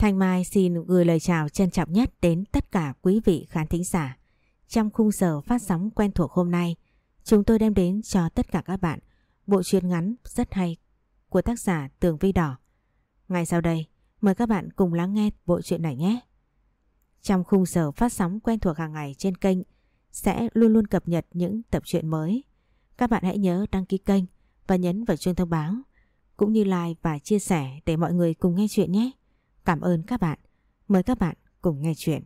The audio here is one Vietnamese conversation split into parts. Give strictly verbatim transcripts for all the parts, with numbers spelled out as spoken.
Thanh Mai xin gửi lời chào trân trọng nhất đến tất cả quý vị khán thính giả. Trong khung giờ phát sóng quen thuộc hôm nay, chúng tôi đem đến cho tất cả các bạn bộ truyện ngắn rất hay của tác giả Tường Vi Đỏ. Ngay sau đây, mời các bạn cùng lắng nghe bộ truyện này nhé. Trong khung giờ phát sóng quen thuộc hàng ngày trên kênh sẽ luôn luôn cập nhật những tập truyện mới. Các bạn hãy nhớ đăng ký kênh và nhấn vào chuông thông báo, cũng như like và chia sẻ để mọi người cùng nghe chuyện nhé. Cảm ơn các bạn. Mời các bạn cùng nghe chuyện.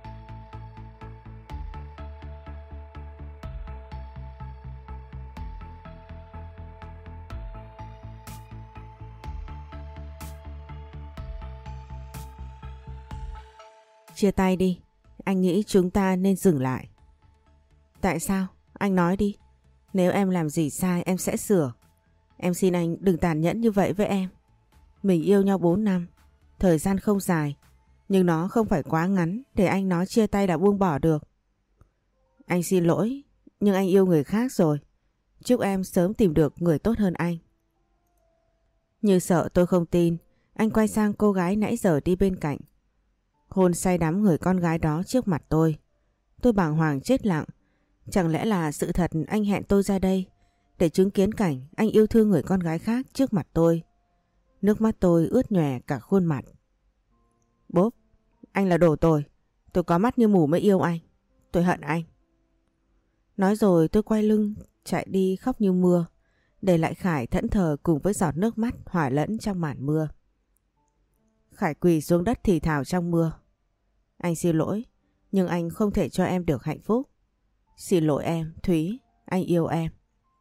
Chia tay đi. Anh nghĩ chúng ta nên dừng lại. Tại sao? Anh nói đi. Nếu em làm gì sai em sẽ sửa. Em xin anh đừng tàn nhẫn như vậy với em. Mình yêu nhau bốn năm. Thời gian không dài, nhưng nó không phải quá ngắn để anh nói chia tay đã buông bỏ được. Anh xin lỗi, nhưng anh yêu người khác rồi. Chúc em sớm tìm được người tốt hơn anh. Như sợ tôi không tin, anh quay sang cô gái nãy giờ đi bên cạnh. Hôn say đắm người con gái đó trước mặt tôi. Tôi bàng hoàng chết lặng. Chẳng lẽ là sự thật anh hẹn tôi ra đây để chứng kiến cảnh anh yêu thương người con gái khác trước mặt tôi. Nước mắt tôi ướt nhòe cả khuôn mặt. Bốp, anh là đồ tồi. Tôi có mắt như mù mới yêu anh. Tôi hận anh. Nói rồi tôi quay lưng chạy đi khóc như mưa, để lại Khải thẫn thờ cùng với giọt nước mắt hòa lẫn trong màn mưa. Khải quỳ xuống đất thì thào trong mưa. Anh xin lỗi, nhưng anh không thể cho em được hạnh phúc. Xin lỗi em, Thúy, anh yêu em.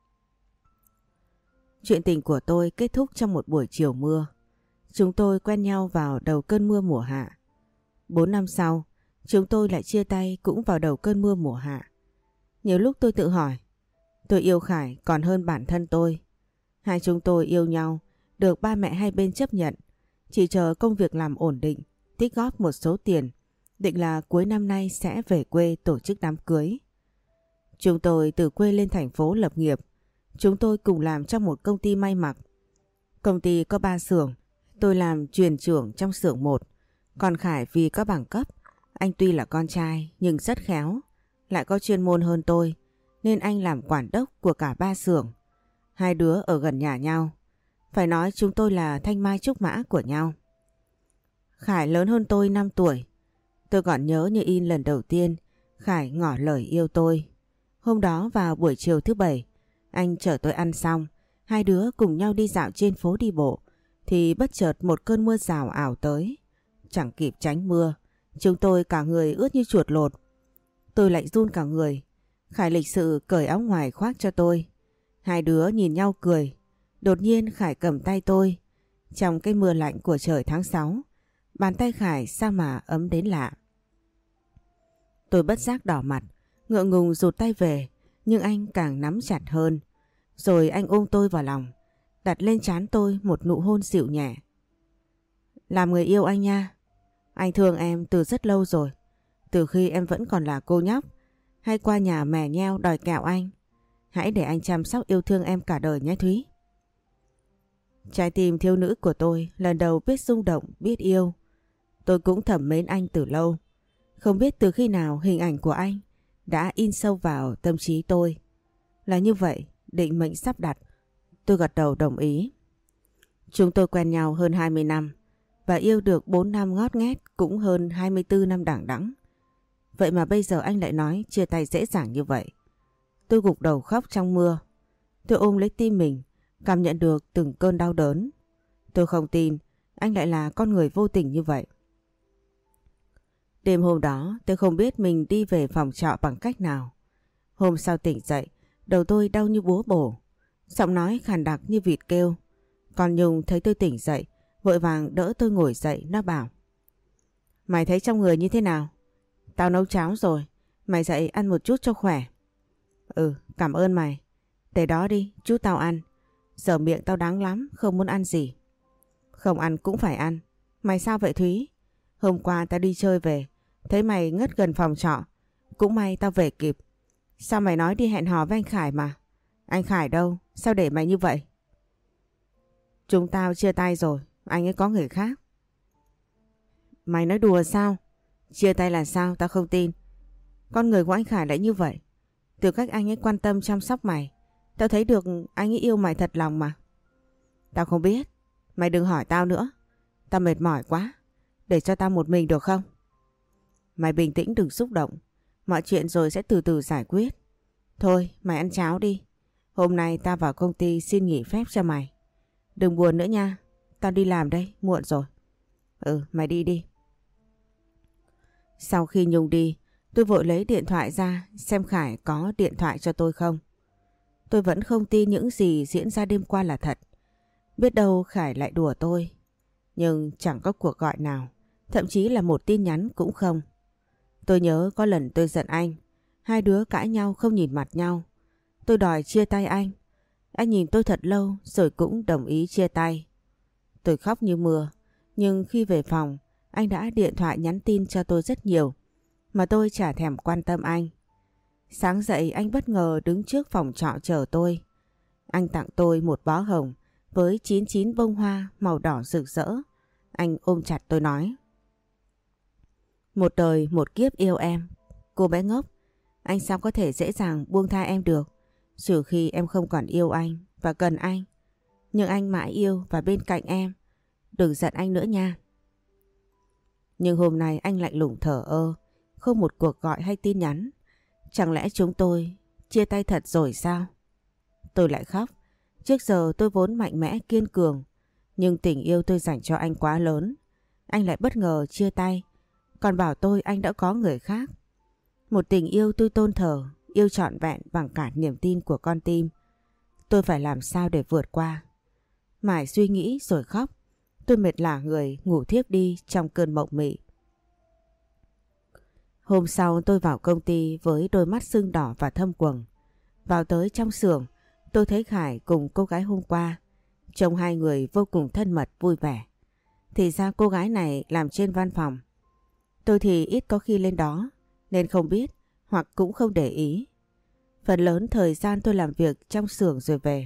Chuyện tình của tôi kết thúc trong một buổi chiều mưa. Chúng tôi quen nhau vào đầu cơn mưa mùa hạ. Bốn năm sau, chúng tôi lại chia tay cũng vào đầu cơn mưa mùa hạ. Nhiều lúc tôi tự hỏi, tôi yêu Khải còn hơn bản thân tôi. Hai chúng tôi yêu nhau, được ba mẹ hai bên chấp nhận. Chỉ chờ công việc làm ổn định, tích góp một số tiền, định là cuối năm nay sẽ về quê tổ chức đám cưới. Chúng tôi từ quê lên thành phố lập nghiệp. Chúng tôi cùng làm trong một công ty may mặc. Công ty có ba xưởng, tôi làm chuyền trưởng trong xưởng một. Còn Khải vì có bằng cấp, anh tuy là con trai nhưng rất khéo, lại có chuyên môn hơn tôi, nên anh làm quản đốc của cả ba xưởng. Hai đứa ở gần nhà nhau. Phải nói chúng tôi là thanh mai trúc mã của nhau. Khải lớn hơn tôi năm tuổi. Tôi còn nhớ như in lần đầu tiên Khải ngỏ lời yêu tôi. Hôm đó vào buổi chiều thứ bảy, anh chở tôi ăn xong, hai đứa cùng nhau đi dạo trên phố đi bộ, thì bất chợt một cơn mưa rào ảo tới. Chẳng kịp tránh mưa, chúng tôi cả người ướt như chuột lột. Tôi lạnh run cả người. Khải lịch sự cởi áo ngoài khoác cho tôi. Hai đứa nhìn nhau cười. Đột nhiên Khải cầm tay tôi. Trong cái mưa lạnh của trời tháng sáu, bàn tay Khải sao mà ấm đến lạ. Tôi bất giác đỏ mặt, ngượng ngùng rụt tay về, nhưng anh càng nắm chặt hơn. Rồi anh ôm tôi vào lòng, đặt lên trán tôi một nụ hôn dịu nhẹ. Làm người yêu anh nha. Anh thương em từ rất lâu rồi. Từ khi em vẫn còn là cô nhóc, hay qua nhà mè nheo đòi kẹo anh. Hãy để anh chăm sóc yêu thương em cả đời nhé Thúy. Trái tim thiếu nữ của tôi lần đầu biết rung động, biết yêu. Tôi cũng thầm mến anh từ lâu. Không biết từ khi nào hình ảnh của anh đã in sâu vào tâm trí tôi. Là như vậy, định mệnh sắp đặt. Tôi gật đầu đồng ý. Chúng tôi quen nhau hơn hai mươi năm và yêu được bốn năm ngót nghét, cũng hơn hai mươi tư năm đằng đẵng. Vậy mà bây giờ anh lại nói chia tay dễ dàng như vậy. Tôi gục đầu khóc trong mưa. Tôi ôm lấy tim mình, cảm nhận được từng cơn đau đớn. Tôi không tin anh lại là con người vô tình như vậy. Đêm hôm đó tôi không biết mình đi về phòng trọ bằng cách nào. Hôm sau tỉnh dậy, đầu tôi đau như búa bổ, giọng nói khàn đặc như vịt kêu. Còn Nhung thấy tôi tỉnh dậy, vội vàng đỡ tôi ngồi dậy, nó bảo: Mày thấy trong người như thế nào? Tao nấu cháo rồi, mày dậy ăn một chút cho khỏe. Ừ, cảm ơn mày. Để đó đi, chút tao ăn. Giờ miệng tao đắng lắm, không muốn ăn gì. Không ăn cũng phải ăn. Mày sao vậy Thúy? Hôm qua tao đi chơi về, thấy mày ngất gần phòng trọ. Cũng may tao về kịp. Sao mày nói đi hẹn hò với anh Khải mà? Anh Khải đâu? Sao để mày như vậy? Chúng tao chia tay rồi, anh ấy có người khác. Mày nói đùa sao? Chia tay là sao? Tao không tin. Con người của anh Khải lại như vậy. Từ cách anh ấy quan tâm chăm sóc mày, tao thấy được anh ấy yêu mày thật lòng mà. Tao không biết. Mày đừng hỏi tao nữa. Tao mệt mỏi quá. Để cho tao một mình được không? Mày bình tĩnh, đừng xúc động. Mọi chuyện rồi sẽ từ từ giải quyết. Thôi mày ăn cháo đi. Hôm nay tao vào công ty xin nghỉ phép cho mày. Đừng buồn nữa nha. Tao đi làm đây, muộn rồi. Ừ, mày đi đi. Sau khi Nhung đi, tôi vội lấy điện thoại ra xem Khải có điện thoại cho tôi không. Tôi vẫn không tin những gì diễn ra đêm qua là thật. Biết đâu Khải lại đùa tôi. Nhưng chẳng có cuộc gọi nào, thậm chí là một tin nhắn cũng không. Tôi nhớ có lần tôi giận anh, hai đứa cãi nhau không nhìn mặt nhau. Tôi đòi chia tay anh. Anh nhìn tôi thật lâu rồi cũng đồng ý chia tay. Tôi khóc như mưa, nhưng khi về phòng, anh đã điện thoại nhắn tin cho tôi rất nhiều, mà tôi chả thèm quan tâm anh. Sáng dậy anh bất ngờ đứng trước phòng trọ chờ tôi. Anh tặng tôi một bó hồng với chín chín bông hoa màu đỏ rực rỡ. Anh ôm chặt tôi nói: một đời một kiếp yêu em. Cô bé ngốc, anh sao có thể dễ dàng buông tha em được, trừ khi em không còn yêu anh và cần anh. Nhưng anh mãi yêu và bên cạnh em. Đừng giận anh nữa nha. Nhưng hôm nay anh lạnh lùng thờ ơ, không một cuộc gọi hay tin nhắn. Chẳng lẽ chúng tôi chia tay thật rồi sao? Tôi lại khóc. Trước giờ tôi vốn mạnh mẽ kiên cường, nhưng tình yêu tôi dành cho anh quá lớn. Anh lại bất ngờ chia tay, còn bảo tôi anh đã có người khác. Một tình yêu tôi tôn thờ, yêu trọn vẹn bằng cả niềm tin của con tim. Tôi phải làm sao để vượt qua? Mãi suy nghĩ rồi khóc. Tôi mệt lả người, ngủ thiếp đi trong cơn mộng mị. Hôm sau tôi vào công ty với đôi mắt sưng đỏ và thâm quầng. Vào tới trong xưởng, tôi thấy Khải cùng cô gái hôm qua. Trông hai người vô cùng thân mật vui vẻ. Thì ra cô gái này làm trên văn phòng. Tôi thì ít có khi lên đó, nên không biết hoặc cũng không để ý. Phần lớn thời gian tôi làm việc trong xưởng rồi về.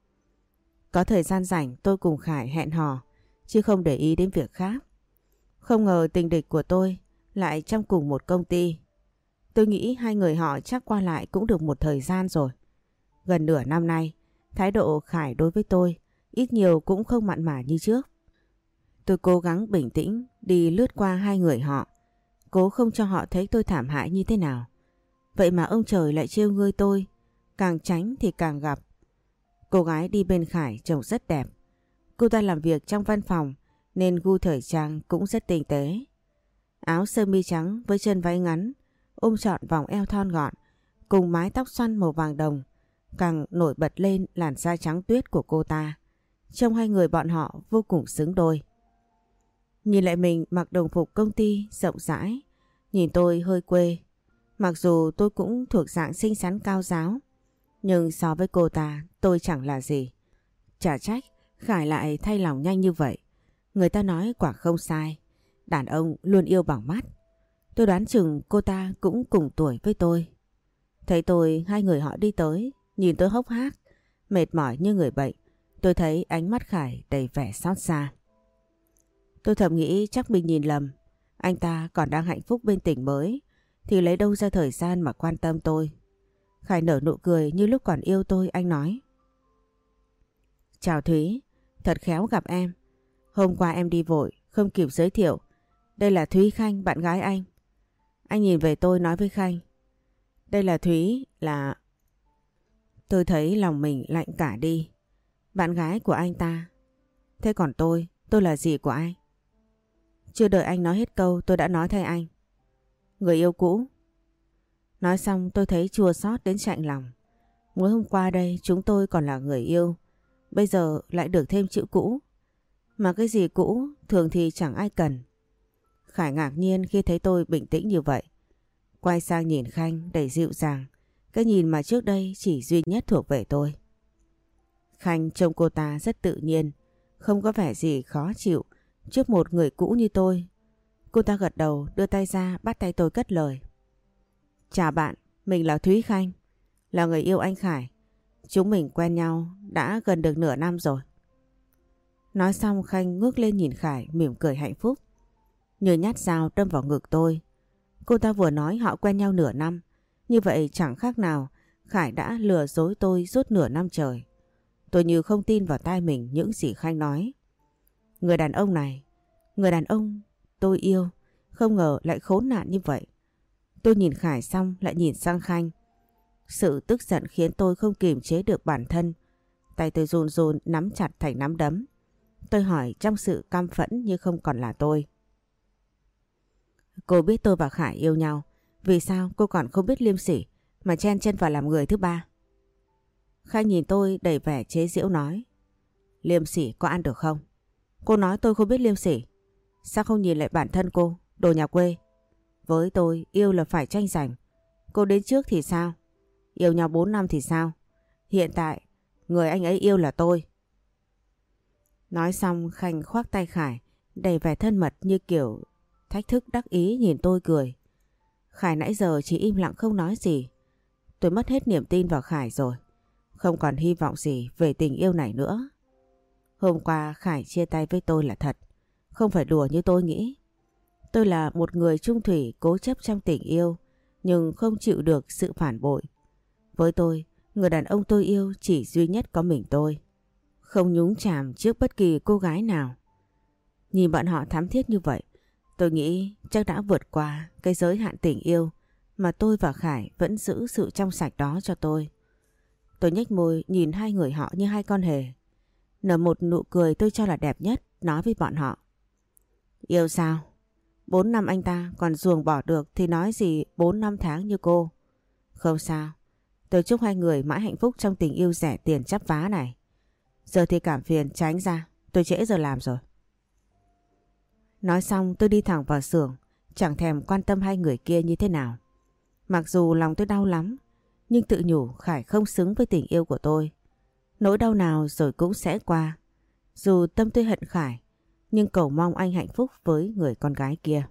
Có thời gian rảnh tôi cùng Khải hẹn hò, chứ không để ý đến việc khác. Không ngờ tình địch của tôi lại trong cùng một công ty. Tôi nghĩ hai người họ chắc qua lại cũng được một thời gian rồi. Gần nửa năm nay, thái độ Khải đối với tôi ít nhiều cũng không mặn mà như trước. Tôi cố gắng bình tĩnh đi lướt qua hai người họ, cố không cho họ thấy tôi thảm hại như thế nào. Vậy mà ông trời lại trêu ngươi tôi, càng tránh thì càng gặp. Cô gái đi bên Khải trông rất đẹp. Cô ta làm việc trong văn phòng nên gu thời trang cũng rất tinh tế. Áo sơ mi trắng với chân váy ngắn, ôm trọn vòng eo thon gọn, cùng mái tóc xoăn màu vàng đồng, càng nổi bật lên làn da trắng tuyết của cô ta. Trông hai người bọn họ vô cùng xứng đôi. Nhìn lại mình mặc đồng phục công ty rộng rãi, nhìn tôi hơi quê. Mặc dù tôi cũng thuộc dạng xinh xắn cao ráo, nhưng so với cô ta tôi chẳng là gì. Chả trách Khải lại thay lòng nhanh như vậy. Người ta nói quả không sai, đàn ông luôn yêu bằng mắt. Tôi đoán chừng cô ta cũng cùng tuổi với tôi. Thấy tôi, hai người họ đi tới, nhìn tôi hốc hác, mệt mỏi như người bệnh. Tôi thấy ánh mắt Khải đầy vẻ xót xa. Tôi thầm nghĩ chắc mình nhìn lầm. Anh ta còn đang hạnh phúc bên tỉnh mới, thì lấy đâu ra thời gian mà quan tâm tôi. Khải nở nụ cười như lúc còn yêu tôi, anh nói: chào Thúy, thật khéo gặp em. Hôm qua em đi vội, không kịp giới thiệu. Đây là Thúy Khanh, bạn gái anh. Anh nhìn về tôi nói với Khanh: đây là Thúy, là... Tôi thấy lòng mình lạnh cả đi. Bạn gái của anh ta. Thế còn tôi, tôi là gì của anh? Chưa đợi anh nói hết câu tôi đã nói thay anh: người yêu cũ. Nói xong tôi thấy chua xót đến chạnh lòng. Mới hôm qua đây chúng tôi còn là người yêu, bây giờ lại được thêm chữ cũ. Mà cái gì cũ thường thì chẳng ai cần. Khải ngạc nhiên khi thấy tôi bình tĩnh như vậy. Quay sang nhìn Khanh đầy dịu dàng, cái nhìn mà trước đây chỉ duy nhất thuộc về tôi. Khanh trông cô ta rất tự nhiên, không có vẻ gì khó chịu trước một người cũ như tôi. Cô ta gật đầu đưa tay ra bắt tay tôi cất lời: chào bạn, mình là Thúy Khanh, là người yêu anh Khải. Chúng mình quen nhau đã gần được nửa năm rồi. Nói xong Khanh ngước lên nhìn Khải mỉm cười hạnh phúc. như nhát dao đâm vào ngực tôi. Cô ta vừa nói họ quen nhau nửa năm. Như vậy chẳng khác nào Khải đã lừa dối tôi suốt nửa năm trời. Tôi như không tin vào tai mình những gì Khanh nói. Người đàn ông này, người đàn ông tôi yêu, không ngờ lại khốn nạn như vậy. Tôi nhìn Khải xong lại nhìn sang Khanh. Sự tức giận khiến tôi không kiềm chế được bản thân. Tay tôi run run nắm chặt thành nắm đấm. Tôi hỏi trong sự căm phẫn như không còn là tôi. Cô biết tôi và Khải yêu nhau, vì sao cô còn không biết liêm sỉ mà chen chân vào làm người thứ ba? Khanh nhìn tôi đầy vẻ chế giễu nói. Liêm sỉ có ăn được không? Cô nói tôi không biết liêm sỉ. Sao không nhìn lại bản thân cô, đồ nhà quê? Với tôi yêu là phải tranh giành. Cô đến trước thì sao? Yêu nhau bốn năm thì sao? Hiện tại người anh ấy yêu là tôi. Nói xong Khanh khoác tay Khải, đầy vẻ thân mật như kiểu thách thức đắc ý nhìn tôi cười. Khải nãy giờ chỉ im lặng không nói gì. Tôi mất hết niềm tin vào Khải rồi. Không còn hy vọng gì về tình yêu này nữa. Hôm qua Khải chia tay với tôi là thật. Không phải đùa như tôi nghĩ. Tôi là một người trung thủy cố chấp trong tình yêu, nhưng không chịu được sự phản bội. Với tôi, người đàn ông tôi yêu chỉ duy nhất có mình tôi. Không nhúng chàm trước bất kỳ cô gái nào. Nhìn bọn họ thắm thiết như vậy, tôi nghĩ chắc đã vượt qua cái giới hạn tình yêu mà tôi và Khải vẫn giữ sự trong sạch đó cho tôi. Tôi nhếch môi nhìn hai người họ như hai con hề. Nở một nụ cười tôi cho là đẹp nhất, nói với bọn họ. Yêu sao? Bốn năm anh ta còn ruồng bỏ được thì nói gì bốn năm tháng như cô. Không sao. Tôi chúc hai người mãi hạnh phúc trong tình yêu rẻ tiền chắp vá này. Giờ thì cảm phiền tránh ra, tôi trễ giờ làm rồi. Nói xong tôi đi thẳng vào xưởng, chẳng thèm quan tâm hai người kia như thế nào. Mặc dù lòng tôi đau lắm, nhưng tự nhủ Khải không xứng với tình yêu của tôi. Nỗi đau nào rồi cũng sẽ qua. Dù tâm tôi hận Khải, nhưng cầu mong anh hạnh phúc với người con gái kia.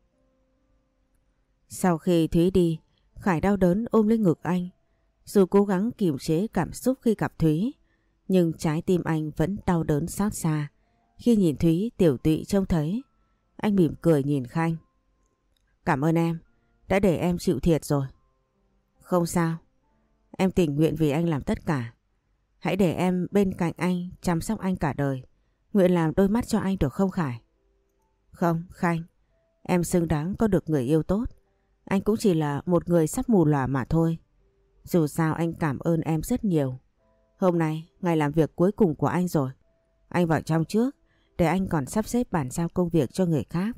Sau khi Thúy đi, Khải đau đớn ôm lấy ngực anh. Dù cố gắng kiềm chế cảm xúc khi gặp Thúy, nhưng trái tim anh vẫn đau đớn xót xa khi nhìn Thúy tiểu tụy trông thấy. Anh mỉm cười nhìn Khanh. Cảm ơn em, đã để em chịu thiệt rồi. Không sao, em tình nguyện vì anh làm tất cả. Hãy để em bên cạnh anh, chăm sóc anh cả đời. Nguyện làm đôi mắt cho anh được không Khải? Không, Khanh, em xứng đáng có được người yêu tốt. Anh cũng chỉ là một người sắp mù lòa mà thôi. Dù sao anh cảm ơn em rất nhiều. Hôm nay, ngày làm việc cuối cùng của anh rồi. Anh vào trong trước, để anh còn sắp xếp bàn giao công việc cho người khác.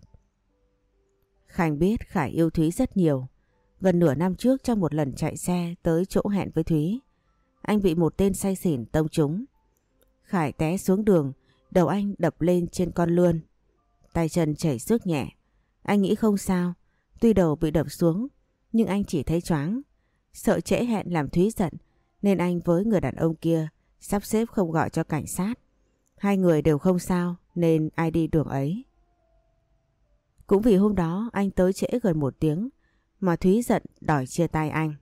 Khanh biết Khải yêu Thúy rất nhiều. Gần nửa năm trước trong một lần chạy xe tới chỗ hẹn với Thúy, anh bị một tên say xỉn tông trúng. Khải té xuống đường, đầu anh đập lên trên con lươn. Tay chân chảy xước nhẹ. Anh nghĩ không sao, tuy đầu bị đập xuống, nhưng anh chỉ thấy choáng. Sợ trễ hẹn làm Thúy giận, nên anh với người đàn ông kia sắp xếp không gọi cho cảnh sát. Hai người đều không sao nên ai đi đường ấy. Cũng vì hôm đó anh tới trễ gần một tiếng mà Thúy giận đòi chia tay anh.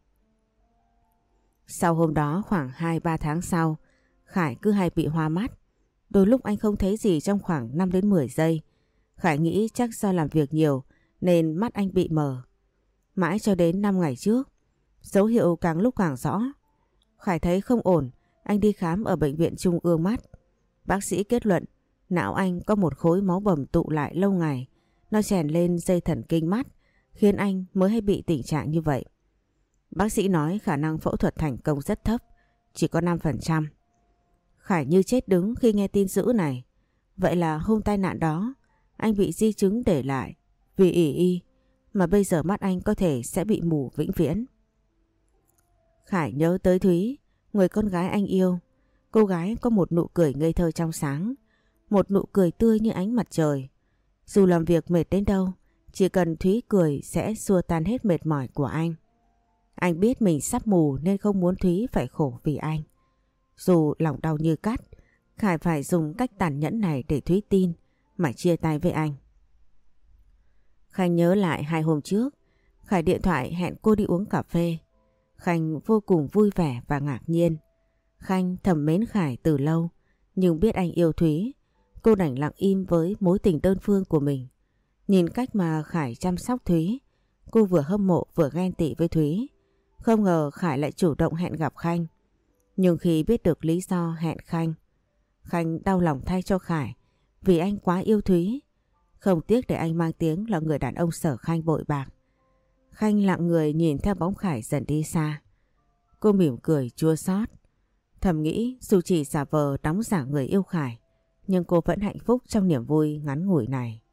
Sau hôm đó khoảng hai ba tháng sau, Khải cứ hay bị hoa mắt. Đôi lúc anh không thấy gì trong khoảng năm đến mười giây. Khải nghĩ chắc do làm việc nhiều nên mắt anh bị mờ. Mãi cho đến năm ngày trước, dấu hiệu càng lúc càng rõ. Khải thấy không ổn, anh đi khám ở bệnh viện Trung ương mắt. Bác sĩ kết luận não anh có một khối máu bầm tụ lại lâu ngày. Nó chèn lên dây thần kinh mắt, khiến anh mới hay bị tình trạng như vậy. Bác sĩ nói khả năng phẫu thuật thành công rất thấp, chỉ có năm phần trăm. Khải như chết đứng khi nghe tin dữ này. Vậy là hôm tai nạn đó, anh bị di chứng để lại vì ỷ y, mà bây giờ mắt anh có thể sẽ bị mù vĩnh viễn. Khải nhớ tới Thúy, người con gái anh yêu. Cô gái có một nụ cười ngây thơ trong sáng, một nụ cười tươi như ánh mặt trời. Dù làm việc mệt đến đâu, chỉ cần Thúy cười sẽ xua tan hết mệt mỏi của anh. Anh biết mình sắp mù nên không muốn Thúy phải khổ vì anh. Dù lòng đau như cắt, Khải phải dùng cách tàn nhẫn này để Thúy tin mà chia tay với anh. Khanh nhớ lại hai hôm trước, Khải điện thoại hẹn cô đi uống cà phê. Khanh vô cùng vui vẻ và ngạc nhiên. Khanh thầm mến Khải từ lâu, nhưng biết anh yêu Thúy, cô đành lặng im với mối tình đơn phương của mình. Nhìn cách mà Khải chăm sóc Thúy, cô vừa hâm mộ vừa ghen tị với Thúy. Không ngờ Khải lại chủ động hẹn gặp Khanh. Nhưng khi biết được lý do hẹn Khanh, Khanh đau lòng thay cho Khải vì anh quá yêu Thúy. Không tiếc để anh mang tiếng là người đàn ông Sở Khanh bội bạc. Khanh lặng người nhìn theo bóng Khải dần đi xa. Cô mỉm cười chua xót, thầm nghĩ dù chỉ giả vờ đóng giả người yêu Khải, nhưng cô vẫn hạnh phúc trong niềm vui ngắn ngủi này.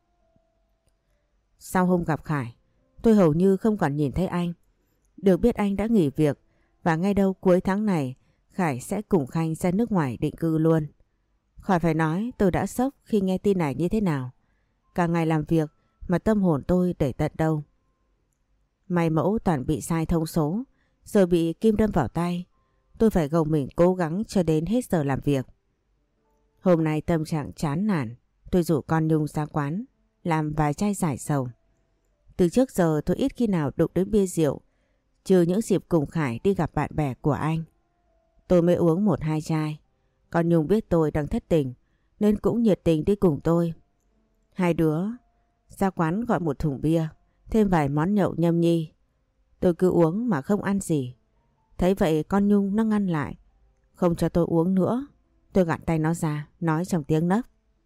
Sau hôm gặp Khải, tôi hầu như không còn nhìn thấy anh. Được biết anh đã nghỉ việc và ngay đâu cuối tháng này Khải sẽ cùng Khanh ra nước ngoài định cư luôn. Khỏi phải nói tôi đã sốc khi nghe tin này như thế nào. Cả ngày làm việc mà tâm hồn tôi để tận đâu. May mẫu toàn bị sai thông số, rồi bị kim đâm vào tay. Tôi phải gồng mình cố gắng cho đến hết giờ làm việc. Hôm nay tâm trạng chán nản, tôi rủ con Nhung ra quán, làm vài chai giải sầu. Từ trước giờ tôi ít khi nào đụng đến bia rượu, trừ những dịp cùng Khải đi gặp bạn bè của anh. Tôi mới uống một hai chai. Con Nhung biết tôi đang thất tình nên cũng nhiệt tình đi cùng tôi. Hai đứa ra quán gọi một thùng bia, thêm vài món nhậu nhâm nhi. Tôi cứ uống mà không ăn gì. Thấy vậy con Nhung nó ngăn lại, không cho tôi uống nữa. Tôi gạt tay nó ra, nói trong tiếng nấc: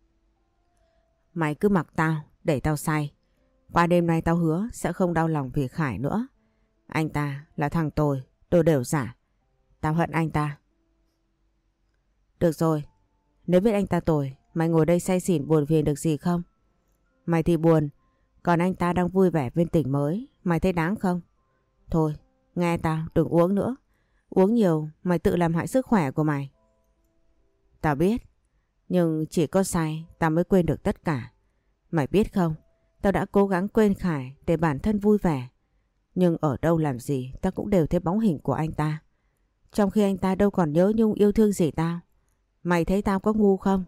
Mày cứ mặc tao, để tao say. Qua đêm nay tao hứa sẽ không đau lòng vì Khải nữa. Anh ta là thằng tồi, đồ đều giả. Tao hận anh ta. Được rồi, nếu biết anh ta tồi, mày ngồi đây say xỉn buồn phiền được gì không? Mày thì buồn, còn anh ta đang vui vẻ bên tỉnh mới, mày thấy đáng không? Thôi, nghe tao, đừng uống nữa. Uống nhiều, mày tự làm hại sức khỏe của mày. Tao biết, nhưng chỉ có say tao mới quên được tất cả. Mày biết không, tao đã cố gắng quên Khải để bản thân vui vẻ. Nhưng ở đâu làm gì tao cũng đều thấy bóng hình của anh ta. Trong khi anh ta đâu còn nhớ nhung yêu thương gì tao. Mày thấy tao có ngu không?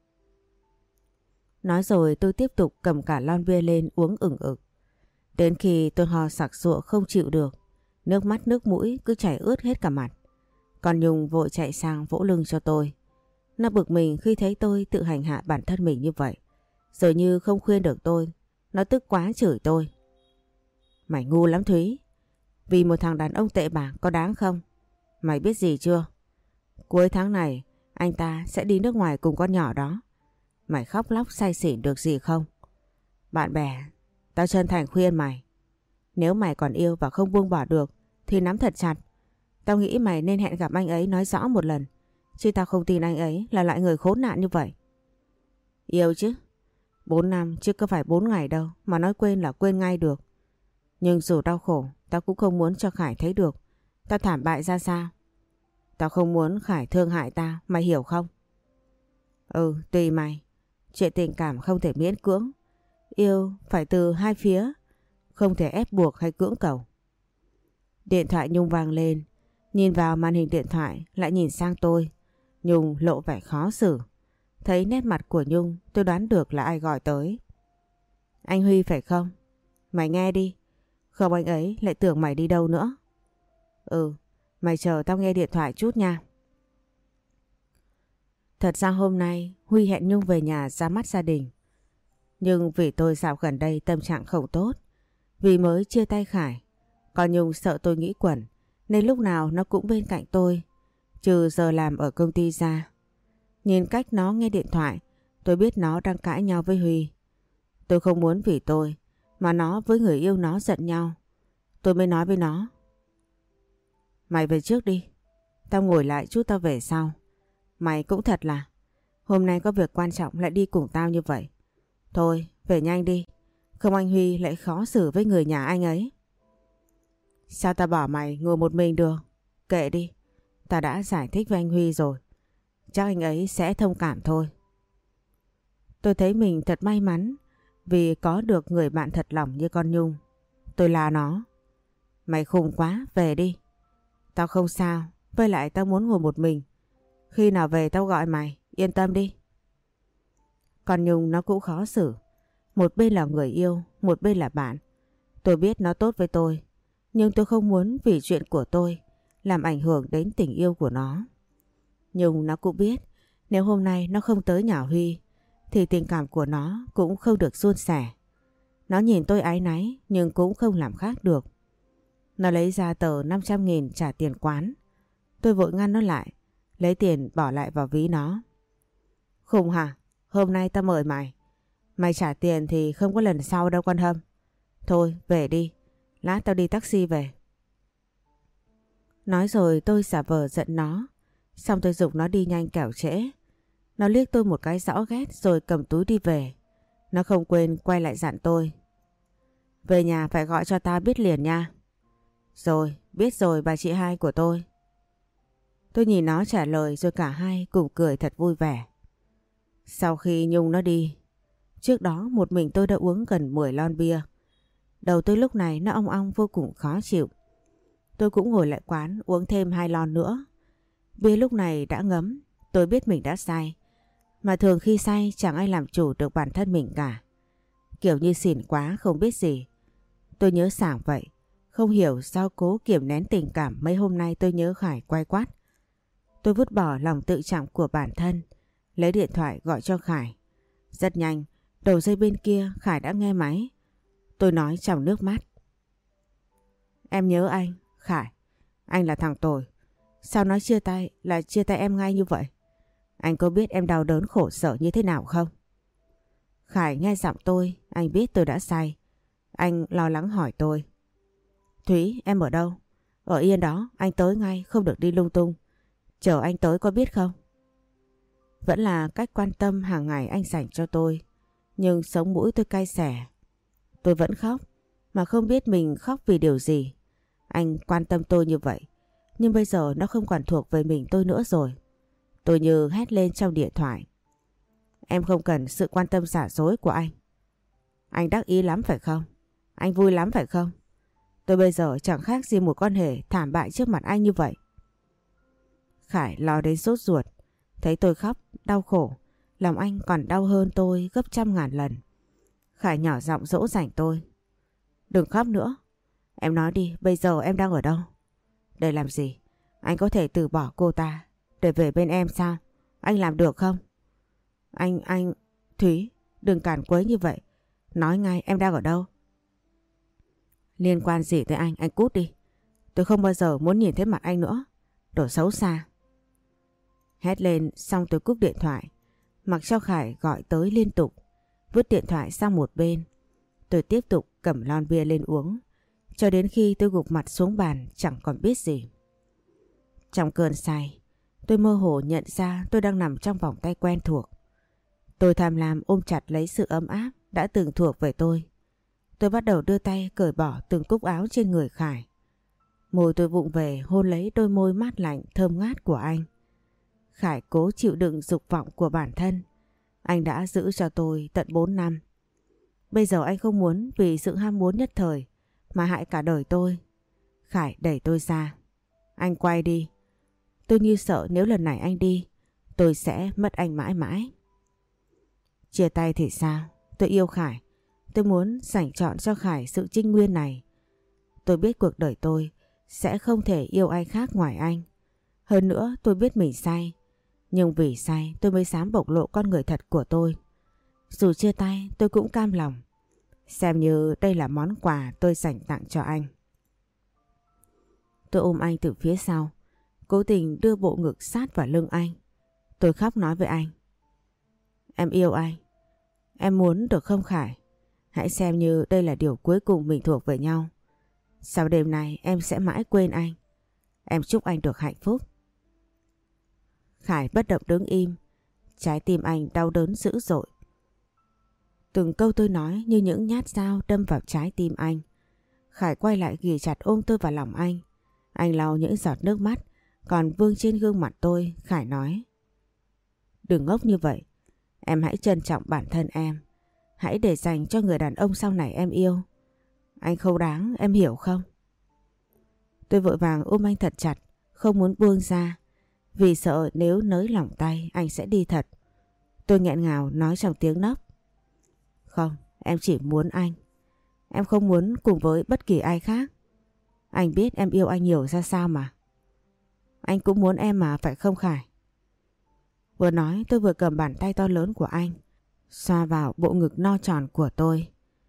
Nói rồi tôi tiếp tục cầm cả lon bia lên uống ửng ực. Đến khi tôi ho sặc sụa không chịu được, nước mắt nước mũi cứ chảy ướt hết cả mặt. Còn Nhung vội chạy sang vỗ lưng cho tôi. Nó bực mình khi thấy tôi tự hành hạ bản thân mình như vậy. Rồi như không khuyên được tôi, nó tức quá chửi tôi: Mày ngu lắm Thúy. Vì một thằng đàn ông tệ bạc có đáng không? Mày biết gì chưa? Cuối tháng này anh ta sẽ đi nước ngoài cùng con nhỏ đó. Mày khóc lóc say xỉn được gì không? Bạn bè, tao chân thành khuyên mày. Nếu mày còn yêu và không buông bỏ được thì nắm thật chặt. Tao nghĩ mày nên hẹn gặp anh ấy nói rõ một lần. Chứ tao không tin anh ấy là loại người khốn nạn như vậy. Yêu chứ. Bốn năm chứ có phải bốn ngày đâu mà nói quên là quên ngay được. Nhưng dù đau khổ, tao cũng không muốn cho Khải thấy được tao thảm bại ra sao. Tao không muốn Khải thương hại tao, mày hiểu không? Ừ, tùy mày. Chuyện tình cảm không thể miễn cưỡng. Yêu phải từ hai phía, không thể ép buộc hay cưỡng cầu. Điện thoại Nhung vang lên. Nhìn vào màn hình điện thoại lại nhìn sang tôi. Nhung lộ vẻ khó xử. Thấy nét mặt của Nhung tôi đoán được là ai gọi tới. Anh Huy phải không? Mày nghe đi. Không anh ấy lại tưởng mày đi đâu nữa. Ừ, mày chờ tao nghe điện thoại chút nha. Thật ra hôm nay Huy hẹn Nhung về nhà ra mắt gia đình. Nhưng vì tôi dạo gần đây tâm trạng không tốt, vì mới chia tay Khải, còn Nhung sợ tôi nghĩ quẩn nên lúc nào nó cũng bên cạnh tôi, trừ giờ làm ở công ty ra. Nhìn cách nó nghe điện thoại, tôi biết nó đang cãi nhau với Huy. Tôi không muốn vì tôi mà nó với người yêu nó giận nhau. Tôi mới nói với nó: Mày về trước đi, tao ngồi lại chút tao về sau. Mày cũng thật là, hôm nay có việc quan trọng lại đi cùng tao như vậy. Thôi, về nhanh đi, không anh Huy lại khó xử với người nhà anh ấy. Sao tao bỏ mày ngồi một mình được? Kệ đi, tao đã giải thích với anh Huy rồi. Chắc anh ấy sẽ thông cảm thôi. Tôi thấy mình thật may mắn vì có được người bạn thật lòng như con Nhung. Tôi là nó. Mày khùng quá, về đi. Tao không sao, với lại tao muốn ngồi một mình. Khi nào về tao gọi mày, yên tâm đi. Con Nhung nó cũng khó xử. Một bên là người yêu, một bên là bạn. Tôi biết nó tốt với tôi, nhưng tôi không muốn vì chuyện của tôi làm ảnh hưởng đến tình yêu của nó. Nhưng nó cũng biết nếu hôm nay nó không tới nhà Huy thì tình cảm của nó cũng không được suôn sẻ. Nó nhìn tôi áy náy nhưng cũng không làm khác được. Nó lấy ra tờ năm trăm nghìn trả tiền quán. Tôi vội ngăn nó lại, lấy tiền bỏ lại vào ví nó. Khùng hả? Hôm nay tao mời mày. Mày trả tiền thì không có lần sau đâu con Hâm. Thôi về đi, lát tao đi taxi về. Nói rồi tôi giả vờ giận nó. Xong tôi giục nó đi nhanh kẻo trễ. Nó liếc tôi một cái rõ ghét rồi cầm túi đi về. Nó không quên quay lại dặn tôi. Về nhà phải gọi cho tao biết liền nha. Rồi, biết rồi bà chị hai của tôi. Tôi nhìn nó trả lời rồi cả hai cùng cười thật vui vẻ. Sau khi Nhung nó đi, trước đó một mình tôi đã uống gần mười lon bia. Đầu tôi lúc này nó ong ong vô cùng khó chịu. Tôi cũng ngồi lại quán uống thêm hai lon nữa. Bia lúc này đã ngấm, tôi biết mình đã say. Mà thường khi say chẳng ai làm chủ được bản thân mình cả. Kiểu như xỉn quá không biết gì. Tôi nhớ sảng vậy. Không hiểu sao cố kiềm nén tình cảm mấy hôm nay tôi nhớ Khải quay quát. Tôi vứt bỏ lòng tự trọng của bản thân, lấy điện thoại gọi cho Khải. Rất nhanh, đầu dây bên kia Khải đã nghe máy. Tôi nói trong nước mắt. Em nhớ anh, Khải. Anh là thằng tồi. Sao nói chia tay là chia tay em ngay như vậy? Anh có biết em đau đớn khổ sở như thế nào không? Khải nghe giọng tôi, anh biết tôi đã say. Anh lo lắng hỏi tôi. Thúy, em ở đâu? Ở yên đó, anh tới ngay, không được đi lung tung. Chờ anh tới có biết không? Vẫn là cách quan tâm hàng ngày anh dành cho tôi. Nhưng sống mũi tôi cay xẻ. Tôi vẫn khóc, mà không biết mình khóc vì điều gì. Anh quan tâm tôi như vậy, nhưng bây giờ nó không còn thuộc về mình tôi nữa rồi. Tôi như hét lên trong điện thoại. Em không cần sự quan tâm giả dối của anh. Anh đắc ý lắm phải không? Anh vui lắm phải không? Tôi bây giờ chẳng khác gì một con hề thảm bại trước mặt anh như vậy. Khải lo đến sốt ruột. Thấy tôi khóc, đau khổ, lòng anh còn đau hơn tôi gấp trăm ngàn lần. Khải nhỏ giọng dỗ dành tôi. Đừng khóc nữa. Em nói đi, bây giờ em đang ở đâu? Để làm gì? Anh có thể từ bỏ cô ta để về bên em sao? Anh làm được không? Anh, anh... Thúy, đừng cản quấy như vậy. Nói ngay em đang ở đâu? Liên quan gì tới anh, anh cút đi. Tôi không bao giờ muốn nhìn thấy mặt anh nữa. Đồ xấu xa. Hét lên xong tôi cúp điện thoại. Mặc cho Khải gọi tới liên tục. Vứt điện thoại sang một bên. Tôi tiếp tục cầm lon bia lên uống. Cho đến khi tôi gục mặt xuống bàn chẳng còn biết gì. Trong cơn say, tôi mơ hồ nhận ra tôi đang nằm trong vòng tay quen thuộc. Tôi tham lam ôm chặt lấy sự ấm áp đã từng thuộc về tôi. Tôi bắt đầu đưa tay cởi bỏ từng cúc áo trên người Khải. Môi tôi vụng về hôn lấy đôi môi mát lạnh thơm ngát của anh. Khải cố chịu đựng dục vọng của bản thân. Anh đã giữ cho tôi tận bốn năm. Bây giờ anh không muốn vì sự ham muốn nhất thời mà hại cả đời tôi. Khải đẩy tôi ra. Anh quay đi. Tôi như sợ nếu lần này anh đi, tôi sẽ mất anh mãi mãi. Chia tay thì sao? Tôi yêu Khải. Tôi muốn dành chọn cho Khải sự trinh nguyên này. Tôi biết cuộc đời tôi sẽ không thể yêu ai khác ngoài anh. Hơn nữa tôi biết mình sai. Nhưng vì sai tôi mới dám bộc lộ con người thật của tôi. Dù chia tay tôi cũng cam lòng. Xem như đây là món quà tôi dành tặng cho anh. Tôi ôm anh từ phía sau, cố tình đưa bộ ngực sát vào lưng anh. Tôi khóc nói với anh. Em yêu anh. Em muốn được không Khải? Hãy xem như đây là điều cuối cùng mình thuộc về nhau. Sau đêm nay em sẽ mãi quên anh. Em chúc anh được hạnh phúc. Khải bất động đứng im. Trái tim anh đau đớn dữ dội. Từng câu tôi nói như những nhát dao đâm vào trái tim anh. Khải quay lại ghì chặt ôm tôi vào lòng anh. Anh lau những giọt nước mắt còn vương trên gương mặt tôi. Khải nói. Đừng ngốc như vậy. Em hãy trân trọng bản thân em. Hãy để dành cho người đàn ông sau này em yêu. Anh không đáng, em hiểu không? Tôi vội vàng ôm anh thật chặt, không muốn buông ra. Vì sợ nếu nới lỏng tay anh sẽ đi thật. Tôi nghẹn ngào nói trong tiếng nấc. Không, em chỉ muốn anh. Em không muốn cùng với bất kỳ ai khác. Anh biết em yêu anh nhiều ra sao mà. Anh cũng muốn em mà phải không Khải? Vừa nói tôi vừa cầm bàn tay to lớn của anh xoa vào bộ ngực no tròn của tôi.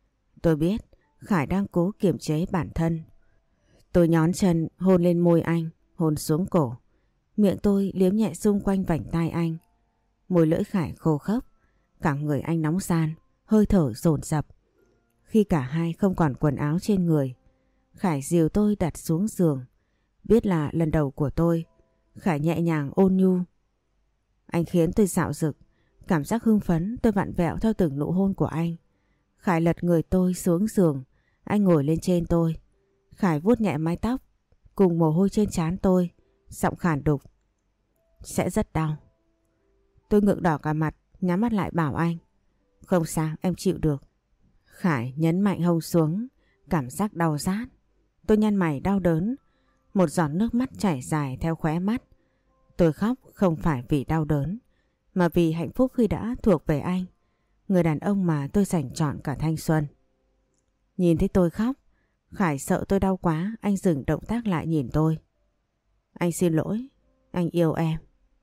Tôi biết Khải đang cố kiềm chế bản thân. Tôi nhón chân hôn lên môi anh, hôn xuống cổ. Miệng tôi liếm nhẹ xung quanh vành tai anh. Môi lưỡi Khải khô khốc, cả người anh nóng ran, hơi thở dồn dập. Khi cả hai không còn quần áo trên người, Khải dìu tôi đặt xuống giường. Biết là lần đầu của tôi, Khải nhẹ nhàng ôn nhu. Anh khiến tôi dạo dực, cảm giác hưng phấn tôi vặn vẹo theo từng nụ hôn của anh. Khải lật người tôi xuống giường, anh ngồi lên trên tôi. Khải vuốt nhẹ mái tóc, cùng mồ hôi trên trán tôi, giọng khàn đục. Sẽ rất đau. Tôi ngượng đỏ cả mặt, nhắm mắt lại bảo anh. Không sao, em chịu được. Khải nhấn mạnh hông xuống, cảm giác đau rát. Tôi nhăn mày đau đớn, một giọt nước mắt chảy dài theo khóe mắt. Tôi khóc không phải vì đau đớn, mà vì hạnh phúc khi đã thuộc về anh, người đàn ông mà tôi dành trọn cả thanh xuân. Nhìn thấy tôi khóc, Khải sợ tôi đau quá, anh dừng động tác lại nhìn tôi. Anh xin lỗi, anh yêu em.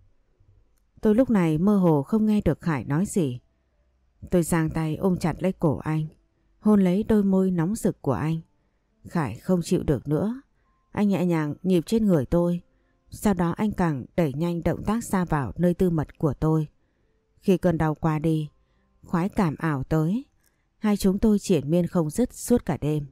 Tôi lúc này mơ hồ không nghe được Khải nói gì. Tôi giang tay ôm chặt lấy cổ anh, hôn lấy đôi môi nóng rực của anh. Khải không chịu được nữa, anh nhẹ nhàng nhịp trên người tôi. Sau đó anh càng đẩy nhanh động tác xa vào nơi tư mật của tôi. Khi cơn đau qua đi, khoái cảm ảo tới. Hai chúng tôi triển miên không dứt suốt cả đêm.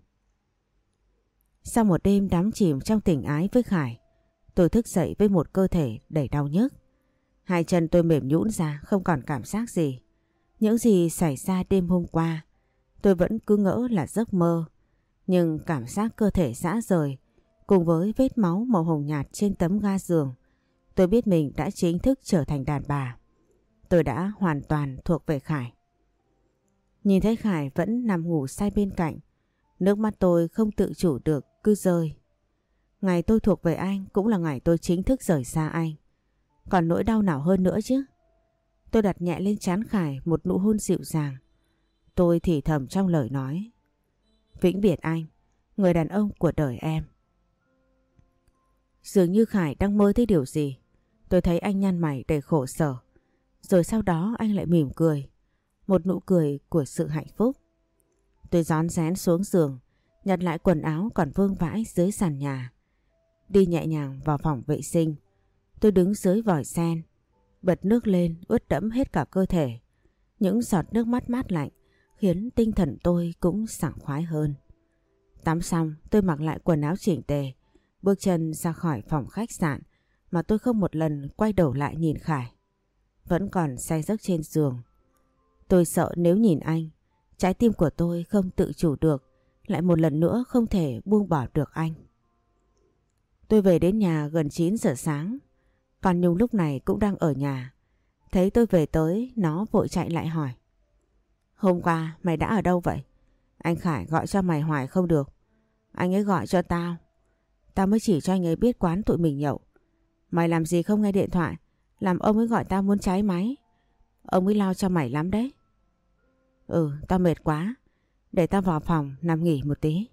Sau một đêm đắm chìm trong tình ái với Khải, tôi thức dậy với một cơ thể đầy đau nhức. Hai chân tôi mềm nhũn ra, không còn cảm giác gì. Những gì xảy ra đêm hôm qua, tôi vẫn cứ ngỡ là giấc mơ. Nhưng cảm giác cơ thể rã rời, cùng với vết máu màu hồng nhạt trên tấm ga giường, tôi biết mình đã chính thức trở thành đàn bà. Tôi đã hoàn toàn thuộc về Khải. Nhìn thấy Khải vẫn nằm ngủ say bên cạnh, nước mắt tôi không tự chủ được cứ rơi. Ngày tôi thuộc về anh cũng là ngày tôi chính thức rời xa anh. Còn nỗi đau nào hơn nữa chứ? Tôi đặt nhẹ lên trán Khải một nụ hôn dịu dàng. Tôi thì thầm trong lời nói. Vĩnh biệt anh, người đàn ông của đời em. Dường như Khải đang mơ thấy điều gì. Tôi thấy anh nhăn mày đầy khổ sở. Rồi sau đó anh lại mỉm cười. Một nụ cười của sự hạnh phúc. Tôi rón rén xuống giường, nhặt lại quần áo còn vương vãi dưới sàn nhà. Đi nhẹ nhàng vào phòng vệ sinh. Tôi đứng dưới vòi sen, bật nước lên ướt đẫm hết cả cơ thể. Những giọt nước mắt mát lạnh khiến tinh thần tôi cũng sảng khoái hơn. Tắm xong tôi mặc lại quần áo chỉnh tề, bước chân ra khỏi phòng khách sạn mà tôi không một lần quay đầu lại nhìn Khải. Vẫn còn say giấc trên giường. Tôi sợ nếu nhìn anh, trái tim của tôi không tự chủ được, lại một lần nữa không thể buông bỏ được anh. Tôi về đến nhà gần chín giờ sáng. Còn Nhung lúc này cũng đang ở nhà. Thấy tôi về tới, nó vội chạy lại hỏi. Hôm qua mày đã ở đâu vậy? Anh Khải gọi cho mày hoài không được. Anh ấy gọi cho tao. Tao mới chỉ cho anh ấy biết quán tụi mình nhậu. Mày làm gì không nghe điện thoại, làm ông ấy gọi tao muốn cháy máy. Ông ấy lo cho mày lắm đấy. Ừ, tao mệt quá. Để tao vào phòng nằm nghỉ một tí.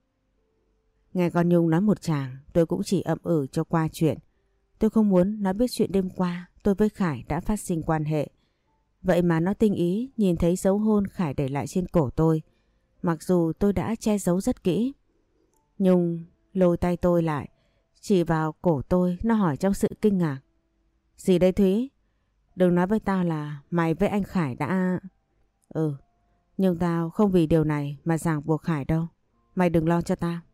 Nghe con Nhung nói một tràng, tôi cũng chỉ ậm ừ cho qua chuyện. Tôi không muốn nó biết chuyện đêm qua tôi với Khải đã phát sinh quan hệ. Vậy mà nó tinh ý nhìn thấy dấu hôn Khải để lại trên cổ tôi. Mặc dù tôi đã che giấu rất kỹ. Nhung lôi tay tôi lại, chỉ vào cổ tôi, nó hỏi trong sự kinh ngạc. Gì đây Thúy? Đừng nói với tao là mày với anh Khải đã... Ừ, nhưng tao không vì điều này mà ràng buộc Khải đâu. Mày đừng lo cho tao.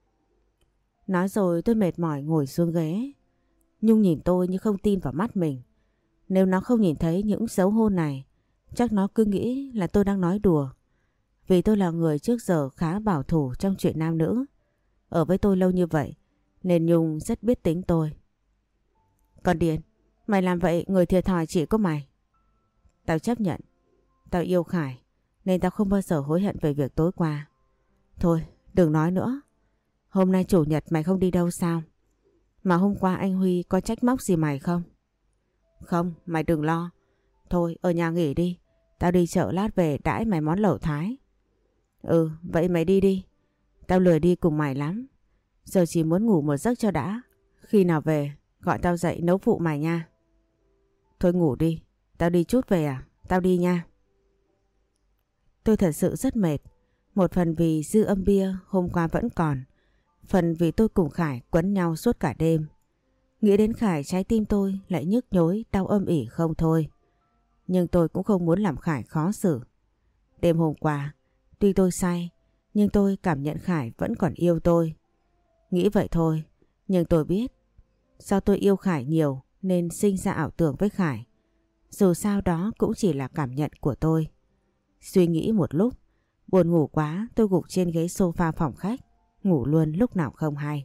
Nói rồi tôi mệt mỏi ngồi xuống ghế. Nhung nhìn tôi như không tin vào mắt mình. Nếu nó không nhìn thấy những dấu hôn này, chắc nó cứ nghĩ là tôi đang nói đùa. Vì tôi là người trước giờ khá bảo thủ trong chuyện nam nữ. Ở với tôi lâu như vậy, nên Nhung rất biết tính tôi. Còn Điền, mày làm vậy người thiệt thòi chỉ có mày. Tao chấp nhận. Tao yêu Khải, nên tao không bao giờ hối hận về việc tối qua. Thôi, đừng nói nữa. Hôm nay chủ nhật mày không đi đâu sao? Mà hôm qua anh Huy có trách móc gì mày không? Không, mày đừng lo. Thôi, ở nhà nghỉ đi. Tao đi chợ lát về đãi mày món lẩu Thái. Ừ, vậy mày đi đi. Tao lười đi cùng mày lắm. Giờ chỉ muốn ngủ một giấc cho đã. Khi nào về, gọi tao dậy nấu phụ mày nha. Thôi ngủ đi. Tao đi chút về à? Tao đi nha. Tôi thật sự rất mệt. Một phần vì dư âm bia hôm qua vẫn còn, phần vì tôi cùng Khải quấn nhau suốt cả đêm. Nghĩ đến Khải trái tim tôi lại nhức nhối đau âm ỉ không thôi. Nhưng tôi cũng không muốn làm Khải khó xử. Đêm hôm qua, tuy tôi say, nhưng tôi cảm nhận Khải vẫn còn yêu tôi. Nghĩ vậy thôi, nhưng tôi biết do tôi yêu Khải nhiều nên sinh ra ảo tưởng với Khải. Dù sao đó cũng chỉ là cảm nhận của tôi. Suy nghĩ một lúc, buồn ngủ quá tôi gục trên ghế sofa phòng khách, ngủ luôn lúc nào không hay.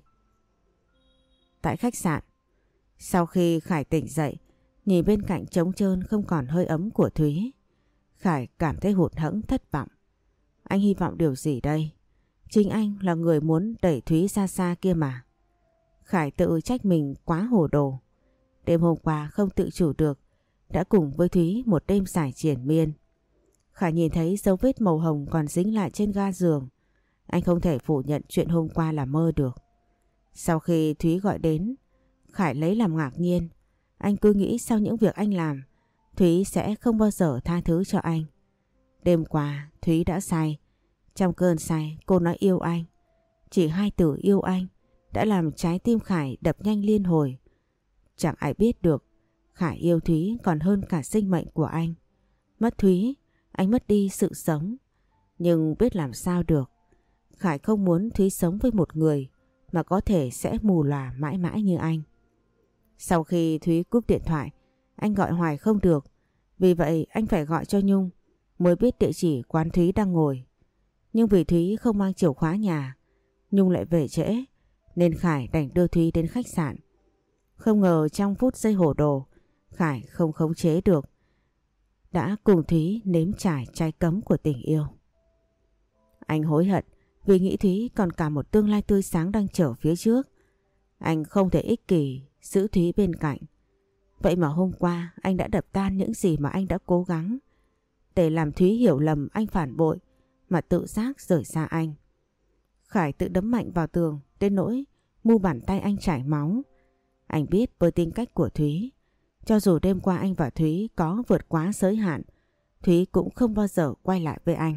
Tại khách sạn, sau khi Khải tỉnh dậy, nhìn bên cạnh trống trơn không còn hơi ấm của Thúy, Khải cảm thấy hụt hẫng thất vọng. Anh hy vọng điều gì đây? Chính anh là người muốn đẩy Thúy ra xa kia mà. Khải tự trách mình quá hồ đồ. Đêm hôm qua không tự chủ được, đã cùng với Thúy một đêm dài triền miên. Khải nhìn thấy dấu vết màu hồng còn dính lại trên ga giường. Anh không thể phủ nhận chuyện hôm qua là mơ được. Sau khi Thúy gọi đến, Khải lấy làm ngạc nhiên. Anh cứ nghĩ sau những việc anh làm, Thúy sẽ không bao giờ tha thứ cho anh. Đêm qua Thúy đã say. Trong cơn say cô nói yêu anh. Chỉ hai từ yêu anh đã làm trái tim Khải đập nhanh liên hồi. Chẳng ai biết được Khải yêu Thúy còn hơn cả sinh mệnh của anh. Mất Thúy, anh mất đi sự sống. Nhưng biết làm sao được. Khải không muốn Thúy sống với một người mà có thể sẽ mù lòa mãi mãi như anh. Sau khi Thúy cúp điện thoại, anh gọi hoài không được. Vì vậy anh phải gọi cho Nhung mới biết địa chỉ quán Thúy đang ngồi. Nhưng vì Thúy không mang chìa khóa nhà, Nhung lại về trễ, nên Khải đành đưa Thúy đến khách sạn. Không ngờ trong phút giây hồ đồ, Khải không khống chế được, đã cùng Thúy nếm trải trái cấm của tình yêu. Anh hối hận vì nghĩ Thúy còn cả một tương lai tươi sáng đang chờ phía trước. Anh không thể ích kỷ giữ Thúy bên cạnh. Vậy mà hôm qua anh đã đập tan những gì mà anh đã cố gắng để làm Thúy hiểu lầm anh phản bội mà tự giác rời xa anh. Khải tự đấm mạnh vào tường đến nỗi mu bàn tay anh chảy máu. Anh biết với tính cách của Thúy, cho dù đêm qua anh và Thúy có vượt quá giới hạn, Thúy cũng không bao giờ quay lại với anh.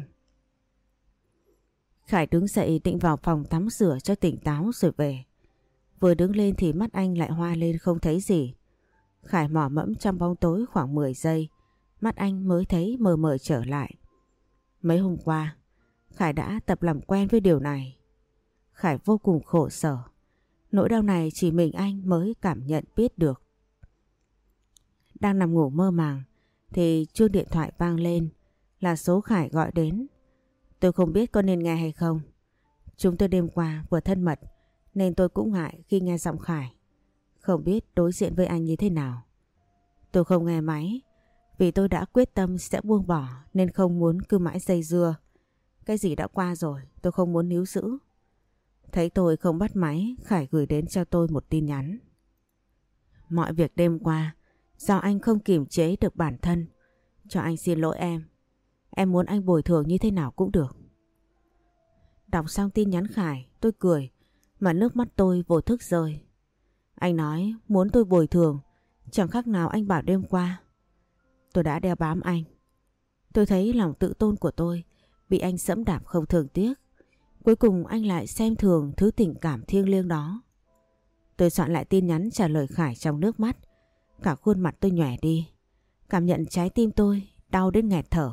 Khải đứng dậy định vào phòng tắm rửa cho tỉnh táo rồi về. Vừa đứng lên thì mắt anh lại hoa lên không thấy gì. Khải mò mẫm trong bóng tối khoảng mười giây, mắt anh mới thấy mờ mờ trở lại. Mấy hôm qua, Khải đã tập làm quen với điều này. Khải vô cùng khổ sở. Nỗi đau này chỉ mình anh mới cảm nhận biết được. Đang nằm ngủ mơ màng thì chuông điện thoại vang lên, là số Khải gọi đến. Tôi không biết có nên nghe hay không. Chúng tôi đêm qua vừa thân mật nên tôi cũng ngại khi nghe giọng Khải. Không biết đối diện với anh như thế nào. Tôi không nghe máy vì tôi đã quyết tâm sẽ buông bỏ nên không muốn cứ mãi dây dưa. Cái gì đã qua rồi tôi không muốn níu giữ. Thấy tôi không bắt máy, Khải gửi đến cho tôi một tin nhắn. Mọi việc đêm qua do anh không kiềm chế được bản thân. Cho anh xin lỗi em. Em muốn anh bồi thường như thế nào cũng được. Đọc xong tin nhắn Khải, tôi cười mà nước mắt tôi vô thức rơi. Anh nói muốn tôi bồi thường, chẳng khác nào anh bảo đêm qua tôi đã đeo bám anh. Tôi thấy lòng tự tôn của tôi bị anh giẫm đạp không thường tiếc. Cuối cùng anh lại xem thường thứ tình cảm thiêng liêng đó. Tôi soạn lại tin nhắn trả lời Khải trong nước mắt. Cả khuôn mặt tôi nhòe đi. Cảm nhận trái tim tôi đau đến nghẹt thở.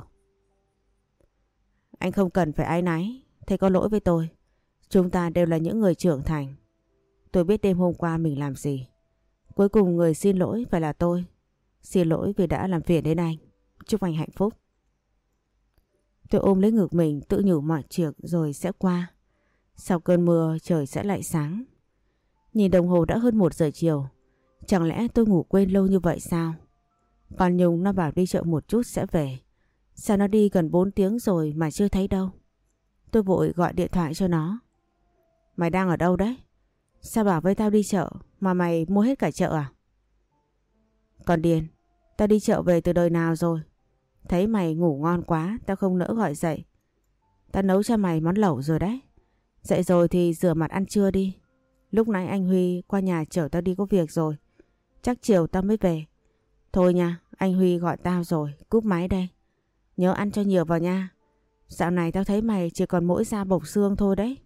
Anh không cần phải áy náy, thế có lỗi với tôi. Chúng ta đều là những người trưởng thành. Tôi biết đêm hôm qua mình làm gì. Cuối cùng người xin lỗi phải là tôi. Xin lỗi vì đã làm phiền đến anh. Chúc anh hạnh phúc. Tôi ôm lấy ngực mình tự nhủ mọi chuyện rồi sẽ qua. Sau cơn mưa trời sẽ lại sáng. Nhìn đồng hồ đã hơn một giờ chiều. Chẳng lẽ tôi ngủ quên lâu như vậy sao? Còn Nhung nó bảo đi chợ một chút sẽ về. Sao nó đi gần bốn tiếng rồi mà chưa thấy đâu? Tôi vội gọi điện thoại cho nó. Mày đang ở đâu đấy? Sao bảo với tao đi chợ mà mày mua hết cả chợ à? Còn điên, tao đi chợ về từ đời nào rồi? Thấy mày ngủ ngon quá, tao không nỡ gọi dậy. Tao nấu cho mày món lẩu rồi đấy. Dậy rồi thì rửa mặt ăn trưa đi. Lúc nãy anh Huy qua nhà chở tao đi có việc rồi. Chắc chiều tao mới về. Thôi nha, anh Huy gọi tao rồi, cúp máy đây. Nhớ ăn cho nhiều vào nha. Dạo này tao thấy mày chỉ còn mỗi da bọc xương thôi đấy.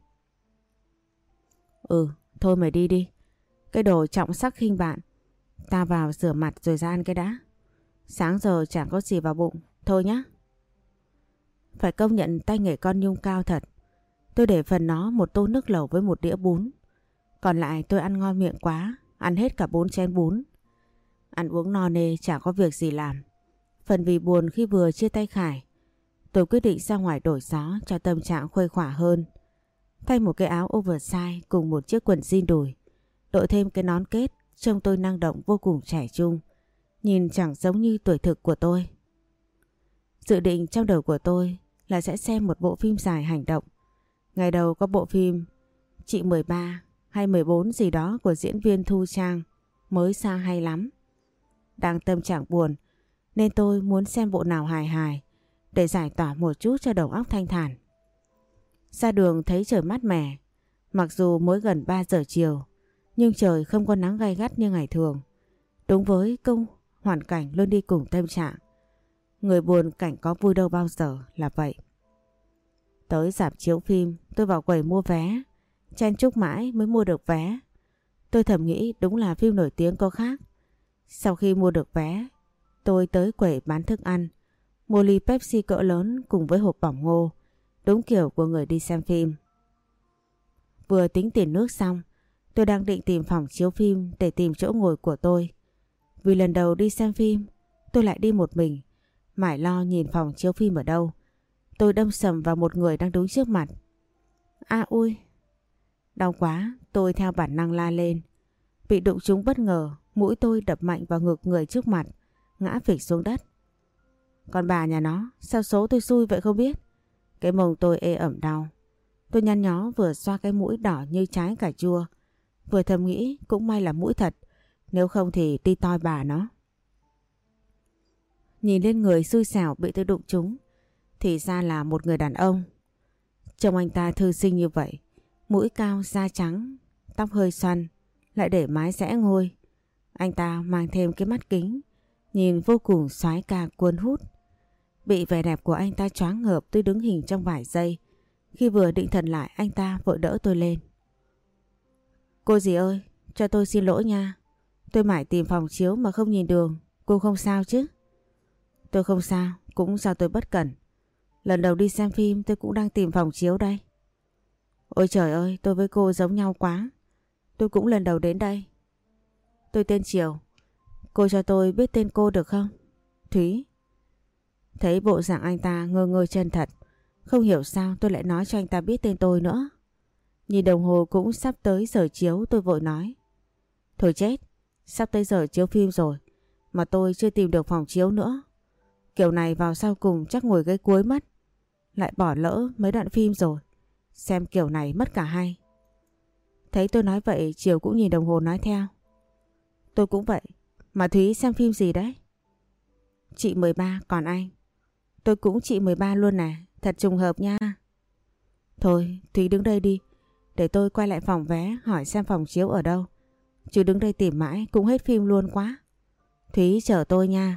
Ừ, thôi mày đi đi. Cái đồ trọng sắc khinh bạn. Tao vào rửa mặt rồi ra ăn cái đã. Sáng giờ chẳng có gì vào bụng. Thôi nhá. Phải công nhận tay nghề con Nhung cao thật. Tôi để phần nó một tô nước lẩu với một đĩa bún. Còn lại tôi ăn ngon miệng quá. Ăn hết cả bốn chén bún. Ăn uống no nê chả có việc gì làm. Phần vì buồn khi vừa chia tay Khải, tôi quyết định ra ngoài đổi gió cho tâm trạng khuây khỏa hơn. Thay một cái áo oversize cùng một chiếc quần jean đùi, đội thêm cái nón kết, trông tôi năng động vô cùng trẻ trung, nhìn chẳng giống như tuổi thực của tôi. Dự định trong đầu của tôi là sẽ xem một bộ phim dài hành động. Ngày đầu có bộ phim Chị mười ba hay mười bốn gì đó của diễn viên Thu Trang, mới ra hay lắm. Đang tâm trạng buồn nên tôi muốn xem bộ nào hài hài để giải tỏa một chút cho đầu óc thanh thản. Ra đường thấy trời mát mẻ, mặc dù mới gần ba giờ chiều, nhưng trời không có nắng gay gắt như ngày thường. Đúng với câu hoàn cảnh luôn đi cùng tâm trạng. Người buồn cảnh có vui đâu bao giờ là vậy. Tới rạp chiếu phim, tôi vào quầy mua vé, chen chúc mãi mới mua được vé. Tôi thầm nghĩ đúng là phim nổi tiếng có khác. Sau khi mua được vé, tôi tới quầy bán thức ăn, mua ly Pepsi cỡ lớn cùng với hộp bỏng ngô, đúng kiểu của người đi xem phim. Vừa tính tiền nước xong, tôi đang định tìm phòng chiếu phim để tìm chỗ ngồi của tôi. Vì lần đầu đi xem phim, tôi lại đi một mình, mải lo nhìn phòng chiếu phim ở đâu. Tôi đâm sầm vào một người đang đứng trước mặt. À ui! Đau quá, tôi theo bản năng la lên. Bị đụng trúng bất ngờ, mũi tôi đập mạnh vào ngực người trước mặt, ngã phịch xuống đất. Còn bà nhà nó, sao số tôi xui vậy không biết. Cái mông tôi ê ẩm đau. Tôi nhăn nhó vừa xoa cái mũi đỏ như trái cà chua, vừa thầm nghĩ cũng may là mũi thật, nếu không thì đi toi bà nó. Nhìn lên người xui xẻo bị tôi đụng trúng, thì ra là một người đàn ông. Trông anh ta thư sinh như vậy, mũi cao da trắng, tóc hơi xoăn, lại để mái rẽ ngôi. Anh ta mang thêm cái mắt kính, nhìn vô cùng soái ca cuốn hút. Bị vẻ đẹp của anh ta choáng ngợp, tôi đứng hình trong vài giây. Khi vừa định thần lại, anh ta vội đỡ tôi lên. Cô dì ơi, cho tôi xin lỗi nha. Tôi mải tìm phòng chiếu mà không nhìn đường. Cô không sao chứ? Tôi không sao, cũng do tôi bất cẩn. Lần đầu đi xem phim tôi cũng đang tìm phòng chiếu đây. Ôi trời ơi, tôi với cô giống nhau quá. Tôi cũng lần đầu đến đây. Tôi tên Triều. Cô cho tôi biết tên cô được không? Thúy. Thấy bộ dạng anh ta ngơ ngơ chân thật, không hiểu sao tôi lại nói cho anh ta biết tên tôi nữa. Nhìn đồng hồ cũng sắp tới giờ chiếu, tôi vội nói. Thôi chết, sắp tới giờ chiếu phim rồi mà tôi chưa tìm được phòng chiếu nữa. Kiểu này vào sau cùng chắc ngồi ghế cuối mất. Lại bỏ lỡ mấy đoạn phim rồi. Xem kiểu này mất cả hai. Thấy tôi nói vậy, Triều cũng nhìn đồng hồ nói theo. Tôi cũng vậy. Mà Thúy xem phim gì đấy? Chị mười ba, còn anh? Tôi cũng chị mười ba luôn nè. Thật trùng hợp nha. Thôi Thúy đứng đây đi, để tôi quay lại phòng vé hỏi xem phòng chiếu ở đâu. Chứ đứng đây tìm mãi cũng hết phim luôn quá. Thúy chở tôi nha.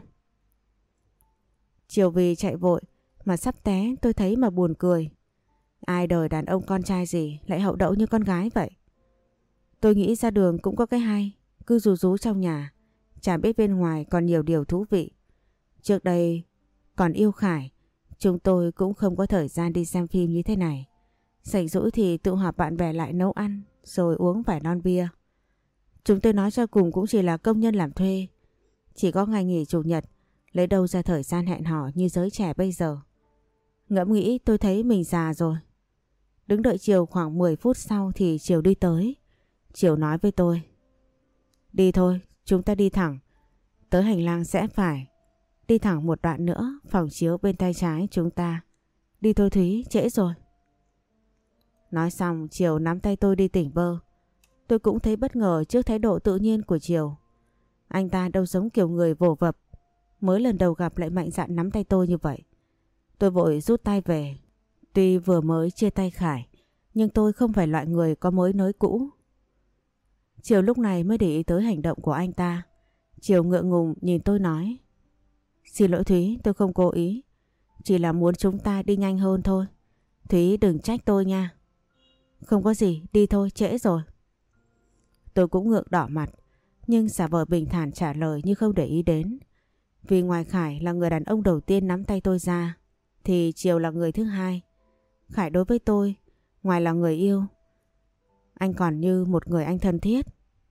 Chiều vì chạy vội mà sắp té, tôi thấy mà buồn cười. Ai đời đàn ông con trai gì lại hậu đậu như con gái vậy. Tôi nghĩ ra đường cũng có cái hay, cứ rú rú trong nhà, chả biết bên ngoài còn nhiều điều thú vị. Trước đây còn yêu Khải, chúng tôi cũng không có thời gian đi xem phim như thế này. Rảnh rỗi thì tụ họp bạn bè lại nấu ăn rồi uống vài lon bia. Chúng tôi nói cho cùng cũng chỉ là công nhân làm thuê, chỉ có ngày nghỉ chủ nhật, lấy đâu ra thời gian hẹn hò như giới trẻ bây giờ. Ngẫm nghĩ tôi thấy mình già rồi. Đứng đợi Triều khoảng mười phút sau thì Triều đi tới. Triều nói với tôi. Đi thôi, chúng ta đi thẳng. Tới hành lang rẽ phải. Đi thẳng một đoạn nữa, phòng chiếu bên tay trái chúng ta. Đi thôi Thúy, trễ rồi. Nói xong, Triều nắm tay tôi đi tỉnh bơ. Tôi cũng thấy bất ngờ trước thái độ tự nhiên của Triều. Anh ta đâu giống kiểu người vồ vập, mới lần đầu gặp lại mạnh dạn nắm tay tôi như vậy. Tôi vội rút tay về. Tuy vừa mới chia tay Khải, nhưng tôi không phải loại người có mới nối cũ. Triều lúc này mới để ý tới hành động của anh ta. Triều ngượng ngùng nhìn tôi nói. Xin lỗi Thúy, tôi không cố ý. Chỉ là muốn chúng ta đi nhanh hơn thôi. Thúy đừng trách tôi nha. Không có gì, đi thôi, trễ rồi. Tôi cũng ngượng đỏ mặt, nhưng giả vờ bình thản trả lời như không để ý đến. Vì ngoài Khải là người đàn ông đầu tiên nắm tay tôi ra, thì Triều là người thứ hai. Khải đối với tôi, ngoài là người yêu, anh còn như một người anh thân thiết.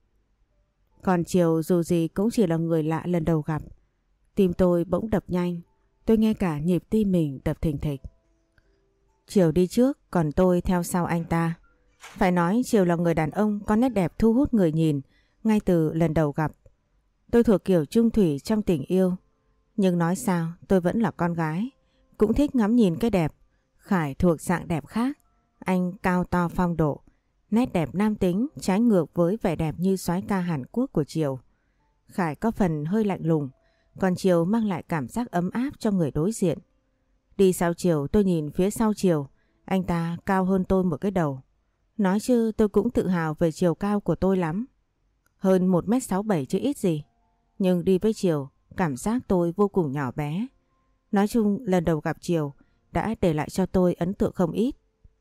Còn Triều dù gì cũng chỉ là người lạ lần đầu gặp. Tim tôi bỗng đập nhanh, tôi nghe cả nhịp tim mình đập thình thịch. Triều đi trước, còn tôi theo sau anh ta. Phải nói Triều là người đàn ông có nét đẹp thu hút người nhìn ngay từ lần đầu gặp. Tôi thuộc kiểu chung thủy trong tình yêu. Nhưng nói sao tôi vẫn là con gái, cũng thích ngắm nhìn cái đẹp. Khải thuộc dạng đẹp khác. Anh cao to phong độ, nét đẹp nam tính trái ngược với vẻ đẹp như soái ca Hàn Quốc của Triều. Khải có phần hơi lạnh lùng, còn Triều mang lại cảm giác ấm áp cho người đối diện. Đi sau Triều tôi nhìn phía sau Triều, anh ta cao hơn tôi một cái đầu. Nói chứ tôi cũng tự hào về chiều cao của tôi lắm. Hơn một mét sáu bảy chứ ít gì. Nhưng đi với Triều, cảm giác tôi vô cùng nhỏ bé. Nói chung lần đầu gặp Triều đã để lại cho tôi ấn tượng không ít.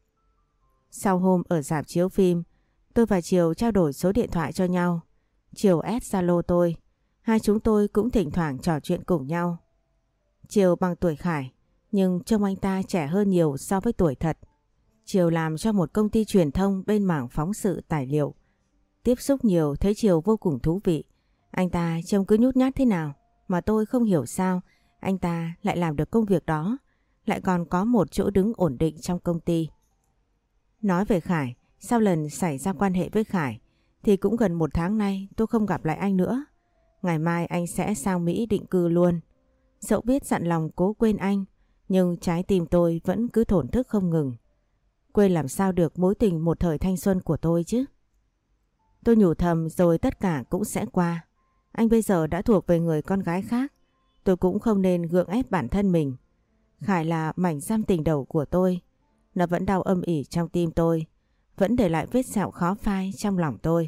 Sau hôm ở rạp chiếu phim, tôi và Triều trao đổi số điện thoại cho nhau. Triều add Zalo tôi, hai chúng tôi cũng thỉnh thoảng trò chuyện cùng nhau. Triều bằng tuổi Khải, nhưng trông anh ta trẻ hơn nhiều so với tuổi thật. Triều làm cho một công ty truyền thông bên mảng phóng sự tài liệu. Tiếp xúc nhiều thấy Triều vô cùng thú vị. Anh ta trông cứ nhút nhát thế nào mà tôi không hiểu sao anh ta lại làm được công việc đó, lại còn có một chỗ đứng ổn định trong công ty. Nói về Khải, sau lần xảy ra quan hệ với Khải thì cũng gần một tháng nay tôi không gặp lại anh nữa. Ngày mai anh sẽ sang Mỹ định cư luôn. Dẫu biết dặn lòng cố quên anh, nhưng trái tim tôi vẫn cứ thổn thức không ngừng. Quên làm sao được mối tình một thời thanh xuân của tôi chứ. Tôi nhủ thầm rồi tất cả cũng sẽ qua. Anh bây giờ đã thuộc về người con gái khác. Tôi cũng không nên gượng ép bản thân mình. Khải là mảnh giam tình đầu của tôi. Nó vẫn đau âm ỉ trong tim tôi, vẫn để lại vết sẹo khó phai trong lòng tôi.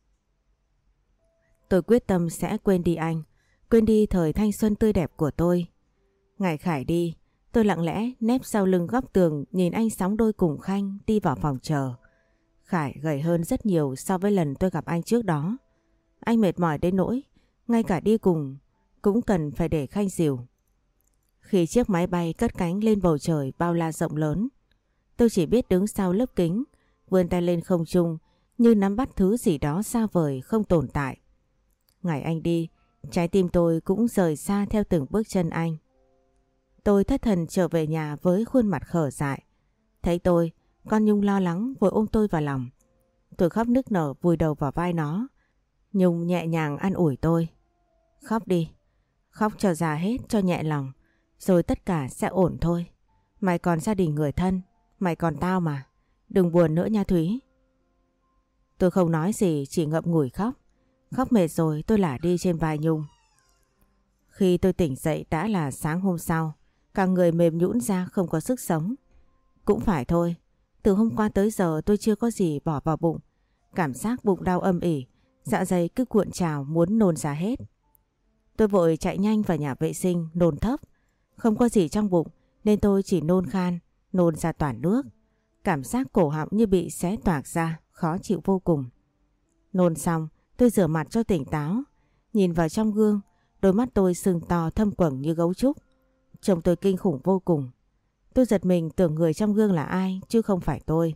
Tôi quyết tâm sẽ quên đi anh, quên đi thời thanh xuân tươi đẹp của tôi. Ngày Khải đi, tôi lặng lẽ nép sau lưng góc tường nhìn anh sóng đôi cùng Khanh đi vào phòng chờ. Khải gầy hơn rất nhiều so với lần tôi gặp anh trước đó. Anh mệt mỏi đến nỗi, ngay cả đi cùng cũng cần phải để Khanh dìu. Khi chiếc máy bay cất cánh lên bầu trời bao la rộng lớn, tôi chỉ biết đứng sau lớp kính, vươn tay lên không trung như nắm bắt thứ gì đó xa vời không tồn tại. Ngày anh đi, trái tim tôi cũng rời xa theo từng bước chân anh. Tôi thất thần trở về nhà với khuôn mặt khờ dại. Thấy tôi, con Nhung lo lắng vội ôm tôi vào lòng. Tôi khóc nức nở vùi đầu vào vai nó. Nhung nhẹ nhàng an ủi tôi. Khóc đi, khóc cho ra hết cho nhẹ lòng, rồi tất cả sẽ ổn thôi. Mày còn gia đình người thân, mày còn tao mà, đừng buồn nữa nha Thúy. Tôi không nói gì, chỉ ngậm ngùi khóc. Khóc mệt rồi tôi lả đi trên vai Nhung. Khi tôi tỉnh dậy đã là sáng hôm sau, cả người mềm nhũn ra không có sức sống. Cũng phải thôi, từ hôm qua tới giờ tôi chưa có gì bỏ vào bụng. Cảm giác bụng đau âm ỉ, dạ dày cứ cuộn trào muốn nôn ra hết. Tôi vội chạy nhanh vào nhà vệ sinh nôn thấp. Không có gì trong bụng nên tôi chỉ nôn khan, nôn ra toàn nước. Cảm giác cổ họng như bị xé toạc ra, khó chịu vô cùng. Nôn xong, tôi rửa mặt cho tỉnh táo. Nhìn vào trong gương, đôi mắt tôi sưng to thâm quầng như gấu trúc. Trông tôi kinh khủng vô cùng. Tôi giật mình tưởng người trong gương là ai chứ không phải tôi.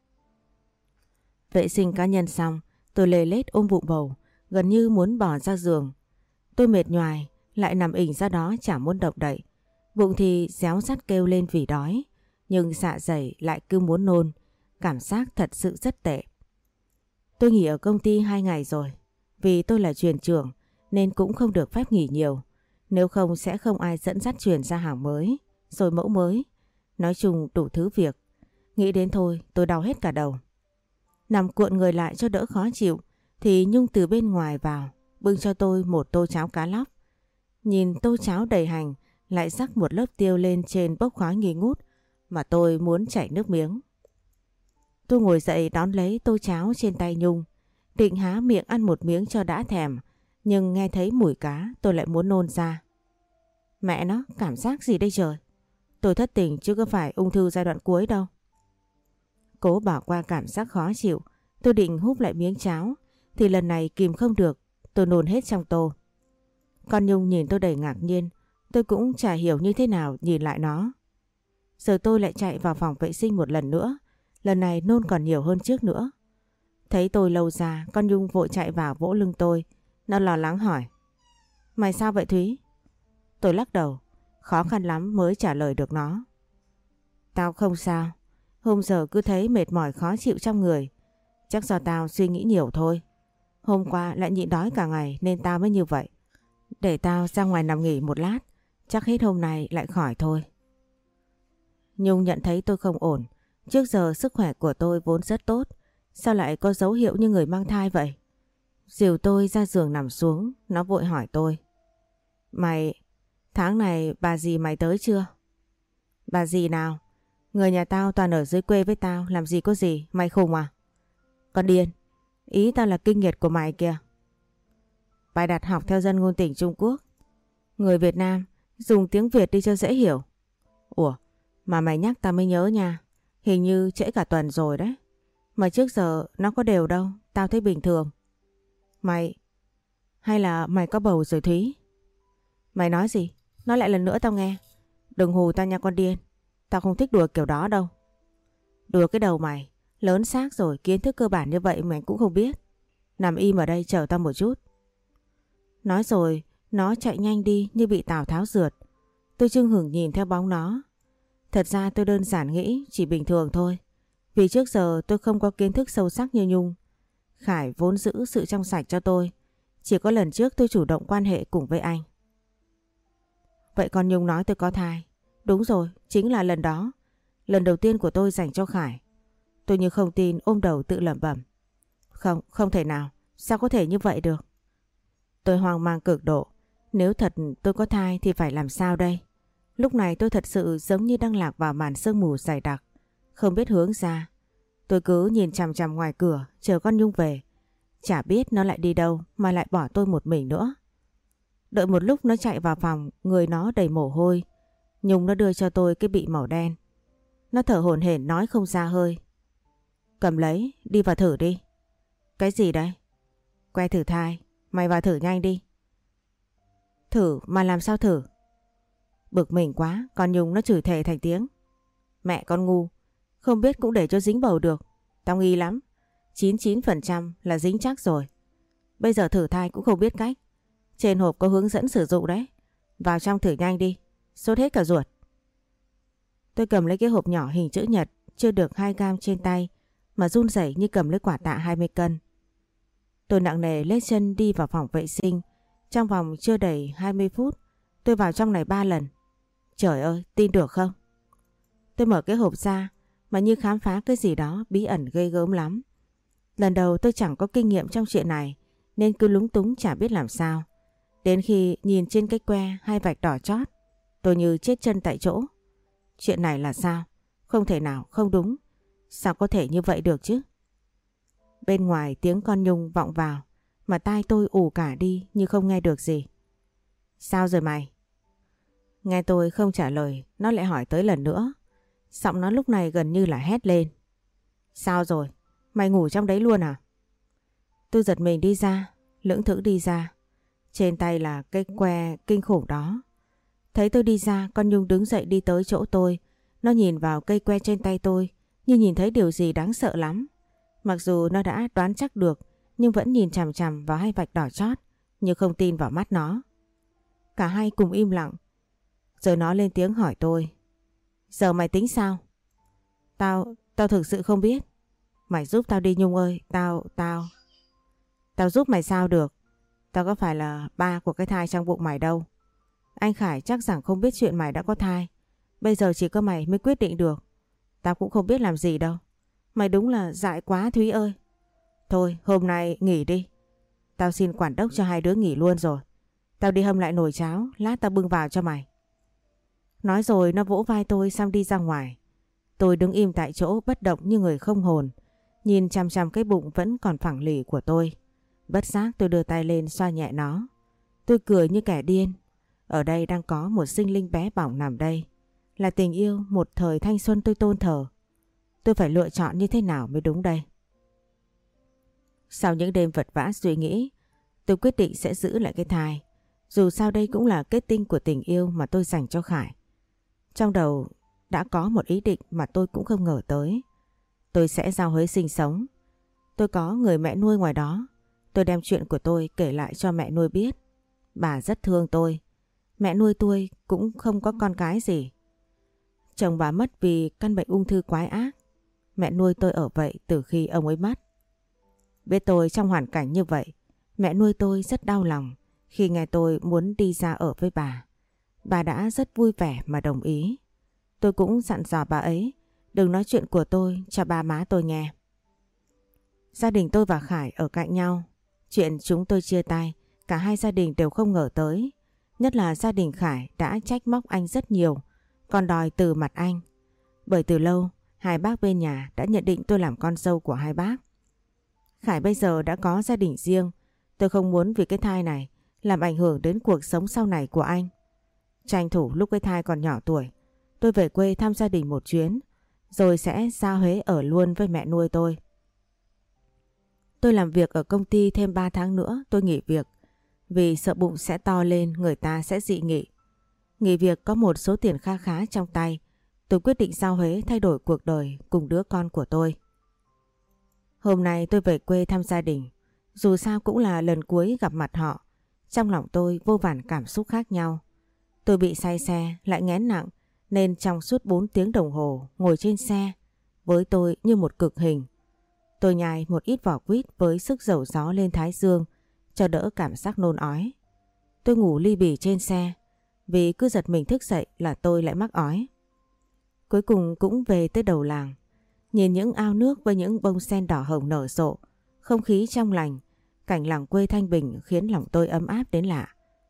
Vệ sinh cá nhân xong, tôi lê lết ôm bụng bầu, gần như muốn bỏ ra giường. Tôi mệt nhoài, lại nằm ỉn ra đó chả muốn động đậy. Bụng thì réo rắt kêu lên vì đói, nhưng dạ dày lại cứ muốn nôn. Cảm giác thật sự rất tệ. Tôi nghỉ ở công ty hai ngày rồi. Vì tôi là chuyền trưởng nên cũng không được phép nghỉ nhiều. Nếu không sẽ không ai dẫn dắt chuyền ra hàng mới, rồi mẫu mới. Nói chung đủ thứ việc. Nghĩ đến thôi tôi đau hết cả đầu. Nằm cuộn người lại cho đỡ khó chịu thì Nhung từ bên ngoài vào bưng cho tôi một tô cháo cá lóc. Nhìn tô cháo đầy hành lại rắc một lớp tiêu lên trên bốc khói nghi ngút mà tôi muốn chảy nước miếng. Tôi ngồi dậy đón lấy tô cháo trên tay Nhung, định há miệng ăn một miếng cho đã thèm, nhưng nghe thấy mùi cá tôi lại muốn nôn ra. Mẹ nó, cảm giác gì đây trời? Tôi thất tình chứ có phải ung thư giai đoạn cuối đâu. Cố bỏ qua cảm giác khó chịu, tôi định húp lại miếng cháo, thì lần này kìm không được, tôi nôn hết trong tô. Con Nhung nhìn tôi đầy ngạc nhiên, tôi cũng chả hiểu như thế nào nhìn lại nó. Giờ tôi lại chạy vào phòng vệ sinh một lần nữa, lần này nôn còn nhiều hơn trước nữa. Thấy tôi lâu ra, con Nhung vội chạy vào vỗ lưng tôi, nó lo lắng hỏi. Mày sao vậy Thúy? Tôi lắc đầu, khó khăn lắm mới trả lời được nó. Tao không sao, hôm giờ cứ thấy mệt mỏi khó chịu trong người, chắc do tao suy nghĩ nhiều thôi. Hôm qua lại nhịn đói cả ngày nên tao mới như vậy. Để tao ra ngoài nằm nghỉ một lát, chắc hết hôm nay lại khỏi thôi. Nhung nhận thấy tôi không ổn, trước giờ sức khỏe của tôi vốn rất tốt, sao lại có dấu hiệu như người mang thai vậy? Dìu tôi ra giường nằm xuống, nó vội hỏi tôi. Mày, tháng này bà dì mày tới chưa? Bà dì nào? Người nhà tao toàn ở dưới quê với tao, làm gì có gì, mày khùng à? Con điên, ý tao là kinh nghiệt của mày kìa. Bài đặt học theo dân ngôn tình Trung Quốc. Người Việt Nam dùng tiếng Việt đi cho dễ hiểu. Ủa, mà mày nhắc tao mới nhớ nha, hình như trễ cả tuần rồi đấy. Mà trước giờ nó có đều đâu, tao thấy bình thường. Mày, hay là mày có bầu rồi Thúy? Mày nói gì? Nói lại lần nữa tao nghe. Đừng hù tao nha con điên, tao không thích đùa kiểu đó đâu. Đùa cái đầu mày, lớn xác rồi, kiến thức cơ bản như vậy mày cũng không biết. Nằm im ở đây chờ tao một chút. Nói rồi, nó chạy nhanh đi như bị Tào Tháo rượt. Tôi chưng hửng nhìn theo bóng nó. Thật ra tôi đơn giản nghĩ chỉ bình thường thôi. Vì trước giờ tôi không có kiến thức sâu sắc như Nhung. Khải vốn giữ sự trong sạch cho tôi. Chỉ có lần trước tôi chủ động quan hệ cùng với anh. Vậy con Nhung nói tôi có thai. Đúng rồi, chính là lần đó. Lần đầu tiên của tôi dành cho Khải. Tôi như không tin, ôm đầu tự lẩm bẩm. Không, không thể nào. Sao có thể như vậy được? Tôi hoang mang cực độ. Nếu thật tôi có thai thì phải làm sao đây? Lúc này tôi thật sự giống như đang lạc vào màn sương mù dày đặc, không biết hướng ra. Tôi cứ nhìn chằm chằm ngoài cửa chờ con Nhung về. Chả biết nó lại đi đâu mà lại bỏ tôi một mình nữa. Đợi một lúc nó chạy vào phòng, người nó đầy mồ hôi. Nhung nó đưa cho tôi cái bị màu đen. Nó thở hổn hển nói không ra hơi. Cầm lấy, đi vào thử đi. Cái gì đây? Que thử thai, mày vào thử nhanh đi. Thử mà làm sao thử? Bực mình quá, con Nhung nó chửi thề thành tiếng. Mẹ con ngu, không biết cũng để cho dính bầu được. Tao nghi lắm, chín mươi chín phần trăm là dính chắc rồi. Bây giờ thử thai cũng không biết cách. Trên hộp có hướng dẫn sử dụng đấy. Vào trong thử nhanh đi, sốt hết cả ruột. Tôi cầm lấy cái hộp nhỏ hình chữ nhật, chưa được hai gam trên tay, mà run rẩy như cầm lấy quả tạ hai mươi cân. Tôi nặng nề lết chân đi vào phòng vệ sinh. Trong vòng chưa đầy hai mươi phút, tôi vào trong này ba lần. Trời ơi, tin được không? Tôi mở cái hộp ra mà như khám phá cái gì đó bí ẩn ghê gớm lắm. Lần đầu tôi chẳng có kinh nghiệm trong chuyện này nên cứ lúng túng chả biết làm sao. Đến khi nhìn trên cái que hai vạch đỏ chót, tôi như chết chân tại chỗ. Chuyện này là sao? Không thể nào, không đúng. Sao có thể như vậy được chứ? Bên ngoài tiếng con Nhung vọng vào mà tai tôi ù cả đi như không nghe được gì. Sao rồi mày? Nghe tôi không trả lời, nó lại hỏi tới lần nữa. Giọng nó lúc này gần như là hét lên. Sao rồi? Mày ngủ trong đấy luôn à? Tôi giật mình đi ra, lững thững đi ra. Trên tay là cái que kinh khủng đó. Thấy tôi đi ra, con Nhung đứng dậy đi tới chỗ tôi. Nó nhìn vào cây que trên tay tôi như nhìn thấy điều gì đáng sợ lắm. Mặc dù nó đã đoán chắc được nhưng vẫn nhìn chằm chằm vào hai vạch đỏ chót như không tin vào mắt nó. Cả hai cùng im lặng. Rồi nó lên tiếng hỏi tôi. Giờ mày tính sao? Tao, tao thực sự không biết. Mày giúp tao đi Nhung ơi, tao, tao. Tao giúp mày sao được? Tao có phải là ba của cái thai trong bụng mày đâu. Anh Khải chắc rằng không biết chuyện mày đã có thai. Bây giờ chỉ có mày mới quyết định được. Tao cũng không biết làm gì đâu. Mày đúng là dại quá Thúy ơi. Thôi hôm nay nghỉ đi. Tao xin quản đốc cho hai đứa nghỉ luôn rồi. Tao đi hâm lại nồi cháo, lát tao bưng vào cho mày. Nói rồi nó vỗ vai tôi xong đi ra ngoài. Tôi đứng im tại chỗ bất động như người không hồn. Nhìn chằm chằm cái bụng vẫn còn phẳng lì của tôi. Bất giác tôi đưa tay lên xoa nhẹ nó. Tôi cười như kẻ điên. Ở đây đang có một sinh linh bé bỏng nằm đây. là tình yêu một thời thanh xuân tôi tôn thờ. Tôi phải lựa chọn như thế nào mới đúng đây? Sau những đêm vật vã suy nghĩ, tôi quyết định sẽ giữ lại cái thai. Dù sao đây cũng là kết tinh của tình yêu mà tôi dành cho Khải. Trong đầu đã có một ý định mà tôi cũng không ngờ tới. Tôi sẽ giao Huế sinh sống. Tôi có người mẹ nuôi ngoài đó. Tôi đem chuyện của tôi kể lại cho mẹ nuôi biết. Bà rất thương tôi. Mẹ nuôi tôi cũng không có con cái gì. Chồng bà mất vì căn bệnh ung thư quái ác. Mẹ nuôi tôi ở vậy từ khi ông ấy mất. Biết tôi trong hoàn cảnh như vậy, mẹ nuôi tôi rất đau lòng khi nghe tôi muốn đi ra ở với bà. Bà đã rất vui vẻ mà đồng ý. Tôi cũng dặn dò bà ấy đừng nói chuyện của tôi cho ba má tôi nghe. Gia đình tôi và Khải ở cạnh nhau. Chuyện chúng tôi chia tay, cả hai gia đình đều không ngờ tới. Nhất là gia đình Khải đã trách móc anh rất nhiều, còn đòi từ mặt anh. Bởi từ lâu, hai bác bên nhà đã nhận định tôi làm con dâu của hai bác. Khải bây giờ đã có gia đình riêng. Tôi không muốn vì cái thai này làm ảnh hưởng đến cuộc sống sau này của anh. Tranh thủ lúc cái thai còn nhỏ tuổi, tôi về quê thăm gia đình một chuyến, rồi sẽ ra Huế ở luôn với mẹ nuôi tôi. Tôi làm việc ở công ty thêm ba tháng nữa tôi nghỉ việc, vì sợ bụng sẽ to lên người ta sẽ dị nghị. Nghỉ việc có một số tiền kha khá trong tay, tôi quyết định ra Huế thay đổi cuộc đời cùng đứa con của tôi. Hôm nay tôi về quê thăm gia đình, dù sao cũng là lần cuối gặp mặt họ. Trong lòng tôi vô vàn cảm xúc khác nhau. Tôi bị say xe lại nghén nặng, nên trong suốt bốn tiếng đồng hồ ngồi trên xe với tôi như một cực hình. Tôi nhai một ít vỏ quýt với sức dầu gió lên thái dương cho đỡ cảm giác nôn ói. Tôi ngủ li bì trên xe, vì cứ giật mình thức dậy là tôi lại mắc ói. Cuối cùng cũng về tới đầu làng. Nhìn những ao nước với những bông sen đỏ hồng nở rộ, không khí trong lành, cảnh làng quê thanh bình khiến lòng tôi ấm áp đến lạ.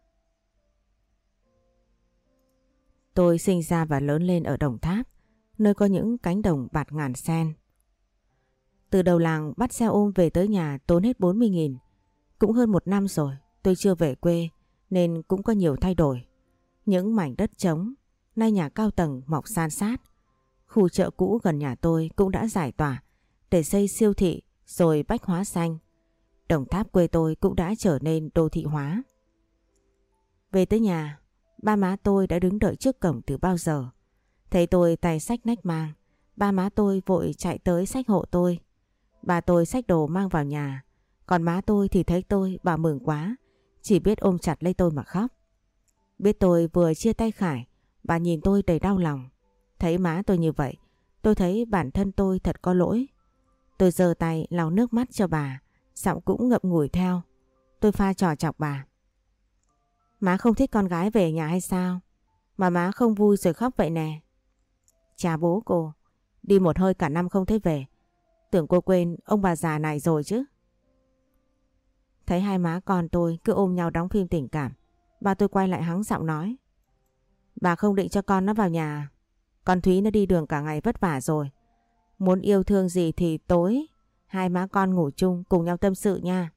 Tôi sinh ra và lớn lên ở Đồng Tháp, nơi có những cánh đồng bạt ngàn sen. Từ đầu làng bắt xe ôm về tới nhà tốn hết bốn mươi nghìn. Cũng hơn một năm rồi tôi chưa về quê nên cũng có nhiều thay đổi. Những mảnh đất trống, nay nhà cao tầng mọc san sát. Khu chợ cũ gần nhà tôi cũng đã giải tỏa để xây siêu thị rồi bách hóa xanh. Đồng Tháp quê tôi cũng đã trở nên đô thị hóa. Về tới nhà, ba má tôi đã đứng đợi trước cổng từ bao giờ. Thấy tôi tay xách nách mang, ba má tôi vội chạy tới xách hộ tôi. Bà tôi xách đồ mang vào nhà, còn má tôi thì thấy tôi bà mừng quá, chỉ biết ôm chặt lấy tôi mà khóc. Biết tôi vừa chia tay Khải, bà nhìn tôi đầy đau lòng. Thấy má tôi như vậy, tôi thấy bản thân tôi thật có lỗi. Tôi giơ tay lau nước mắt cho bà, giọng cũng ngậm ngùi theo. Tôi pha trò chọc bà. Má không thích con gái về nhà hay sao? Mà má không vui rồi khóc vậy nè. Chà bố cô, đi một hơi cả năm không thấy về. Tưởng cô quên ông bà già này rồi chứ. Thấy hai má con tôi cứ ôm nhau đóng phim tình cảm, bà tôi quay lại hắng giọng nói. Bà không định cho con nó vào nhà. Con Thúy nó đi đường cả ngày vất vả rồi. Muốn yêu thương gì thì tối hai má con ngủ chung cùng nhau tâm sự nha.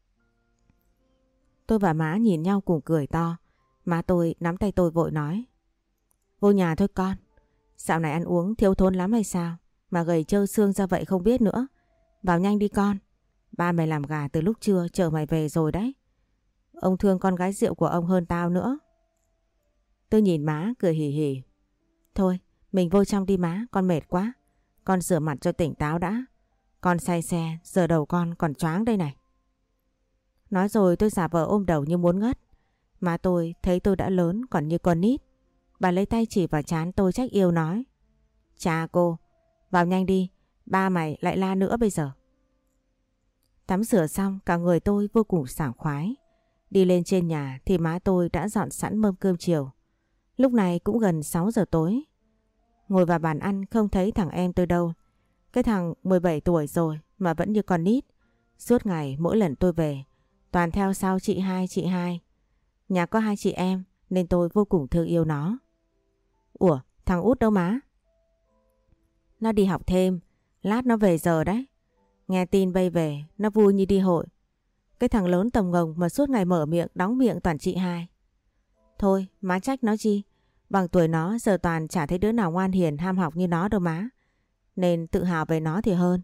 Tôi và má nhìn nhau cùng cười to. Má tôi nắm tay tôi vội nói. Vô nhà thôi con. Dạo này ăn uống thiếu thốn lắm hay sao mà gầy trơ xương ra vậy không biết nữa. Vào nhanh đi con. Ba mày làm gà từ lúc trưa chờ mày về rồi đấy. Ông thương con gái rượu của ông hơn tao nữa. Tôi nhìn má cười hì hì. Thôi mình vô trong đi má, con mệt quá. Con rửa mặt cho tỉnh táo đã. Con say xe, giờ đầu con còn choáng đây này. Nói rồi tôi giả vờ ôm đầu như muốn ngất. Má tôi thấy tôi đã lớn còn như con nít. Bà lấy tay chỉ vào trán tôi trách yêu nói. Chà cô, vào nhanh đi, ba mày lại la nữa bây giờ. Tắm rửa xong cả người tôi vô cùng sảng khoái. Đi lên trên nhà thì má tôi đã dọn sẵn mâm cơm chiều. Lúc này cũng gần sáu giờ tối. Ngồi vào bàn ăn không thấy thằng em tôi đâu. Cái thằng mười bảy tuổi rồi mà vẫn như con nít. Suốt ngày mỗi lần tôi về toàn theo sau chị hai chị hai. Nhà có hai chị em nên tôi vô cùng thương yêu nó. Ủa thằng út đâu má? Nó đi học thêm, lát nó về giờ đấy. Nghe tin bay về nó vui như đi hội. Cái thằng lớn tầm ngồng mà suốt ngày mở miệng đóng miệng toàn chị hai. Thôi má trách nó chi. Bằng tuổi nó giờ toàn chả thấy đứa nào ngoan hiền ham học như nó đâu má. Nên tự hào về nó thì hơn.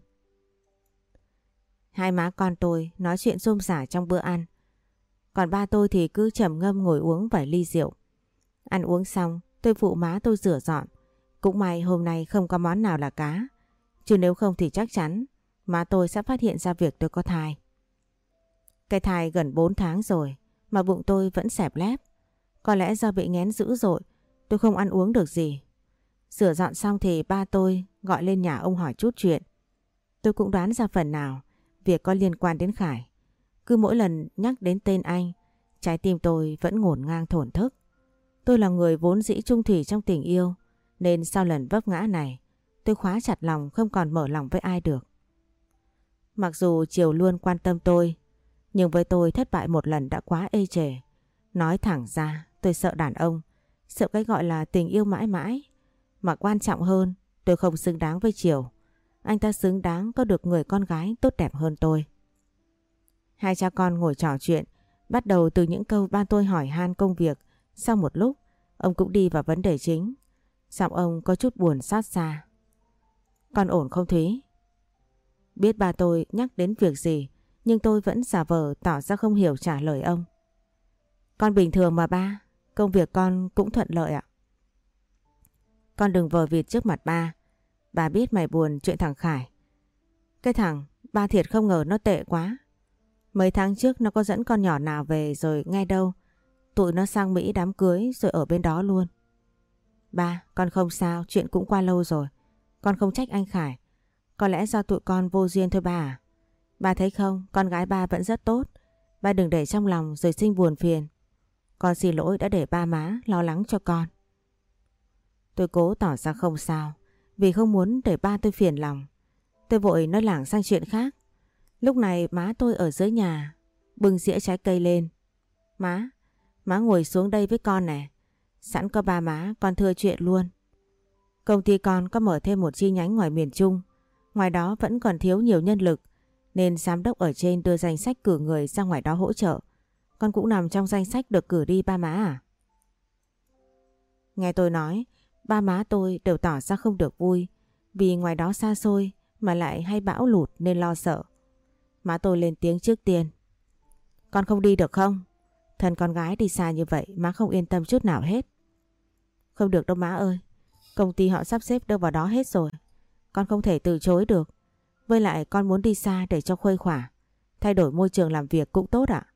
Hai má con tôi nói chuyện rôm rả trong bữa ăn. Còn ba tôi thì cứ trầm ngâm ngồi uống vài ly rượu. Ăn uống xong tôi phụ má tôi rửa dọn. Cũng may hôm nay không có món nào là cá. Chứ nếu không thì chắc chắn má tôi sẽ phát hiện ra việc tôi có thai. Cái thai gần bốn tháng rồi mà bụng tôi vẫn xẹp lép. Có lẽ do bị nghén dữ dội, tôi không ăn uống được gì. Rửa dọn xong thì ba tôi gọi lên nhà ông hỏi chút chuyện. Tôi cũng đoán ra phần nào việc có liên quan đến Khải. Cứ mỗi lần nhắc đến tên anh, trái tim tôi vẫn ngổn ngang thổn thức. Tôi là người vốn dĩ chung thủy trong tình yêu, nên sau lần vấp ngã này, tôi khóa chặt lòng không còn mở lòng với ai được. Mặc dù Triều luôn quan tâm tôi, nhưng với tôi thất bại một lần đã quá ê chề. Nói thẳng ra, tôi sợ đàn ông, sợ cái gọi là tình yêu mãi mãi. Mà quan trọng hơn, tôi không xứng đáng với Triều. Anh ta xứng đáng có được người con gái tốt đẹp hơn tôi. Hai cha con ngồi trò chuyện, bắt đầu từ những câu ba tôi hỏi han công việc. Sau một lúc, ông cũng đi vào vấn đề chính. Giọng ông có chút buồn xót xa. Con ổn không Thúy? Biết ba tôi nhắc đến việc gì, nhưng tôi vẫn giả vờ tỏ ra không hiểu trả lời ông. Con bình thường mà ba, công việc con cũng thuận lợi ạ. Con đừng vờ vịt trước mặt ba. Bà biết mày buồn chuyện thằng Khải. Cái thằng, ba thiệt không ngờ nó tệ quá. Mấy tháng trước nó có dẫn con nhỏ nào về rồi nghe đâu. Tụi nó sang Mỹ đám cưới rồi ở bên đó luôn. Ba, con không sao, chuyện cũng qua lâu rồi. Con không trách anh Khải. Có lẽ do tụi con vô duyên thôi ba à. Ba thấy không, con gái ba vẫn rất tốt. Ba đừng để trong lòng rồi sinh buồn phiền. Con xin lỗi đã để ba má lo lắng cho con. Tôi cố tỏ ra không sao, vì không muốn để ba tôi phiền lòng. Tôi vội nói lảng sang chuyện khác. Lúc này má tôi ở dưới nhà, bưng dĩa trái cây lên. Má, má ngồi xuống đây với con nè. Sẵn có ba má, con thưa chuyện luôn. Công ty con có mở thêm một chi nhánh ngoài miền Trung. Ngoài đó vẫn còn thiếu nhiều nhân lực, nên giám đốc ở trên đưa danh sách cử người ra ngoài đó hỗ trợ. Con cũng nằm trong danh sách được cử đi ba má à? Nghe tôi nói, ba má tôi đều tỏ ra không được vui, vì ngoài đó xa xôi mà lại hay bão lụt nên lo sợ. Má tôi lên tiếng trước tiên. Con không đi được không? Thân con gái đi xa như vậy má không yên tâm chút nào hết. Không được đâu má ơi. Công ty họ sắp xếp đâu vào đó hết rồi. Con không thể từ chối được. Với lại con muốn đi xa để cho khuây khỏa. Thay đổi môi trường làm việc cũng tốt ạ.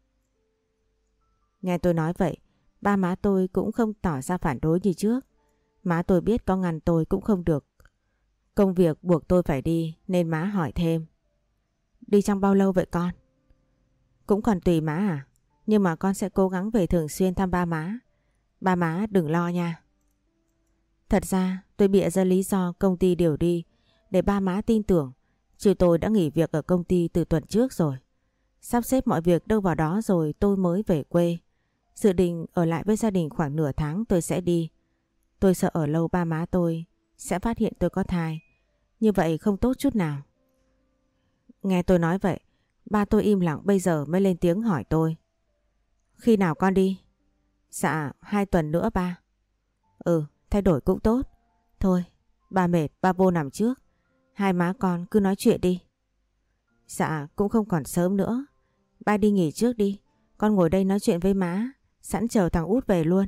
Nghe tôi nói vậy, ba má tôi cũng không tỏ ra phản đối như trước. Má tôi biết có ngăn tôi cũng không được. Công việc buộc tôi phải đi nên má hỏi thêm. Đi trong bao lâu vậy con? Cũng còn tùy má à. Nhưng mà con sẽ cố gắng về thường xuyên thăm ba má. Ba má đừng lo nha. Thật ra tôi bịa ra lý do công ty điều đi để ba má tin tưởng. Chứ tôi đã nghỉ việc ở công ty từ tuần trước rồi. Sắp xếp mọi việc đâu vào đó rồi tôi mới về quê. Dự định ở lại với gia đình khoảng nửa tháng tôi sẽ đi. Tôi sợ ở lâu ba má tôi sẽ phát hiện tôi có thai. Như vậy không tốt chút nào. Nghe tôi nói vậy, ba tôi im lặng bây giờ mới lên tiếng hỏi tôi. Khi nào con đi? Dạ, hai tuần nữa ba. Ừ, thay đổi cũng tốt. Thôi, ba mệt, ba vô nằm trước. Hai má con cứ nói chuyện đi. Dạ, cũng không còn sớm nữa. Ba đi nghỉ trước đi. Con ngồi đây nói chuyện với má, sẵn chờ thằng út về luôn.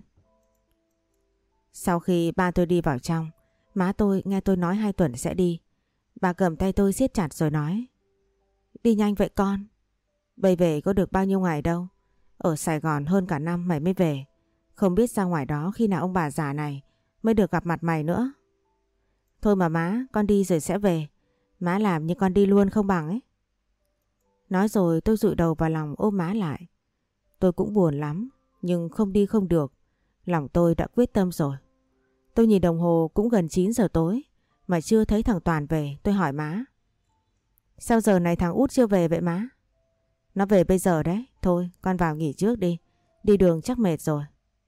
Sau khi ba tôi đi vào trong, má tôi nghe tôi nói hai tuần sẽ đi. Bà cầm tay tôi siết chặt rồi nói. Đi nhanh vậy con. Bây về có được bao nhiêu ngày đâu. Ở Sài Gòn hơn cả năm mày mới về. Không biết ra ngoài đó khi nào ông bà già này mới được gặp mặt mày nữa. Thôi mà má, con đi rồi sẽ về. Má làm như con đi luôn không bằng ấy. Nói rồi tôi dụi đầu vào lòng ôm má lại. Tôi cũng buồn lắm, nhưng không đi không được. Lòng tôi đã quyết tâm rồi. Tôi nhìn đồng hồ cũng gần chín giờ tối mà chưa thấy thằng Toàn về. Tôi hỏi má. Sao giờ này thằng út chưa về vậy má? Nó về bây giờ đấy. Thôi con vào nghỉ trước đi. Đi đường chắc mệt rồi.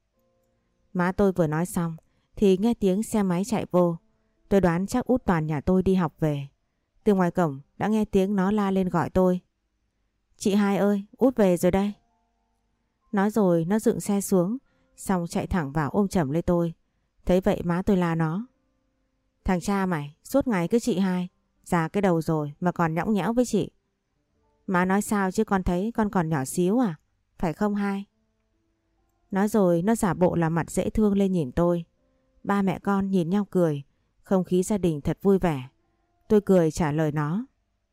Má tôi vừa nói xong thì nghe tiếng xe máy chạy vô. Tôi đoán chắc út Toàn nhà tôi đi học về. Từ ngoài cổng đã nghe tiếng nó la lên gọi tôi. Chị hai ơi, út về rồi đây. Nói rồi nó dựng xe xuống, xong chạy thẳng vào ôm chầm lấy tôi. Thấy vậy má tôi la nó. Thằng cha mày suốt ngày cứ chị hai, già cái đầu rồi mà còn nhõng nhẽo với chị. Má nói sao chứ con thấy con còn nhỏ xíu à, phải không hai? Nói rồi nó giả bộ làm mặt dễ thương lên nhìn tôi. Ba mẹ con nhìn nhau cười, không khí gia đình thật vui vẻ. Tôi cười trả lời nó.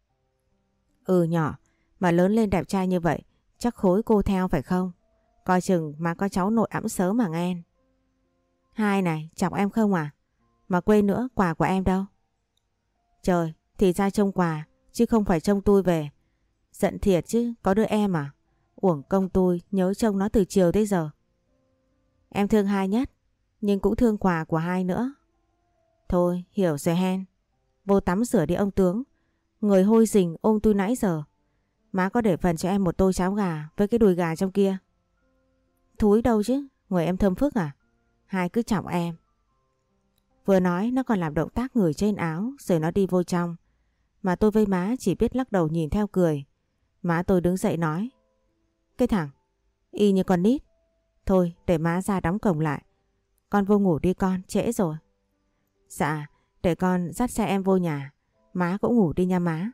Ừ nhỏ, mà lớn lên đẹp trai như vậy, chắc khối cô theo phải không? Coi chừng mà có cháu nội ẵm sớm mà nghe. Hai này, chọc em không à? Mà quên nữa, quà của em đâu? Trời, thì ra trông quà, chứ không phải trông tôi về. Giận thiệt chứ, có đứa em à? Uổng công tôi nhớ trông nó từ chiều tới giờ. Em thương hai nhất, nhưng cũng thương quà của hai nữa. Thôi, hiểu rồi hen. Vô tắm rửa đi ông tướng. Người hôi rình ôm tôi nãy giờ. Má có để phần cho em một tô cháo gà với cái đùi gà trong kia. Thúi đâu chứ, người em thơm phức à? Hai cứ chọc em. Vừa nói nó còn làm động tác người trên áo rồi nó đi vô trong. Mà tôi với má chỉ biết lắc đầu nhìn theo cười. Má tôi đứng dậy nói. Cái thằng, y như con nít. Thôi để má ra đóng cổng lại. Con vô ngủ đi con, trễ rồi. Dạ, để con dắt xe em vô nhà. Má cũng ngủ đi nha má.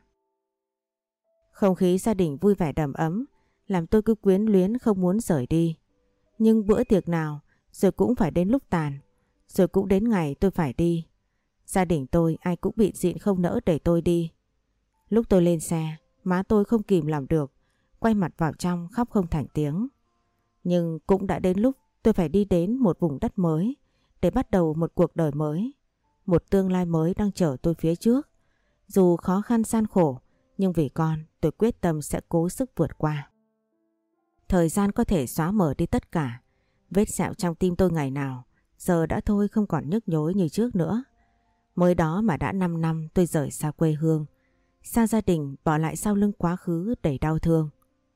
Không khí gia đình vui vẻ đầm ấm, làm tôi cứ quyến luyến không muốn rời đi. Nhưng bữa tiệc nào rồi cũng phải đến lúc tàn, rồi cũng đến ngày tôi phải đi. Gia đình tôi ai cũng bị dịn không nỡ để tôi đi. Lúc tôi lên xe, má tôi không kìm làm được, quay mặt vào trong khóc không thành tiếng. Nhưng cũng đã đến lúc tôi phải đi đến một vùng đất mới để bắt đầu một cuộc đời mới. Một tương lai mới đang chờ tôi phía trước. Dù khó khăn gian khổ, nhưng vì con tôi quyết tâm sẽ cố sức vượt qua. Thời gian có thể xóa mở đi tất cả. Vết sẹo trong tim tôi ngày nào giờ đã thôi không còn nhức nhối như trước nữa. Mới đó mà đã năm năm tôi rời xa quê hương, xa gia đình, bỏ lại sau lưng quá khứ đầy đau thương.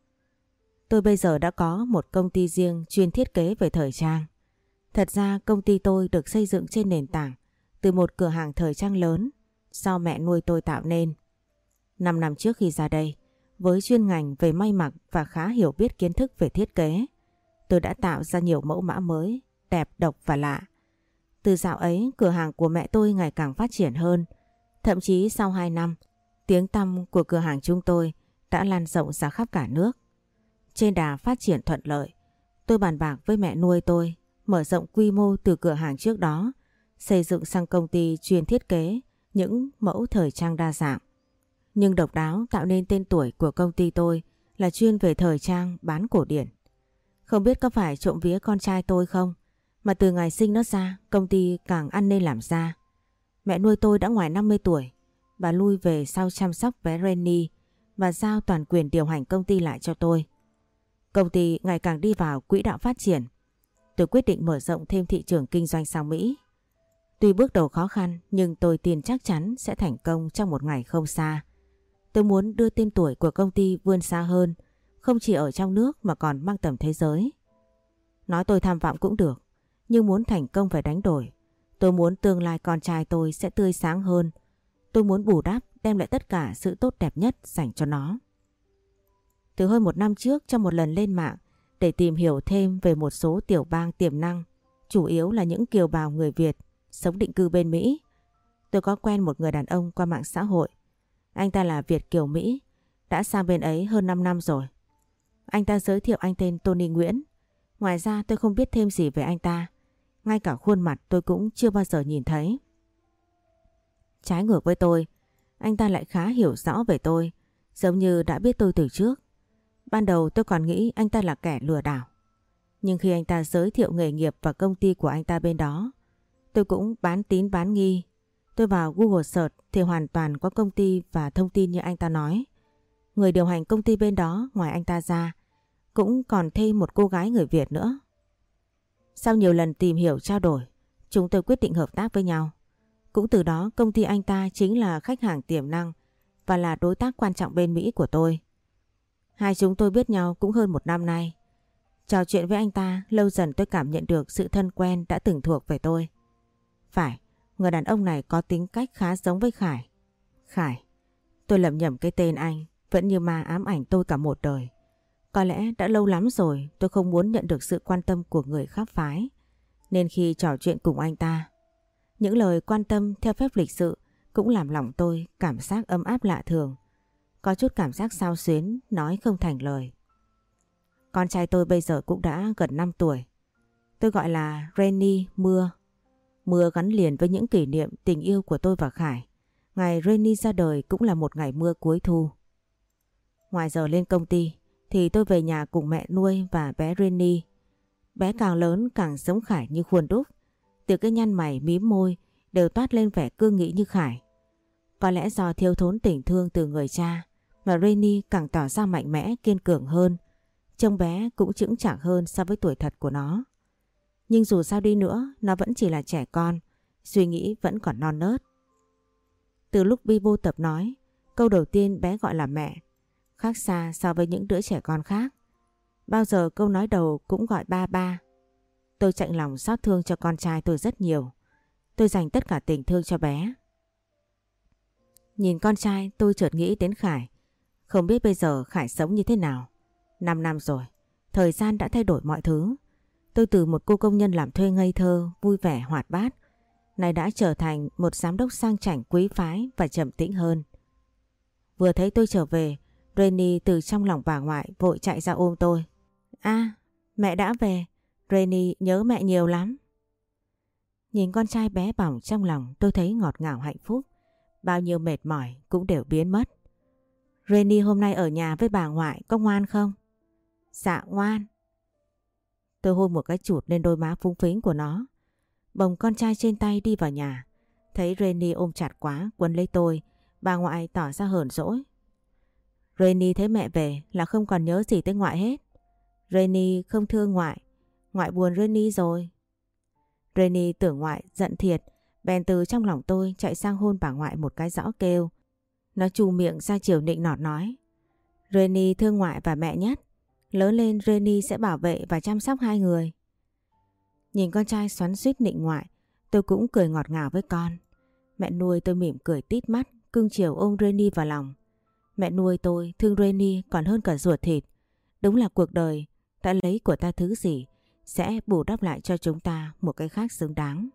Tôi bây giờ đã có một công ty riêng chuyên thiết kế về thời trang. Thật ra công ty tôi được xây dựng trên nền tảng từ một cửa hàng thời trang lớn do mẹ nuôi tôi tạo nên. Năm năm trước khi ra đây, với chuyên ngành về may mặc và khá hiểu biết kiến thức về thiết kế, tôi đã tạo ra nhiều mẫu mã mới, đẹp, độc và lạ. Từ dạo ấy, cửa hàng của mẹ tôi ngày càng phát triển hơn. Thậm chí sau hai năm, tiếng tăm của cửa hàng chúng tôi đã lan rộng ra khắp cả nước. Trên đà phát triển thuận lợi, tôi bàn bạc với mẹ nuôi tôi mở rộng quy mô từ cửa hàng trước đó, xây dựng sang công ty chuyên thiết kế những mẫu thời trang đa dạng. Nhưng độc đáo tạo nên tên tuổi của công ty tôi là chuyên về thời trang bán cổ điển. Không biết có phải trộm vía con trai tôi không, mà từ ngày sinh nó ra, công ty càng ăn nên làm ra. Mẹ nuôi tôi đã ngoài năm mươi tuổi, bà lui về sau chăm sóc bé Renny và giao toàn quyền điều hành công ty lại cho tôi. Công ty ngày càng đi vào quỹ đạo phát triển. Tôi quyết định mở rộng thêm thị trường kinh doanh sang Mỹ. Tuy bước đầu khó khăn nhưng tôi tin chắc chắn sẽ thành công trong một ngày không xa. Tôi muốn đưa tên tuổi của công ty vươn xa hơn, không chỉ ở trong nước mà còn mang tầm thế giới. Nói tôi tham vọng cũng được, nhưng muốn thành công phải đánh đổi. Tôi muốn tương lai con trai tôi sẽ tươi sáng hơn. Tôi muốn bù đắp đem lại tất cả sự tốt đẹp nhất dành cho nó. Từ hơn một năm trước, trong một lần lên mạng để tìm hiểu thêm về một số tiểu bang tiềm năng, chủ yếu là những kiều bào người Việt sống định cư bên Mỹ, tôi có quen một người đàn ông qua mạng xã hội. Anh ta là Việt kiều Mỹ, đã sang bên ấy hơn năm năm rồi. Anh ta giới thiệu anh tên Tony Nguyễn. Ngoài ra tôi không biết thêm gì về anh ta, ngay cả khuôn mặt tôi cũng chưa bao giờ nhìn thấy. Trái ngược với tôi, anh ta lại khá hiểu rõ về tôi, giống như đã biết tôi từ trước. Ban đầu tôi còn nghĩ anh ta là kẻ lừa đảo. Nhưng khi anh ta giới thiệu nghề nghiệp và công ty của anh ta bên đó, tôi cũng bán tín bán nghi. Tôi vào Google search thì hoàn toàn có công ty và thông tin như anh ta nói. Người điều hành công ty bên đó ngoài anh ta ra, cũng còn thêm một cô gái người Việt nữa. Sau nhiều lần tìm hiểu trao đổi, chúng tôi quyết định hợp tác với nhau. Cũng từ đó công ty anh ta chính là khách hàng tiềm năng và là đối tác quan trọng bên Mỹ của tôi. Hai chúng tôi biết nhau cũng hơn một năm nay. Trò chuyện với anh ta, lâu dần tôi cảm nhận được sự thân quen đã từng thuộc về tôi. Phải, người đàn ông này có tính cách khá giống với Khải. Khải, tôi lầm nhầm cái tên anh, vẫn như ma ám ảnh tôi cả một đời. Có lẽ đã lâu lắm rồi tôi không muốn nhận được sự quan tâm của người khác phái, Nên khi trò chuyện cùng anh ta, những lời quan tâm theo phép lịch sự cũng làm lòng tôi cảm giác ấm áp lạ thường. Có chút cảm giác xao xuyến nói không thành lời. Con trai tôi bây giờ cũng đã gần năm tuổi. Tôi gọi là Rainy Mưa. Mưa gắn liền với những kỷ niệm tình yêu của tôi và Khải. Ngày Rainy ra đời cũng là một ngày mưa cuối thu. Ngoài giờ lên công ty thì tôi về nhà cùng mẹ nuôi và bé Rainy. Bé càng lớn càng giống Khải như khuôn đúc. Từ cái nhăn mày mím môi đều toát lên vẻ cương nghị như Khải. Có lẽ do thiếu thốn tình thương từ người cha mà Rainy càng tỏ ra mạnh mẽ, kiên cường hơn. Trông bé cũng chững chạc hơn so với tuổi thật của nó. Nhưng dù sao đi nữa, nó vẫn chỉ là trẻ con, suy nghĩ vẫn còn non nớt. Từ lúc Bi vô tập nói, câu đầu tiên bé gọi là mẹ, khác xa so với những đứa trẻ con khác. Bao giờ câu nói đầu cũng gọi ba ba. Tôi chạnh lòng xót thương cho con trai tôi rất nhiều. Tôi dành tất cả tình thương cho bé. Nhìn con trai tôi chợt nghĩ đến Khải. Không biết bây giờ Khải sống như thế nào. Năm năm rồi, thời gian đã thay đổi mọi thứ. Tôi từ một cô công nhân làm thuê ngây thơ, vui vẻ, hoạt bát, nay đã trở thành một giám đốc sang chảnh, quý phái và trầm tĩnh hơn. Vừa thấy tôi trở về, Rainy từ trong lòng bà ngoại vội chạy ra ôm tôi. À, mẹ đã về, Rainy nhớ mẹ nhiều lắm. Nhìn con trai bé bỏng trong lòng tôi thấy ngọt ngào hạnh phúc. Bao nhiêu mệt mỏi cũng đều biến mất. Rainy hôm nay ở nhà với bà ngoại có ngoan không? Dạ ngoan. Tôi hôn một cái chụt lên đôi má phúng phính của nó. Bồng con trai trên tay đi vào nhà. Thấy Rainy ôm chặt quá quấn lấy tôi, bà ngoại tỏ ra hờn dỗi. Rainy thấy mẹ về là không còn nhớ gì tới ngoại hết. Rainy không thương ngoại, ngoại buồn Rainy rồi. Rainy tưởng ngoại giận thiệt, bèn từ trong lòng tôi chạy sang hôn bà ngoại một cái rõ kêu. Nó trù miệng ra chiều nịnh nọt nói. Rainy thương ngoại và mẹ nhất. Lớn lên Rainy sẽ bảo vệ và chăm sóc hai người. Nhìn con trai xoắn xuýt nịnh ngoại, tôi cũng cười ngọt ngào với con. Mẹ nuôi tôi mỉm cười tít mắt, cưng chiều ôm Rainy vào lòng. Mẹ nuôi tôi thương Rainy còn hơn cả ruột thịt. Đúng là cuộc đời đã lấy của ta thứ gì sẽ bù đắp lại cho chúng ta một cái khác xứng đáng.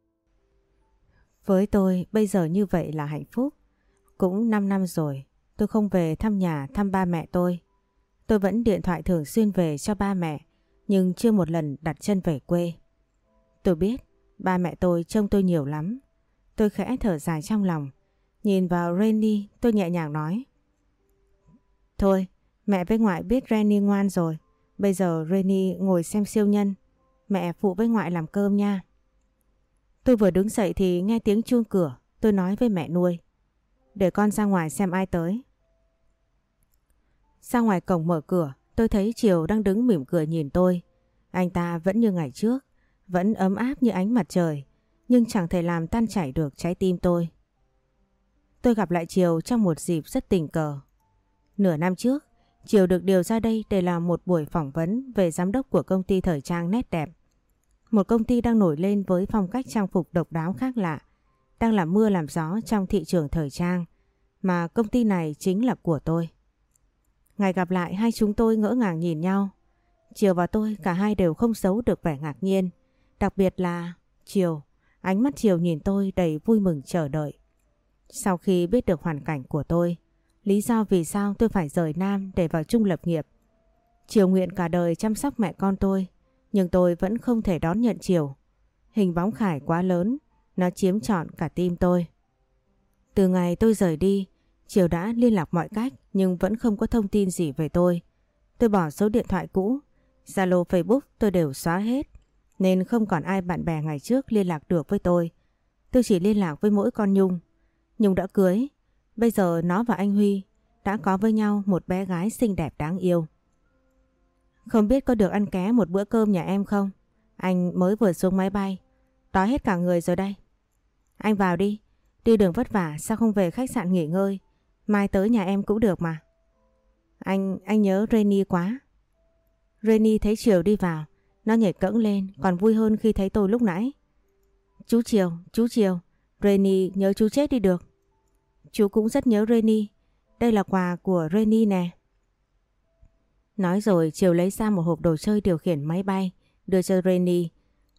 Với tôi bây giờ như vậy là hạnh phúc. Cũng năm năm rồi tôi không về thăm nhà thăm ba mẹ tôi. Tôi vẫn điện thoại thường xuyên về cho ba mẹ, nhưng chưa một lần đặt chân về quê. Tôi biết ba mẹ tôi trông tôi nhiều lắm. Tôi khẽ thở dài trong lòng. Nhìn vào Rainy tôi nhẹ nhàng nói. Thôi, mẹ với ngoại biết Rainy ngoan rồi. Bây giờ Rainy ngồi xem siêu nhân. Mẹ phụ với ngoại làm cơm nha. Tôi vừa đứng dậy thì nghe tiếng chuông cửa. Tôi nói với mẹ nuôi. Để con ra ngoài xem ai tới. Ra ngoài cổng mở cửa, tôi thấy Triều đang đứng mỉm cười nhìn tôi. Anh ta vẫn như ngày trước, vẫn ấm áp như ánh mặt trời, nhưng chẳng thể làm tan chảy được trái tim tôi. Tôi gặp lại Triều trong một dịp rất tình cờ. Nửa năm trước, Triều được điều ra đây để làm một buổi phỏng vấn về giám đốc của công ty thời trang Nét Đẹp. Một công ty đang nổi lên với phong cách trang phục độc đáo khác lạ, đang làm mưa làm gió trong thị trường thời trang, mà công ty này chính là của tôi. Ngày gặp lại hai chúng tôi ngỡ ngàng nhìn nhau. Triều và tôi cả hai đều không giấu được vẻ ngạc nhiên. Đặc biệt là Triều, ánh mắt Triều nhìn tôi đầy vui mừng chờ đợi. Sau khi biết được hoàn cảnh của tôi, lý do vì sao tôi phải rời Nam để vào Trung lập nghiệp, Triều nguyện cả đời chăm sóc mẹ con tôi, nhưng tôi vẫn không thể đón nhận Triều. Hình bóng Khải quá lớn, nó chiếm trọn cả tim tôi. Từ ngày tôi rời đi, Triều đã liên lạc mọi cách nhưng vẫn không có thông tin gì về tôi. Tôi bỏ số điện thoại cũ, Zalo, Facebook tôi đều xóa hết, nên không còn ai bạn bè ngày trước liên lạc được với tôi. Tôi chỉ liên lạc với mỗi con Nhung. Nhung đã cưới, bây giờ nó và anh Huy đã có với nhau một bé gái xinh đẹp đáng yêu. Không biết có được ăn ké một bữa cơm nhà em không? Anh mới vừa xuống máy bay, đói hết cả người rồi đây. Anh vào đi, đi đường vất vả sao không về khách sạn nghỉ ngơi, mai tới nhà em cũng được mà. Anh, anh nhớ Rainy quá. Rainy thấy Triều đi vào, nó nhảy cẫng lên, còn vui hơn khi thấy tôi lúc nãy. Chú Triều, chú Triều, Rainy nhớ chú chết đi được. Chú cũng rất nhớ Rainy, đây là quà của Rainy nè. Nói rồi Triều lấy ra một hộp đồ chơi điều khiển máy bay, đưa cho Rainy.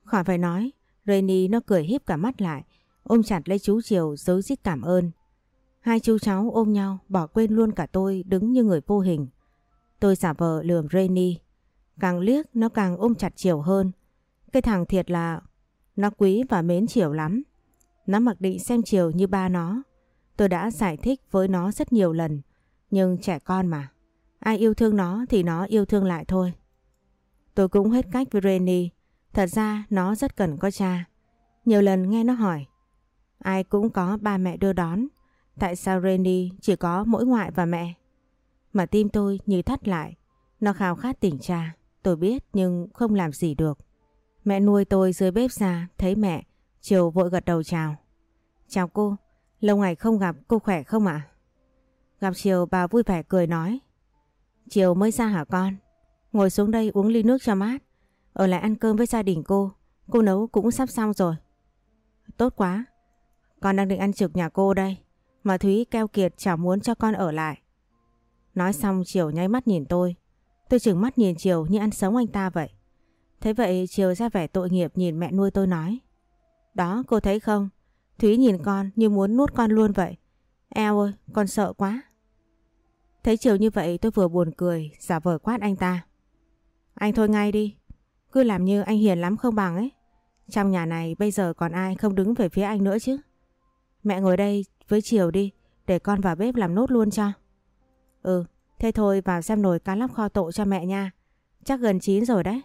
Khỏi phải nói, Rainy nó cười híp cả mắt lại, ôm chặt lấy chú Triều rối rít cảm ơn. Hai chú cháu ôm nhau bỏ quên luôn cả tôi đứng như người vô hình. Tôi giả vờ lườm Rainy, càng liếc nó càng ôm chặt Triều hơn. Cái thằng thiệt là nó quý và mến Triều lắm. Nó mặc định xem Triều như ba nó. Tôi đã giải thích với nó rất nhiều lần, nhưng trẻ con mà, ai yêu thương nó thì nó yêu thương lại thôi. Tôi cũng hết cách với Rainy. Thật ra nó rất cần có cha. Nhiều lần nghe nó hỏi, ai cũng có ba mẹ đưa đón, tại sao Rainy chỉ có mỗi ngoại và mẹ? Mà tim tôi như thắt lại. Nó khao khát tình cha, tôi biết nhưng không làm gì được. Mẹ nuôi tôi dưới bếp ra thấy mẹ, Triều vội gật đầu chào. Chào cô, lâu ngày không gặp, cô khỏe không ạ? Gặp Triều bà vui vẻ cười nói. Triều mới ra hả con? Ngồi xuống đây uống ly nước cho mát. Ở lại ăn cơm với gia đình cô. Cô nấu cũng sắp xong rồi. Tốt quá. Con đang định ăn trực nhà cô đây. Mà Thúy keo kiệt chẳng muốn cho con ở lại. Nói xong Triều nháy mắt nhìn tôi. Tôi chừng mắt nhìn Triều như ăn sống anh ta vậy. Thế vậy Triều ra vẻ tội nghiệp nhìn mẹ nuôi tôi nói. Đó cô thấy không? Thúy nhìn con như muốn nuốt con luôn vậy. Eo ơi, con sợ quá. Thấy Triều như vậy tôi vừa buồn cười, giả vờ quát anh ta. Anh thôi ngay đi. Cứ làm như anh hiền lắm không bằng ấy. Trong nhà này bây giờ còn ai không đứng về phía anh nữa chứ. Mẹ ngồi đây với Triều đi, để con vào bếp làm nốt luôn cho. Ừ, thế thôi vào xem nồi cá lóc kho tộ cho mẹ nha. Chắc gần chín rồi đấy.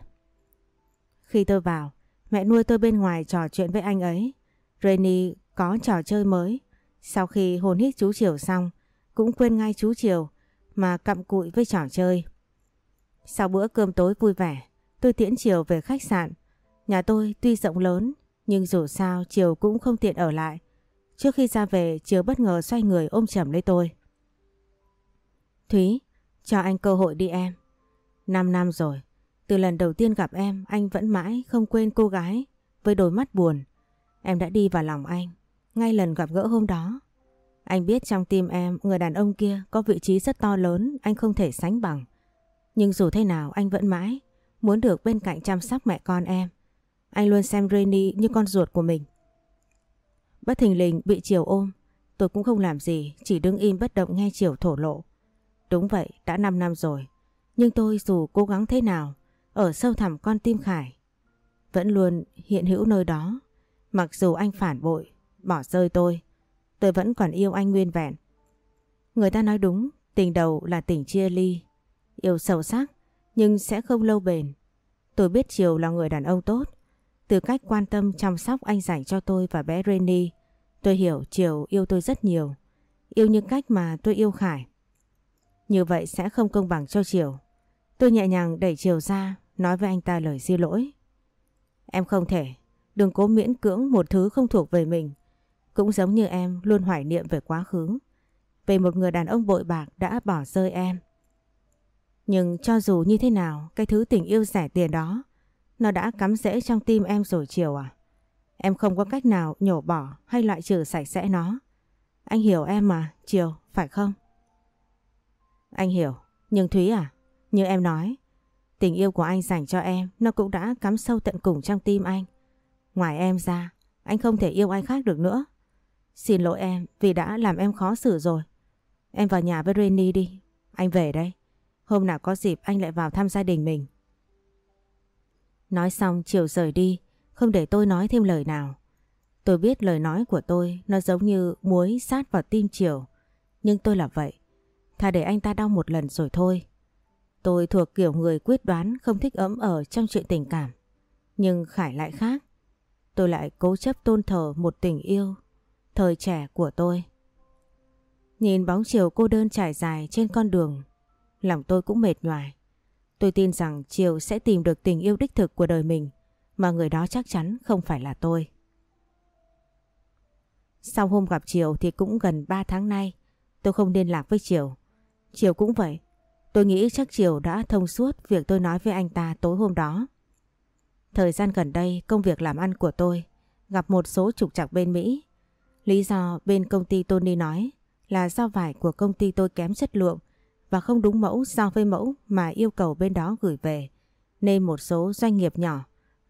Khi tôi vào, mẹ nuôi tôi bên ngoài trò chuyện với anh ấy. Rainy có trò chơi mới. Sau khi hôn hít chú Triều xong, cũng quên ngay chú Triều mà cặm cụi với trò chơi. Sau bữa cơm tối vui vẻ, tôi tiễn Triều về khách sạn. Nhà tôi tuy rộng lớn, nhưng dù sao Triều cũng không tiện ở lại. Trước khi ra về, Triều bất ngờ xoay người ôm chầm lấy tôi. Thúy, cho anh cơ hội đi em. Năm năm rồi, từ lần đầu tiên gặp em, anh vẫn mãi không quên cô gái với đôi mắt buồn. Em đã đi vào lòng anh, ngay lần gặp gỡ hôm đó. Anh biết trong tim em, người đàn ông kia có vị trí rất to lớn, anh không thể sánh bằng. Nhưng dù thế nào anh vẫn mãi muốn được bên cạnh chăm sóc mẹ con em. Anh luôn xem Rainy như con ruột của mình. Bất thình lình bị Triều ôm, tôi cũng không làm gì, chỉ đứng im bất động nghe Triều thổ lộ. Đúng vậy, đã năm năm rồi. Nhưng tôi dù cố gắng thế nào, ở sâu thẳm con tim Khải vẫn luôn hiện hữu nơi đó. Mặc dù anh phản bội, bỏ rơi tôi, tôi vẫn còn yêu anh nguyên vẹn. Người ta nói đúng, tình đầu là tình chia ly. Yêu sâu sắc nhưng sẽ không lâu bền. Tôi biết Triều là người đàn ông tốt. Từ cách quan tâm chăm sóc anh dành cho tôi và bé Rainy, tôi hiểu Triều yêu tôi rất nhiều. Yêu như cách mà tôi yêu Khải. Như vậy sẽ không công bằng cho Triều. Tôi nhẹ nhàng đẩy Triều ra, nói với anh ta lời xin lỗi. Em không thể, đừng cố miễn cưỡng một thứ không thuộc về mình. Cũng giống như em luôn hoài niệm về quá khứ, về một người đàn ông bội bạc đã bỏ rơi em. Nhưng cho dù như thế nào, cái thứ tình yêu rẻ tiền đó, nó đã cắm rễ trong tim em rồi Triều à. Em không có cách nào nhổ bỏ hay loại trừ sạch sẽ nó. Anh hiểu em mà, Triều, phải không? Anh hiểu, nhưng Thúy à, như em nói, tình yêu của anh dành cho em nó cũng đã cắm sâu tận cùng trong tim anh. Ngoài em ra, anh không thể yêu ai khác được nữa. Xin lỗi em vì đã làm em khó xử rồi. Em vào nhà với Rainy đi, anh về đây. Hôm nào có dịp anh lại vào thăm gia đình mình. Nói xong Triều rời đi, không để tôi nói thêm lời nào. Tôi biết lời nói của tôi nó giống như muối sát vào tim Triều. Nhưng tôi là vậy, thà để anh ta đau một lần rồi thôi. Tôi thuộc kiểu người quyết đoán, không thích ấm ở trong chuyện tình cảm. Nhưng Khải lại khác. Tôi lại cố chấp tôn thờ một tình yêu thời trẻ của tôi. Nhìn bóng Triều cô đơn trải dài trên con đường, lòng tôi cũng mệt nhoài. Tôi tin rằng Triều sẽ tìm được tình yêu đích thực của đời mình, mà người đó chắc chắn không phải là tôi. Sau hôm gặp Triều thì cũng gần ba tháng nay tôi không liên lạc với Triều. Triều cũng vậy. Tôi nghĩ chắc Triều đã thông suốt việc tôi nói với anh ta tối hôm đó. Thời gian gần đây công việc làm ăn của tôi gặp một số trục trặc bên Mỹ. Lý do bên công ty Tony nói là do vải của công ty tôi kém chất lượng và không đúng mẫu so với mẫu mà yêu cầu bên đó gửi về, nên một số doanh nghiệp nhỏ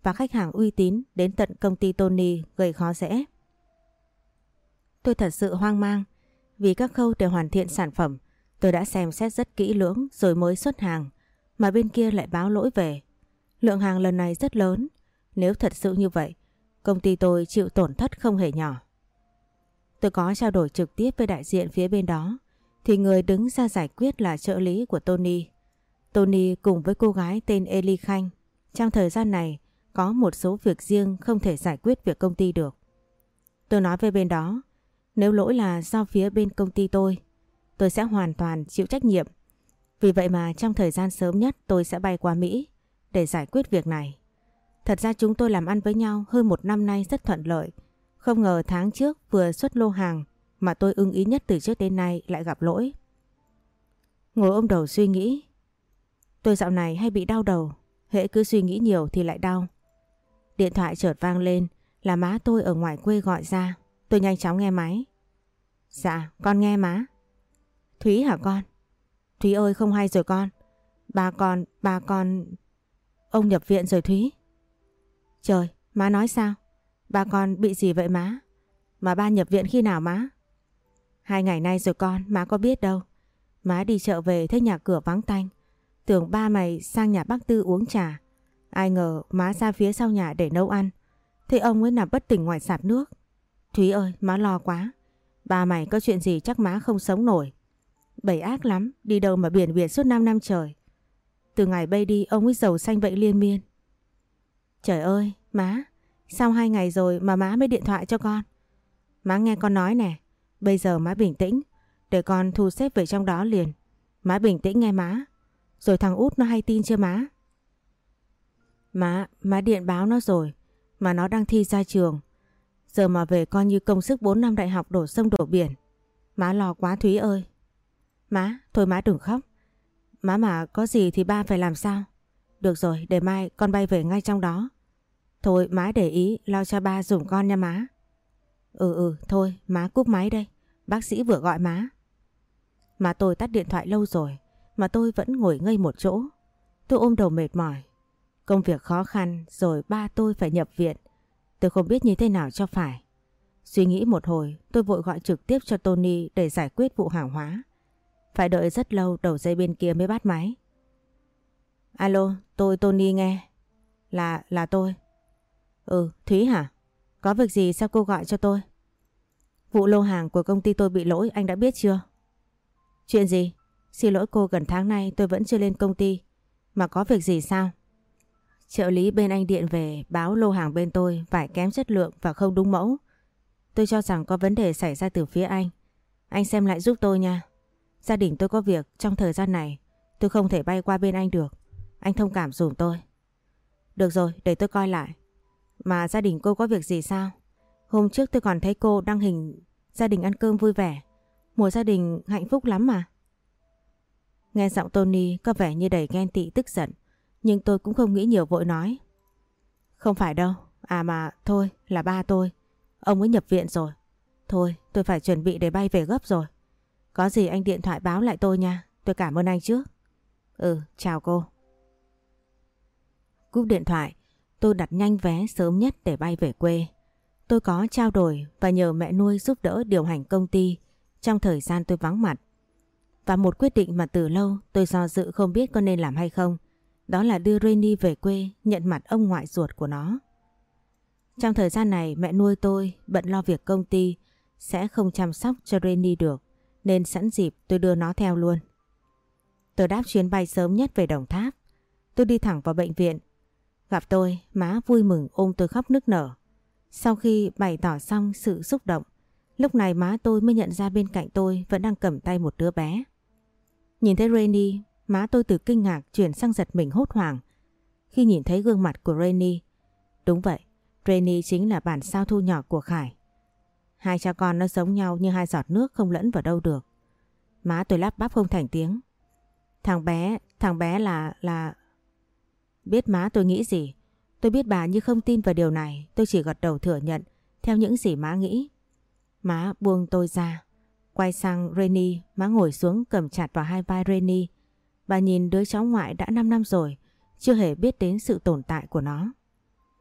và khách hàng uy tín đến tận công ty Tony gây khó dễ. Tôi thật sự hoang mang vì các khâu để hoàn thiện sản phẩm tôi đã xem xét rất kỹ lưỡng rồi mới xuất hàng, mà bên kia lại báo lỗi về. Lượng hàng lần này rất lớn, nếu thật sự như vậy, công ty tôi chịu tổn thất không hề nhỏ. Tôi có trao đổi trực tiếp với đại diện phía bên đó, thì người đứng ra giải quyết là trợ lý của Tony. Tony cùng với cô gái tên Eli Khanh trong thời gian này có một số việc riêng không thể giải quyết việc công ty được. Tôi nói với bên đó, nếu lỗi là do phía bên công ty tôi, tôi sẽ hoàn toàn chịu trách nhiệm. Vì vậy mà trong thời gian sớm nhất tôi sẽ bay qua Mỹ để giải quyết việc này. Thật ra chúng tôi làm ăn với nhau hơn một năm nay rất thuận lợi. Không ngờ tháng trước vừa xuất lô hàng mà tôi ưng ý nhất từ trước đến nay lại gặp lỗi. Ngồi ôm đầu suy nghĩ. Tôi dạo này hay bị đau đầu, hễ cứ suy nghĩ nhiều thì lại đau. Điện thoại chợt vang lên là má tôi ở ngoài quê gọi ra. Tôi nhanh chóng nghe máy. Dạ, con nghe má. Thúy hả con? Thúy ơi, không hay rồi con. Bà con, bà con... Ông nhập viện rồi Thúy. Trời, má nói sao? Bà con bị gì vậy má? Mà ba nhập viện khi nào má? Hai ngày nay rồi con, má có biết đâu. Má đi chợ về thấy nhà cửa vắng tanh. Tưởng ba mày sang nhà bác Tư uống trà. Ai ngờ má ra phía sau nhà để nấu ăn. Thế ông ấy nằm bất tỉnh ngoài sạp nước. Thúy ơi, má lo quá. Ba mày có chuyện gì chắc má không sống nổi. Bầy ác lắm, đi đâu mà biển biệt suốt năm năm trời. Từ ngày bay đi ông ấy giàu xanh vậy liên miên. Trời ơi, má, sao hai ngày rồi mà má mới điện thoại cho con? Má nghe con nói nè, bây giờ má bình tĩnh, để con thu xếp về trong đó liền. Má bình tĩnh nghe má. Rồi thằng út nó hay tin chưa má? Má, má điện báo nó rồi, mà nó đang thi ra trường. Giờ mà về coi như công sức bốn năm đại học đổ sông đổ biển. Má lo quá Thúy ơi. Má, thôi má đừng khóc. Má mà có gì thì ba phải làm sao? Được rồi, để mai con bay về ngay trong đó. Thôi má để ý lo cho ba dùm con nha má. Ừ ừ, thôi má cúp máy đây. Bác sĩ vừa gọi má. Má tôi tắt điện thoại lâu rồi, mà tôi vẫn ngồi ngây một chỗ. Tôi ôm đầu mệt mỏi. Công việc khó khăn rồi ba tôi phải nhập viện. Tôi không biết như thế nào cho phải. Suy nghĩ một hồi, tôi vội gọi trực tiếp cho Tony để giải quyết vụ hàng hóa. Phải đợi rất lâu đầu dây bên kia mới bắt máy. Alo, tôi Tony nghe. Là, là tôi. Ừ, Thúy hả? Có việc gì sao cô gọi cho tôi? Vụ lô hàng của công ty tôi bị lỗi anh đã biết chưa? Chuyện gì? Xin lỗi cô, gần tháng nay tôi vẫn chưa lên công ty. Mà có việc gì sao? Trợ lý bên anh điện về báo lô hàng bên tôi vải kém chất lượng và không đúng mẫu. Tôi cho rằng có vấn đề xảy ra từ phía anh. Anh xem lại giúp tôi nha. Gia đình tôi có việc, trong thời gian này tôi không thể bay qua bên anh được. Anh thông cảm dùm tôi. Được rồi, để tôi coi lại. Mà gia đình cô có việc gì sao? Hôm trước tôi còn thấy cô đăng hình gia đình ăn cơm vui vẻ. Một gia đình hạnh phúc lắm mà. Nghe giọng Tony có vẻ như đầy ghen tị tức giận, nhưng tôi cũng không nghĩ nhiều vội nói. Không phải đâu, à mà thôi là ba tôi. Ông ấy nhập viện rồi. Thôi tôi phải chuẩn bị để bay về gấp rồi. Có gì anh điện thoại báo lại tôi nha. Tôi cảm ơn anh trước. Ừ, chào cô. Cúp điện thoại, tôi đặt nhanh vé sớm nhất để bay về quê. Tôi có trao đổi và nhờ mẹ nuôi giúp đỡ điều hành công ty trong thời gian tôi vắng mặt. Và một quyết định mà từ lâu tôi do dự không biết có nên làm hay không, đó là đưa Reni về quê nhận mặt ông ngoại ruột của nó. Trong thời gian này mẹ nuôi tôi bận lo việc công ty sẽ không chăm sóc cho Reni được, nên sẵn dịp tôi đưa nó theo luôn. Tôi đáp chuyến bay sớm nhất về Đồng Tháp. Tôi đi thẳng vào bệnh viện. Gặp tôi, má vui mừng ôm tôi khóc nức nở. Sau khi bày tỏ xong sự xúc động, lúc này má tôi mới nhận ra bên cạnh tôi vẫn đang cầm tay một đứa bé. Nhìn thấy Reni, má tôi từ kinh ngạc chuyển sang giật mình hốt hoảng khi nhìn thấy gương mặt của Reni. Đúng vậy, Reni chính là bản sao thu nhỏ của Khải. Hai cha con nó giống nhau như hai giọt nước không lẫn vào đâu được. Má tôi lắp bắp không thành tiếng. Thằng bé, thằng bé là, là... Biết má tôi nghĩ gì. Tôi biết bà như không tin vào điều này. Tôi chỉ gật đầu thừa nhận theo những gì má nghĩ. Má buông tôi ra, quay sang Reni. Má ngồi xuống cầm chặt vào hai vai Reni. Bà nhìn đứa cháu ngoại đã năm năm rồi, chưa hề biết đến sự tồn tại của nó.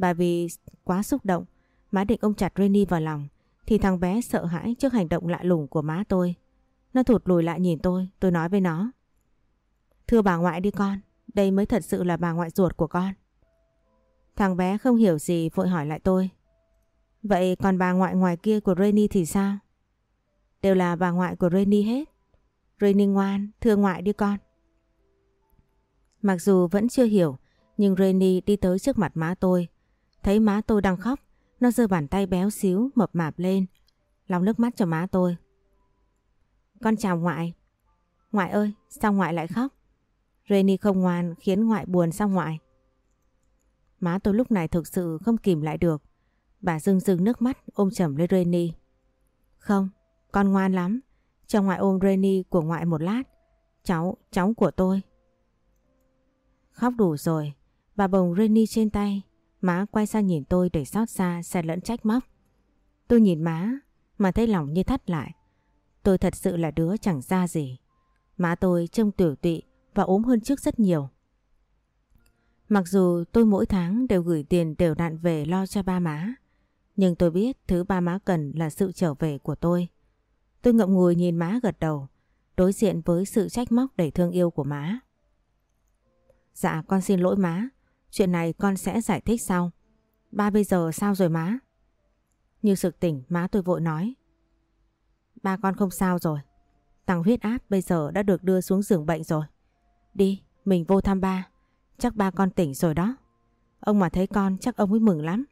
Bà vì quá xúc động, má định ôm chặt Reni vào lòng, thì thằng bé sợ hãi trước hành động lạ lùng của má tôi. Nó thụt lùi lại nhìn tôi, tôi nói với nó. Thưa bà ngoại đi con, đây mới thật sự là bà ngoại ruột của con. Thằng bé không hiểu gì vội hỏi lại tôi. Vậy còn bà ngoại ngoài kia của Reni thì sao? Đều là bà ngoại của Reni hết. Reni ngoan, thưa ngoại đi con. Mặc dù vẫn chưa hiểu, nhưng Reni đi tới trước mặt má tôi. Thấy má tôi đang khóc, nó giơ bàn tay béo xíu mập mạp lên, lau nước mắt cho má tôi. Con chào ngoại. Ngoại ơi, sao ngoại lại khóc? Reni không ngoan khiến ngoại buồn sao ngoại? Má tôi lúc này thực sự không kìm lại được. Bà rưng rưng nước mắt ôm chầm lấy Reni. Không, con ngoan lắm. Cho ngoại ôm Reni của ngoại một lát. Cháu, cháu của tôi. Khóc đủ rồi. Bà bồng Reni trên tay. Má quay sang nhìn tôi để xót xa xen lẫn trách móc. Tôi nhìn má mà thấy lòng như thắt lại. Tôi thật sự là đứa chẳng ra gì. Má tôi trông tiểu tụy và ốm hơn trước rất nhiều. Mặc dù tôi mỗi tháng đều gửi tiền đều đặn về lo cho ba má, nhưng tôi biết thứ ba má cần là sự trở về của tôi. Tôi ngậm ngùi nhìn má gật đầu, đối diện với sự trách móc đầy thương yêu của má. Dạ con xin lỗi má, chuyện này con sẽ giải thích sau. Ba bây giờ sao rồi má? Như sực tỉnh má tôi vội nói. Ba con không sao rồi, tăng huyết áp bây giờ đã được đưa xuống giường bệnh rồi. Đi, mình vô thăm ba, chắc ba con tỉnh rồi đó. Ông mà thấy con chắc ông ấy mừng lắm.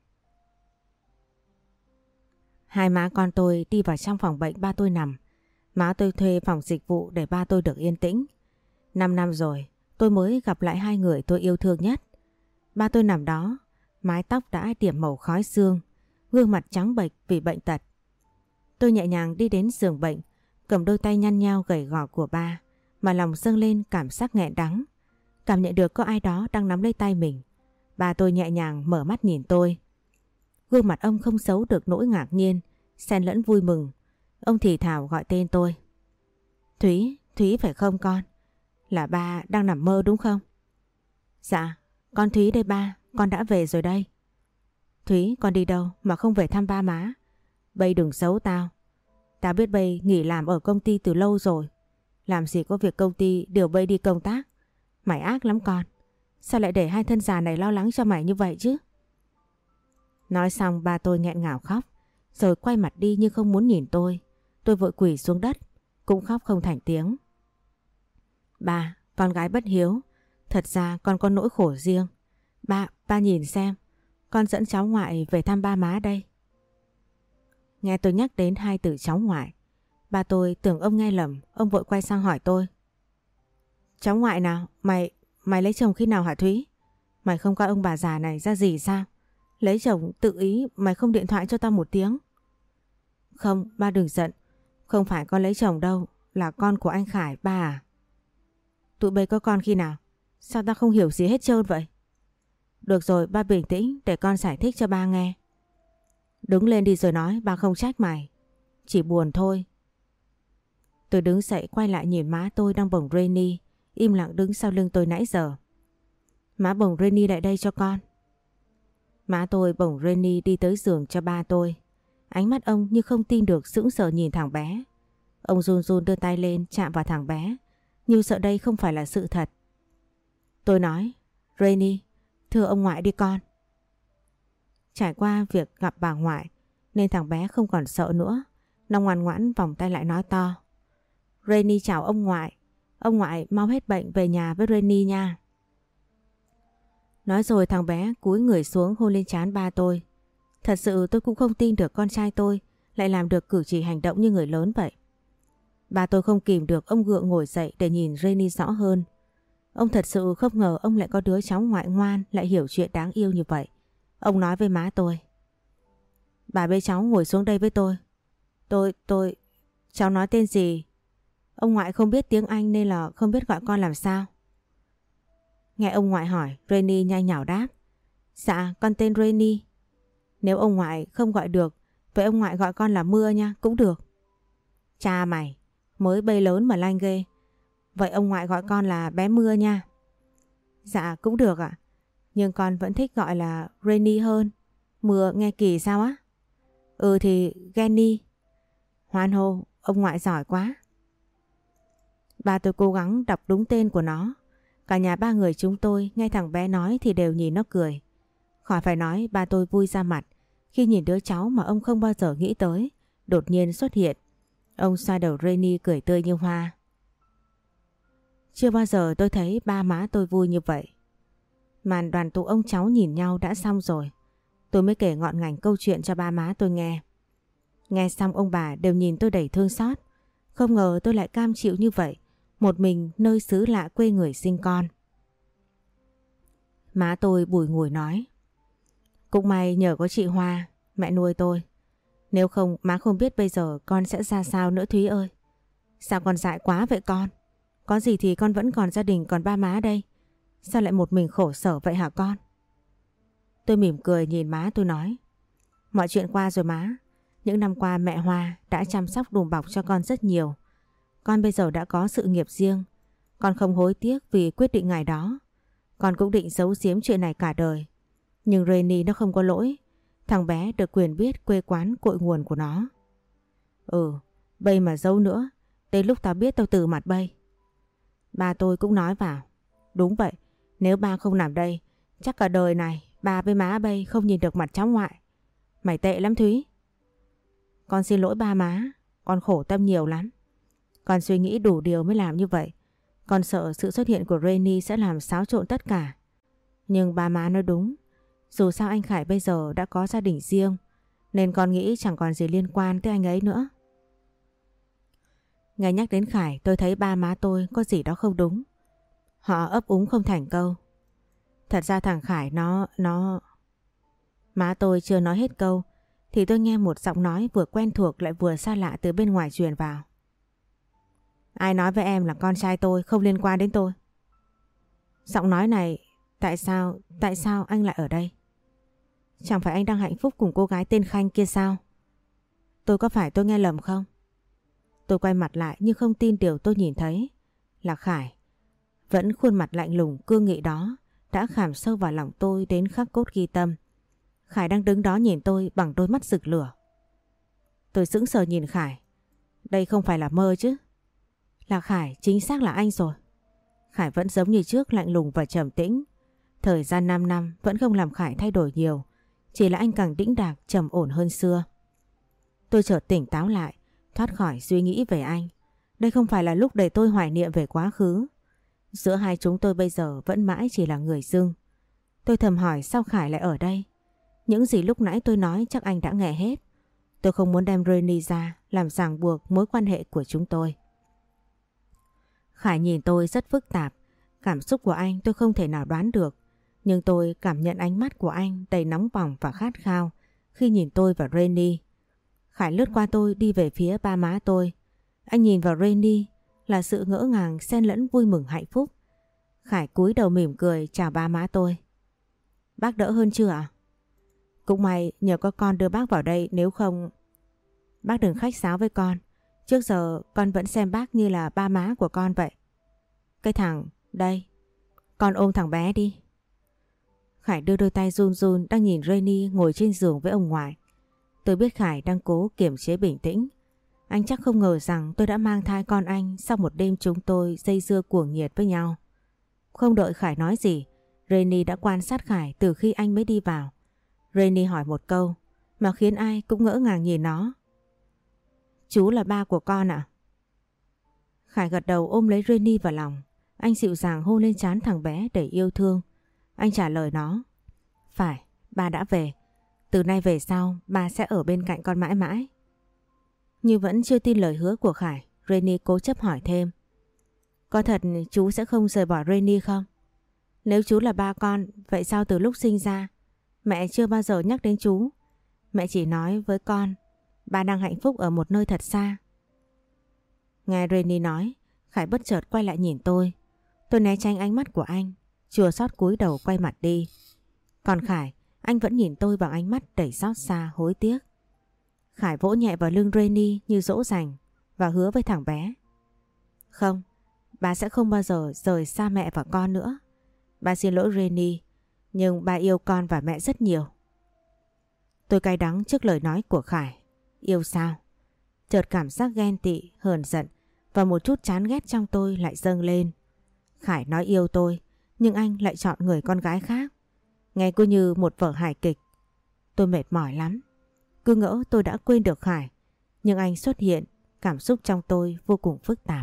Hai má con tôi đi vào trong phòng bệnh ba tôi nằm. Má tôi thuê phòng dịch vụ để ba tôi được yên tĩnh. Năm năm rồi tôi mới gặp lại hai người tôi yêu thương nhất. Ba tôi nằm đó, mái tóc đã điểm màu khói xương, gương mặt trắng bệch vì bệnh tật. Tôi nhẹ nhàng đi đến giường bệnh, cầm đôi tay nhăn nhao gầy gò của ba, mà lòng dâng lên cảm giác nghẹn đắng. Cảm nhận được có ai đó đang nắm lấy tay mình. Ba tôi nhẹ nhàng mở mắt nhìn tôi. Gương mặt ông không giấu được nỗi ngạc nhiên, xen lẫn vui mừng. Ông thì thào gọi tên tôi. Thúy, Thúy phải không con? Là ba đang nằm mơ đúng không? Dạ, con Thúy đây ba, con đã về rồi đây. Thúy, con đi đâu mà không về thăm ba má? Bây đừng giấu tao. Tao biết Bây nghỉ làm ở công ty từ lâu rồi. Làm gì có việc công ty điều Bây đi công tác. Mày ác lắm con. Sao lại để hai thân già này lo lắng cho mày như vậy chứ? Nói xong ba tôi nghẹn ngào khóc, rồi quay mặt đi như không muốn nhìn tôi. Tôi vội quỳ xuống đất, cũng khóc không thành tiếng. Ba, con gái bất hiếu. Thật ra con có nỗi khổ riêng. Ba, ba nhìn xem. Con dẫn cháu ngoại về thăm ba má đây. Nghe tôi nhắc đến hai từ cháu ngoại, ba tôi tưởng ông nghe lầm. Ông vội quay sang hỏi tôi. Cháu ngoại nào? Mày, mày lấy chồng khi nào hả Thúy? Mày không coi ông bà già này ra gì sao? Lấy chồng tự ý mày không điện thoại cho tao một tiếng. Không, ba đừng giận. Không phải con lấy chồng đâu, là con của anh Khải ba à. Tụi bay có con khi nào? Sao tao không hiểu gì hết trơn vậy? Được rồi, ba bình tĩnh để con giải thích cho ba nghe. Đứng lên đi rồi nói, ba không trách mày. Chỉ buồn thôi. Tôi đứng dậy quay lại nhìn má tôi đang bồng Reni, im lặng đứng sau lưng tôi nãy giờ. Má bồng Reni lại đây cho con. Má tôi bồng Reni đi tới giường cho ba tôi. Ánh mắt ông như không tin được, sững sờ nhìn thằng bé. Ông run run đưa tay lên chạm vào thằng bé, như sợ đây không phải là sự thật. Tôi nói, Reni, thưa ông ngoại đi con. Trải qua việc gặp bà ngoại nên thằng bé không còn sợ nữa. Nó ngoan ngoãn vòng tay lại nói to. Reni chào ông ngoại. Ông ngoại mau hết bệnh về nhà với Reni nha. Nói rồi thằng bé cúi người xuống hôn lên trán ba tôi. Thật sự tôi cũng không tin được con trai tôi lại làm được cử chỉ hành động như người lớn vậy. Ba tôi không kìm được, ông gượng ngồi dậy để nhìn Reni rõ hơn. Ông thật sự không ngờ ông lại có đứa cháu ngoại ngoan lại hiểu chuyện đáng yêu như vậy. Ông nói với má tôi. Bà bế cháu ngồi xuống đây với tôi. Tôi, tôi, cháu nói tên gì? Ông ngoại không biết tiếng Anh nên là không biết gọi con làm sao. Nghe ông ngoại hỏi, Reni nhanh nhảu đáp. Dạ, con tên Reni. Nếu ông ngoại không gọi được, vậy ông ngoại gọi con là Mưa nha, cũng được. Cha mày, mới bay lớn mà lanh ghê. Vậy ông ngoại gọi con là bé Mưa nha. Dạ, cũng được ạ. Nhưng con vẫn thích gọi là Rainy hơn. Mưa nghe kỳ sao á? Ừ thì Jenny. Hoan hô, ông ngoại giỏi quá. Ba tôi cố gắng đọc đúng tên của nó. Cả nhà ba người chúng tôi nghe thằng bé nói thì đều nhìn nó cười. Khỏi phải nói, ba tôi vui ra mặt khi nhìn đứa cháu mà ông không bao giờ nghĩ tới đột nhiên xuất hiện. Ông xoa đầu Rainy cười tươi như hoa. Chưa bao giờ tôi thấy ba má tôi vui như vậy. Màn đoàn tụ ông cháu nhìn nhau đã xong rồi. Tôi mới kể ngọn ngành câu chuyện cho ba má tôi nghe. Nghe xong ông bà đều nhìn tôi đầy thương xót. Không ngờ tôi lại cam chịu như vậy, một mình nơi xứ lạ quê người sinh con. Má tôi bùi ngùi nói. Cũng may nhờ có chị Hoa, mẹ nuôi tôi. Nếu không má không biết bây giờ con sẽ ra sao nữa Thúy ơi. Sao con dại quá vậy con? Có gì thì con vẫn còn gia đình còn ba má đây. Sao lại một mình khổ sở vậy hả con? Tôi mỉm cười nhìn má tôi nói. Mọi chuyện qua rồi má. Những năm qua mẹ Hoa đã chăm sóc đùm bọc cho con rất nhiều. Con bây giờ đã có sự nghiệp riêng. Con không hối tiếc vì quyết định ngày đó. Con cũng định giấu giếm chuyện này cả đời. Nhưng Rainy nó không có lỗi. Thằng bé được quyền biết quê quán cội nguồn của nó. Ừ, bây mà giấu nữa, đến lúc tao biết tao từ mặt bây. Ba tôi cũng nói vào. Đúng vậy, nếu ba không nằm đây, chắc cả đời này ba với má bây không nhìn được mặt cháu ngoại. Mày tệ lắm Thúy. Con xin lỗi ba má, con khổ tâm nhiều lắm. Con suy nghĩ đủ điều mới làm như vậy. Con sợ sự xuất hiện của Rainy sẽ làm xáo trộn tất cả. Nhưng ba má nói đúng. Dù sao anh Khải bây giờ đã có gia đình riêng, nên con nghĩ chẳng còn gì liên quan tới anh ấy nữa. Nghe nhắc đến Khải tôi thấy ba má tôi có gì đó không đúng. Họ ấp úng không thành câu. Thật ra thằng Khải nó... nó... Má tôi chưa nói hết câu thì tôi nghe một giọng nói vừa quen thuộc lại vừa xa lạ từ bên ngoài truyền vào. Ai nói với em là con trai tôi không liên quan đến tôi? Giọng nói này, tại sao, tại sao anh lại ở đây? Chẳng phải anh đang hạnh phúc cùng cô gái tên Khanh kia sao? Tôi có phải tôi nghe lầm không? Tôi quay mặt lại nhưng không tin điều tôi nhìn thấy. Là Khải. Vẫn khuôn mặt lạnh lùng cương nghị đó đã khảm sâu vào lòng tôi đến khắc cốt ghi tâm. Khải đang đứng đó nhìn tôi bằng đôi mắt rực lửa. Tôi sững sờ nhìn Khải. Đây không phải là mơ chứ? Là Khải, chính xác là anh rồi. Khải vẫn giống như trước, lạnh lùng và trầm tĩnh. Thời gian năm năm vẫn không làm Khải thay đổi nhiều. Chỉ là anh càng đĩnh đạc, trầm ổn hơn xưa. Tôi chợt tỉnh táo lại, thoát khỏi suy nghĩ về anh. Đây không phải là lúc để tôi hoài niệm về quá khứ. Giữa hai chúng tôi bây giờ vẫn mãi chỉ là người dưng. Tôi thầm hỏi sao Khải lại ở đây. Những gì lúc nãy tôi nói chắc anh đã nghe hết. Tôi không muốn đem Rainy ra làm ràng buộc mối quan hệ của chúng tôi. Khải nhìn tôi rất phức tạp. Cảm xúc của anh tôi không thể nào đoán được. Nhưng tôi cảm nhận ánh mắt của anh đầy nóng bỏng và khát khao khi nhìn tôi và Rainy. Khải lướt qua tôi đi về phía ba má tôi. Anh nhìn vào Rainy là sự ngỡ ngàng xen lẫn vui mừng hạnh phúc. Khải cúi đầu mỉm cười chào ba má tôi. Bác đỡ hơn chưa ạ? Cũng may nhờ có con đưa bác vào đây, nếu không... Bác đừng khách sáo với con. Trước giờ con vẫn xem bác như là ba má của con vậy. Cái thằng... đây. Con ôm thằng bé đi. Khải đưa đôi tay run run đang nhìn Rainy ngồi trên giường với ông ngoại. Tôi biết Khải đang cố kiềm chế bình tĩnh. Anh chắc không ngờ rằng tôi đã mang thai con anh sau một đêm chúng tôi dây dưa cuồng nhiệt với nhau. Không đợi Khải nói gì, Rainy đã quan sát Khải từ khi anh mới đi vào. Rainy hỏi một câu mà khiến ai cũng ngỡ ngàng nhìn nó. Chú là ba của con ạ? Khải gật đầu ôm lấy Rainy vào lòng. Anh dịu dàng hôn lên trán thằng bé đầy yêu thương. Anh trả lời nó. Phải, ba đã về. Từ nay về sau, ba sẽ ở bên cạnh con mãi mãi. Như vẫn chưa tin lời hứa của Khải, Rainy cố chấp hỏi thêm. Có thật chú sẽ không rời bỏ Rainy không? Nếu chú là ba con, vậy sao từ lúc sinh ra mẹ chưa bao giờ nhắc đến chú? Mẹ chỉ nói với con ba đang hạnh phúc ở một nơi thật xa. Nghe Rainy nói, Khải bất chợt quay lại nhìn tôi. Tôi né tránh ánh mắt của anh, chua xót cúi đầu quay mặt đi. Còn Khải, anh vẫn nhìn tôi bằng ánh mắt đầy xót xa, hối tiếc. Khải vỗ nhẹ vào lưng Rainy như dỗ dành và hứa với thằng bé. Không, ba sẽ không bao giờ rời xa mẹ và con nữa. Ba xin lỗi Rainy, Nhưng ba yêu con và mẹ rất nhiều. Tôi cay đắng trước lời nói của Khải. Yêu sao? Chợt cảm giác ghen tị, hờn giận và một chút chán ghét trong tôi lại dâng lên. Khải nói yêu tôi, nhưng anh lại chọn người con gái khác. Nghe cứ như một vở hài kịch. Tôi mệt mỏi lắm. Cứ ngỡ tôi đã quên được Khải. Nhưng anh xuất hiện, cảm xúc trong tôi vô cùng phức tạp.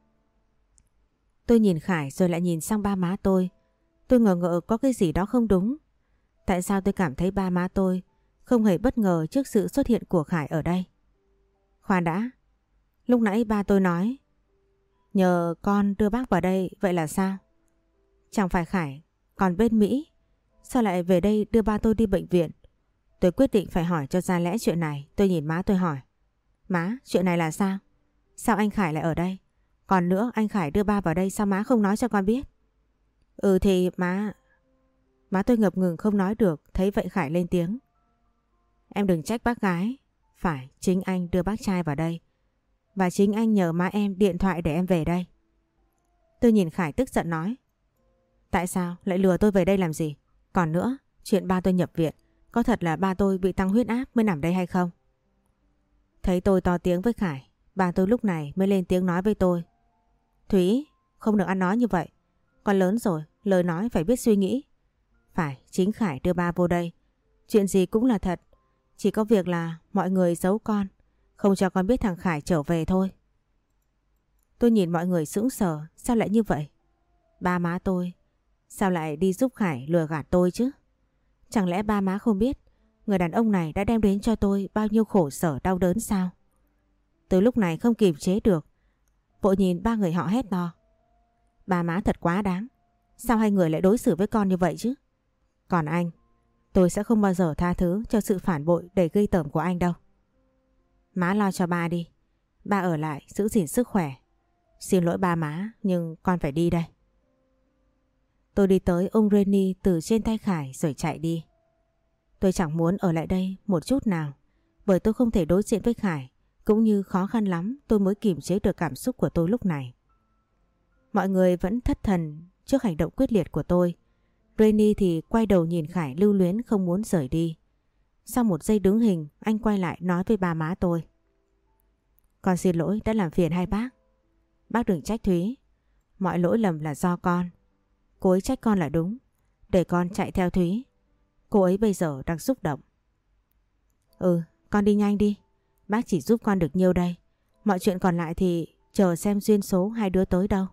Tôi nhìn Khải rồi lại nhìn sang ba má tôi. Tôi ngờ ngợ có cái gì đó không đúng. Tại sao tôi cảm thấy ba má tôi không hề bất ngờ trước sự xuất hiện của Khải ở đây? Khoan đã. Lúc nãy ba tôi nói nhờ con đưa bác vào đây, vậy là sao? Chẳng phải Khải còn bên Mỹ, sao lại về đây đưa ba tôi đi bệnh viện? Tôi quyết định phải hỏi cho ra lẽ chuyện này. Tôi nhìn má tôi hỏi. Má, chuyện này là sao? Sao anh Khải lại ở đây? Còn nữa, anh Khải đưa ba vào đây sao má không nói cho con biết? Ừ thì má... Má tôi ngập ngừng không nói được. Thấy vậy Khải lên tiếng. Em đừng trách bác gái. Phải, chính anh đưa bác trai vào đây. Và chính anh nhờ má em điện thoại để em về đây. Tôi nhìn Khải tức giận nói. Tại sao lại lừa tôi về đây làm gì? Còn nữa, chuyện ba tôi nhập viện, có thật là ba tôi bị tăng huyết áp mới nằm đây hay không? Thấy tôi to tiếng với Khải, ba tôi lúc này mới lên tiếng nói với tôi. Thúy, không được ăn nói như vậy. Con lớn rồi, lời nói phải biết suy nghĩ. Phải, chính Khải đưa ba vô đây. Chuyện gì cũng là thật. Chỉ có việc là mọi người giấu con, không cho con biết thằng Khải trở về thôi. Tôi nhìn mọi người sững sờ, sao lại như vậy? Ba má tôi, sao lại đi giúp Khải lừa gạt tôi chứ? Chẳng lẽ ba má không biết người đàn ông này đã đem đến cho tôi bao nhiêu khổ sở đau đớn sao? Từ lúc này không kiềm chế được, vội nhìn ba người họ hét to. Ba má thật quá đáng. Sao hai người lại đối xử với con như vậy chứ? Còn anh, tôi sẽ không bao giờ tha thứ cho sự phản bội đầy gây tởm của anh đâu. Má lo cho ba đi. Ba ở lại giữ gìn sức khỏe. Xin lỗi ba má, nhưng con phải đi đây. Tôi đi tới ôm Reni từ trên tay Khải rồi chạy đi. Tôi chẳng muốn ở lại đây một chút nào, bởi tôi không thể đối diện với Khải, cũng như khó khăn lắm tôi mới kiềm chế được cảm xúc của tôi lúc này. Mọi người vẫn thất thần trước hành động quyết liệt của tôi. Reni thì quay đầu nhìn Khải lưu luyến không muốn rời đi. Sau một giây đứng hình, anh quay lại nói với ba má tôi. Con xin lỗi đã làm phiền hai bác. Bác đừng trách Thúy. Mọi lỗi lầm là do con. Cô ấy trách con là đúng. Để con chạy theo Thúy. Cô ấy bây giờ đang xúc động. Ừ, con đi nhanh đi. Bác chỉ giúp con được nhiêu đây. Mọi chuyện còn lại thì chờ xem duyên số hai đứa tới đâu.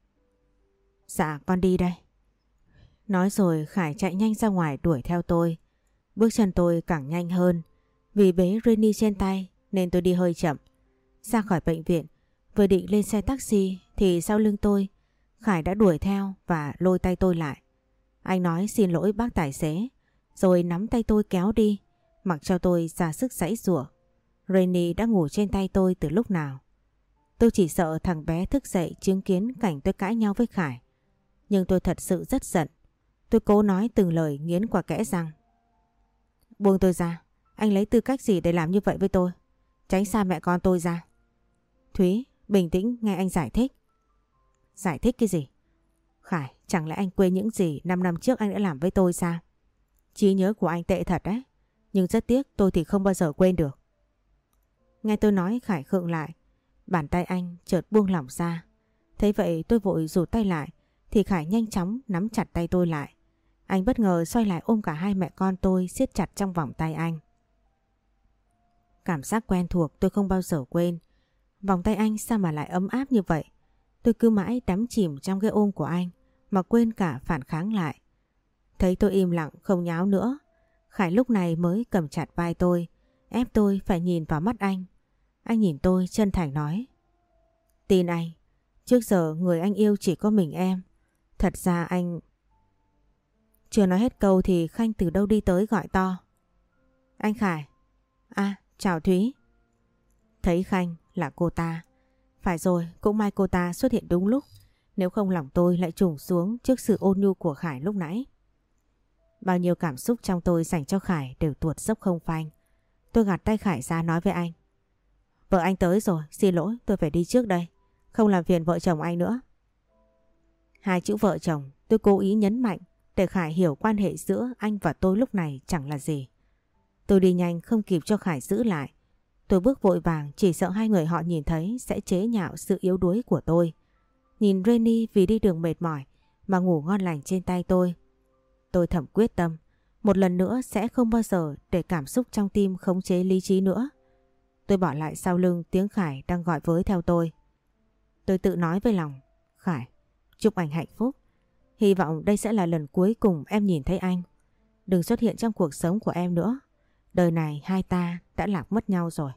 Dạ con đi đây. Nói rồi Khải chạy nhanh ra ngoài đuổi theo tôi. Bước chân tôi càng nhanh hơn. Vì bế Reni trên tay nên tôi đi hơi chậm. Ra khỏi bệnh viện, vừa định lên xe taxi thì sau lưng tôi Khải đã đuổi theo và lôi tay tôi lại. Anh nói xin lỗi bác tài xế, rồi nắm tay tôi kéo đi, mặc cho tôi ra sức giãy giụa. Reni đã ngủ trên tay tôi từ lúc nào. Tôi chỉ sợ thằng bé thức dậy chứng kiến cảnh tôi cãi nhau với Khải. Nhưng tôi thật sự rất giận. Tôi cố nói từng lời nghiến qua kẽ răng. Buông tôi ra, anh lấy tư cách gì để làm như vậy với tôi? Tránh xa mẹ con tôi ra. Thúy, bình tĩnh nghe anh giải thích. Giải thích cái gì? Khải, chẳng lẽ anh quên những gì năm năm trước anh đã làm với tôi sao? Trí nhớ của anh tệ thật đấy. Nhưng rất tiếc tôi thì không bao giờ quên được. Nghe tôi nói Khải khựng lại. Bàn tay anh chợt buông lỏng ra. Thấy vậy tôi vội rụt tay lại thì Khải nhanh chóng nắm chặt tay tôi lại. Anh bất ngờ xoay lại ôm cả hai mẹ con tôi siết chặt trong vòng tay anh. Cảm giác quen thuộc tôi không bao giờ quên. Vòng tay anh sao mà lại ấm áp như vậy? Tôi cứ mãi đắm chìm trong cái ôm của anh mà quên cả phản kháng lại. Thấy tôi im lặng không nháo nữa, Khải lúc này mới cầm chặt vai tôi, ép tôi phải nhìn vào mắt anh. Anh nhìn tôi chân thành nói. Tin anh, trước giờ người anh yêu chỉ có mình em. Thật ra anh... Chưa nói hết câu thì Khanh từ đâu đi tới gọi to. Anh Khải. À, chào Thúy. Thấy Khanh là cô ta. Phải rồi, cũng may cô ta xuất hiện đúng lúc. Nếu không lòng tôi lại trùng xuống trước sự ôn nhu của Khải lúc nãy. Bao nhiêu cảm xúc trong tôi dành cho Khải đều tuột dốc không phanh. Tôi gạt tay Khải ra nói với anh. Vợ anh tới rồi, xin lỗi tôi phải đi trước đây. Không làm phiền vợ chồng anh nữa. Hai chữ vợ chồng tôi cố ý nhấn mạnh để Khải hiểu quan hệ giữa anh và tôi lúc này chẳng là gì. Tôi đi nhanh không kịp cho Khải giữ lại. Tôi bước vội vàng chỉ sợ hai người họ nhìn thấy sẽ chế nhạo sự yếu đuối của tôi. Nhìn Renny vì đi đường mệt mỏi mà ngủ ngon lành trên tay tôi. Tôi thầm quyết tâm, một lần nữa sẽ không bao giờ để cảm xúc trong tim khống chế lý trí nữa. Tôi bỏ lại sau lưng tiếng Khải đang gọi với theo tôi. Tôi tự nói với lòng, Khải, chúc anh hạnh phúc. Hy vọng đây sẽ là lần cuối cùng em nhìn thấy anh. Đừng xuất hiện trong cuộc sống của em nữa. Đời này hai ta đã lạc mất nhau rồi.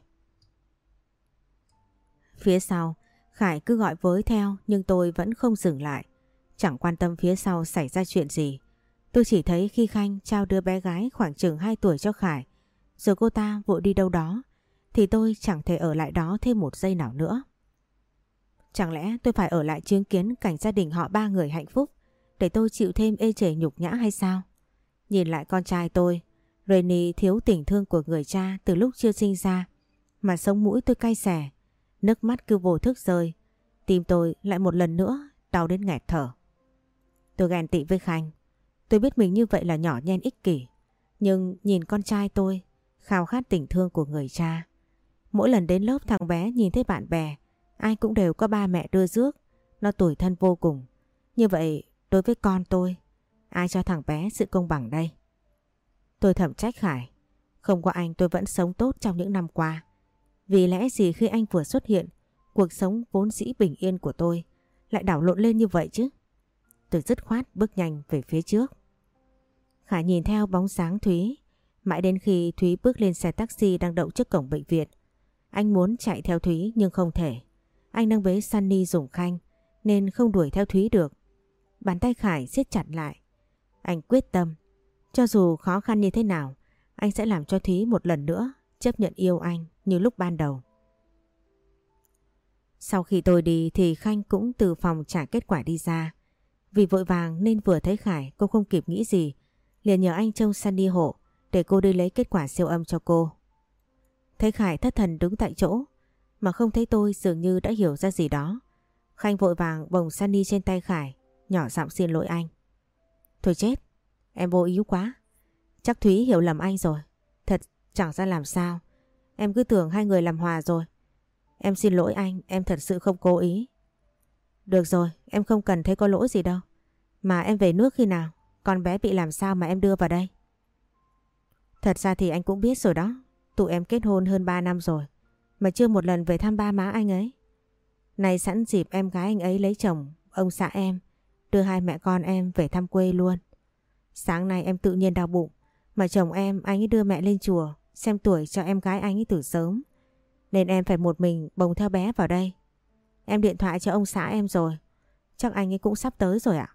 Phía sau, Khải cứ gọi với theo nhưng tôi vẫn không dừng lại. Chẳng quan tâm phía sau xảy ra chuyện gì. Tôi chỉ thấy khi Khanh trao đứa bé gái khoảng chừng hai tuổi cho Khải, rồi cô ta vội đi đâu đó, thì tôi chẳng thể ở lại đó thêm một giây nào nữa. Chẳng lẽ tôi phải ở lại chứng kiến cảnh gia đình họ ba người hạnh phúc để tôi chịu thêm ê chề nhục nhã hay sao? Nhìn lại con trai tôi, Renny thiếu tình thương của người cha từ lúc chưa sinh ra, mà sống mũi tôi cay xè, nước mắt cứ vô thức rơi, tim tôi lại một lần nữa đau đến nghẹt thở. Tôi ghen tị với Khanh. Tôi biết mình như vậy là nhỏ nhen ích kỷ, nhưng nhìn con trai tôi khao khát tình thương của người cha. Mỗi lần đến lớp thằng bé nhìn thấy bạn bè, ai cũng đều có ba mẹ đưa rước, nó tủi thân vô cùng. Như vậy đối với con tôi, ai cho thằng bé sự công bằng đây? Tôi thầm trách Khải. Không có anh tôi vẫn sống tốt trong những năm qua. Vì lẽ gì khi anh vừa xuất hiện, cuộc sống vốn dĩ bình yên của tôi lại đảo lộn lên như vậy chứ? Tôi dứt khoát bước nhanh về phía trước. Khải nhìn theo bóng dáng Thúy, mãi đến khi Thúy bước lên xe taxi đang đậu trước cổng bệnh viện. Anh muốn chạy theo Thúy nhưng không thể. Anh đang bế Sunny dùng Khanh nên không đuổi theo Thúy được. Bàn tay Khải siết chặt lại. Anh quyết tâm, cho dù khó khăn như thế nào, anh sẽ làm cho Thúy một lần nữa chấp nhận yêu anh như lúc ban đầu. Sau khi tôi đi thì Khanh cũng từ phòng trả kết quả đi ra. Vì vội vàng nên vừa thấy Khải cô không kịp nghĩ gì, liền nhờ anh trông Sunny hộ để cô đi lấy kết quả siêu âm cho cô. Thấy Khải thất thần đứng tại chỗ mà không thấy tôi, dường như đã hiểu ra gì đó. Khanh vội vàng bồng Sunny trên tay Khải, nhỏ giọng xin lỗi anh. Thôi chết, em vô ý quá. Chắc Thúy hiểu lầm anh rồi. Thật chẳng ra làm sao. Em cứ tưởng hai người làm hòa rồi. Em xin lỗi anh, em thật sự không cố ý. Được rồi, em không cần thấy có lỗi gì đâu. Mà em về nước khi nào? Con bé bị làm sao mà em đưa vào đây? Thật ra thì anh cũng biết rồi đó. Tụi em kết hôn hơn ba năm rồi mà chưa một lần về thăm ba má anh ấy. Này sẵn dịp em gái anh ấy lấy chồng, ông xã em đưa hai mẹ con em về thăm quê luôn. Sáng nay em tự nhiên đau bụng, mà chồng em anh ấy đưa mẹ lên chùa xem tuổi cho em gái anh ấy từ sớm, nên em phải một mình bồng theo bé vào đây. Em điện thoại cho ông xã em rồi, chắc anh ấy cũng sắp tới rồi ạ.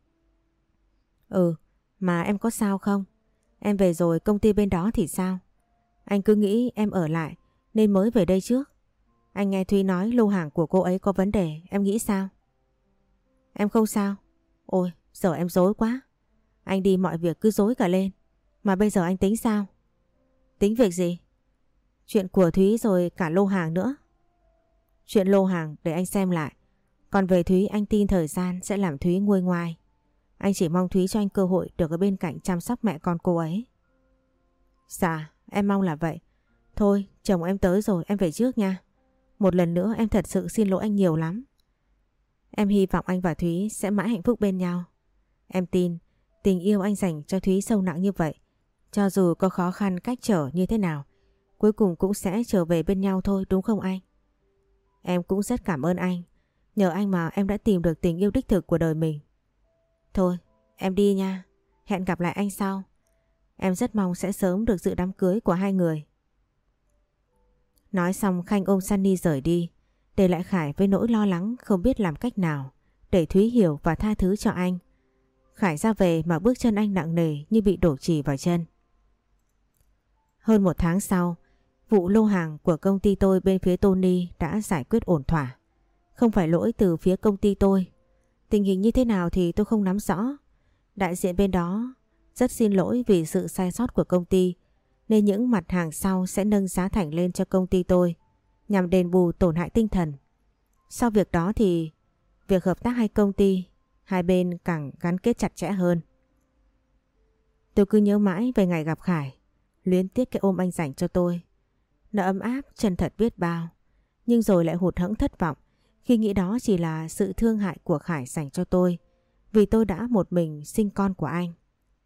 Ừ, mà em có sao không? Em về rồi công ty bên đó thì sao? Anh cứ nghĩ em ở lại nên mới về đây trước. Anh nghe Thúy nói lô hàng của cô ấy có vấn đề, em nghĩ sao? Em không sao. Ôi, giờ em rối quá. Anh đi mọi việc cứ rối cả lên. Mà bây giờ anh tính sao? Tính việc gì? Chuyện của Thúy rồi cả lô hàng nữa. Chuyện lô hàng để anh xem lại. Còn về Thúy anh tin thời gian sẽ làm Thúy nguôi ngoai. Anh chỉ mong Thúy cho anh cơ hội được ở bên cạnh chăm sóc mẹ con cô ấy. Dạ, em mong là vậy. Thôi, chồng em tới rồi, em về trước nha. Một lần nữa em thật sự xin lỗi anh nhiều lắm. Em hy vọng anh và Thúy sẽ mãi hạnh phúc bên nhau. Em tin tình yêu anh dành cho Thúy sâu nặng như vậy. Cho dù có khó khăn cách trở như thế nào, cuối cùng cũng sẽ trở về bên nhau thôi, đúng không anh? Em cũng rất cảm ơn anh. Nhờ anh mà em đã tìm được tình yêu đích thực của đời mình. Thôi, em đi nha. Hẹn gặp lại anh sau. Em rất mong sẽ sớm được dự đám cưới của hai người. Nói xong Khanh ôm Sunny rời đi, để lại Khải với nỗi lo lắng không biết làm cách nào để Thúy hiểu và tha thứ cho anh. Khải ra về mà bước chân anh nặng nề như bị đổ chì vào chân. Hơn một tháng sau, vụ lô hàng của công ty tôi bên phía Tony đã giải quyết ổn thỏa. Không phải lỗi từ phía công ty tôi. Tình hình như thế nào thì tôi không nắm rõ. Đại diện bên đó rất xin lỗi vì sự sai sót của công ty, nên những mặt hàng sau sẽ nâng giá thành lên cho công ty tôi nhằm đền bù tổn hại tinh thần. Sau việc đó thì việc hợp tác hai công ty, hai bên càng gắn kết chặt chẽ hơn. Tôi cứ nhớ mãi về ngày gặp Khải, luyến tiếc cái ôm anh dành cho tôi. Nó ấm áp, chân thật biết bao. Nhưng rồi lại hụt hẫng thất vọng khi nghĩ đó chỉ là sự thương hại của Khải dành cho tôi, vì tôi đã một mình sinh con của anh.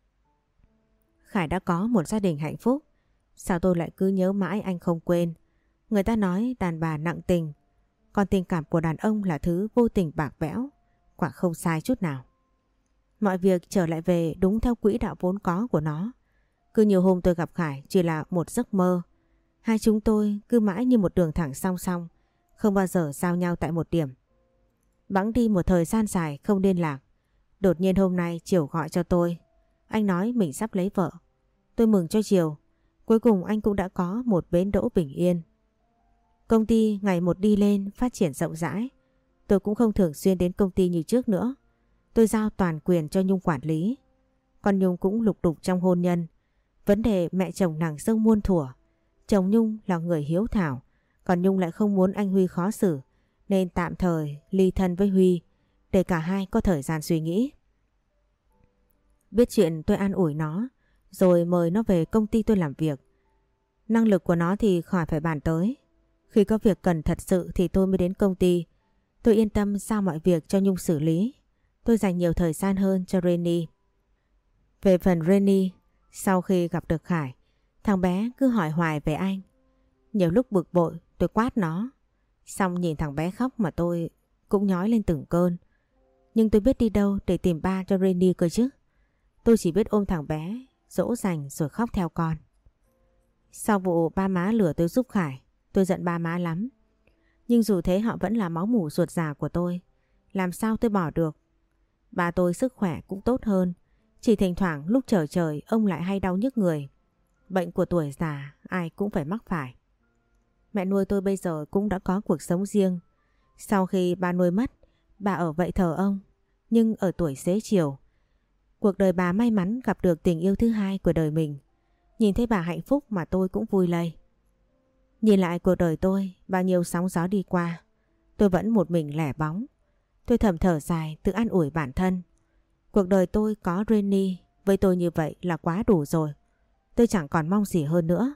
Khải đã có một gia đình hạnh phúc, sao tôi lại cứ nhớ mãi anh không quên. Người ta nói đàn bà nặng tình, còn tình cảm của đàn ông là thứ vô tình bạc bẽo, quả không sai chút nào. Mọi việc trở lại về đúng theo quỹ đạo vốn có của nó. Cứ nhiều hôm tôi gặp Khải chỉ là một giấc mơ. Hai chúng tôi cứ mãi như một đường thẳng song song, không bao giờ giao nhau tại một điểm. Bẵng đi một thời gian dài không liên lạc. Đột nhiên hôm nay Chiều gọi cho tôi. Anh nói mình sắp lấy vợ. Tôi mừng cho Chiều. Cuối cùng anh cũng đã có một bến đỗ bình yên. Công ty ngày một đi lên, phát triển rộng rãi. Tôi cũng không thường xuyên đến công ty như trước nữa. Tôi giao toàn quyền cho Nhung quản lý. Còn Nhung cũng lục đục trong hôn nhân. Vấn đề mẹ chồng nàng dâu muôn thuở. Chồng Nhung là người hiếu thảo, còn Nhung lại không muốn anh Huy khó xử, nên tạm thời ly thân với Huy để cả hai có thời gian suy nghĩ. Biết chuyện tôi an ủi nó, rồi mời nó về công ty tôi làm việc. Năng lực của nó thì khỏi phải bàn tới. Khi có việc cần thật sự thì tôi mới đến công ty. Tôi yên tâm giao mọi việc cho Nhung xử lý. Tôi dành nhiều thời gian hơn cho Renny. Về phần Renny, sau khi gặp được Khải, thằng bé cứ hỏi hoài về anh. Nhiều lúc bực bội tôi quát nó. Xong nhìn thằng bé khóc mà tôi cũng nhói lên từng cơn. Nhưng tôi biết đi đâu để tìm ba cho Renny cơ chứ. Tôi chỉ biết ôm thằng bé, dỗ dành rồi khóc theo con. Sau vụ ba má lừa tôi giúp Khải, tôi giận ba má lắm. Nhưng dù thế họ vẫn là máu mủ ruột già của tôi. Làm sao tôi bỏ được. Ba tôi sức khỏe cũng tốt hơn. Chỉ thỉnh thoảng lúc trời trời ông lại hay đau nhức người. Bệnh của tuổi già ai cũng phải mắc phải. Mẹ nuôi tôi bây giờ cũng đã có cuộc sống riêng. Sau khi ba nuôi mất, bà ở vậy thờ ông. Nhưng ở tuổi xế chiều, cuộc đời bà may mắn gặp được tình yêu thứ hai của đời mình. Nhìn thấy bà hạnh phúc mà tôi cũng vui lây. Nhìn lại cuộc đời tôi, bao nhiêu sóng gió đi qua, tôi vẫn một mình lẻ bóng. Tôi thầm thở dài tự an ủi bản thân. Cuộc đời tôi có Renny với tôi như vậy là quá đủ rồi. Tôi chẳng còn mong gì hơn nữa.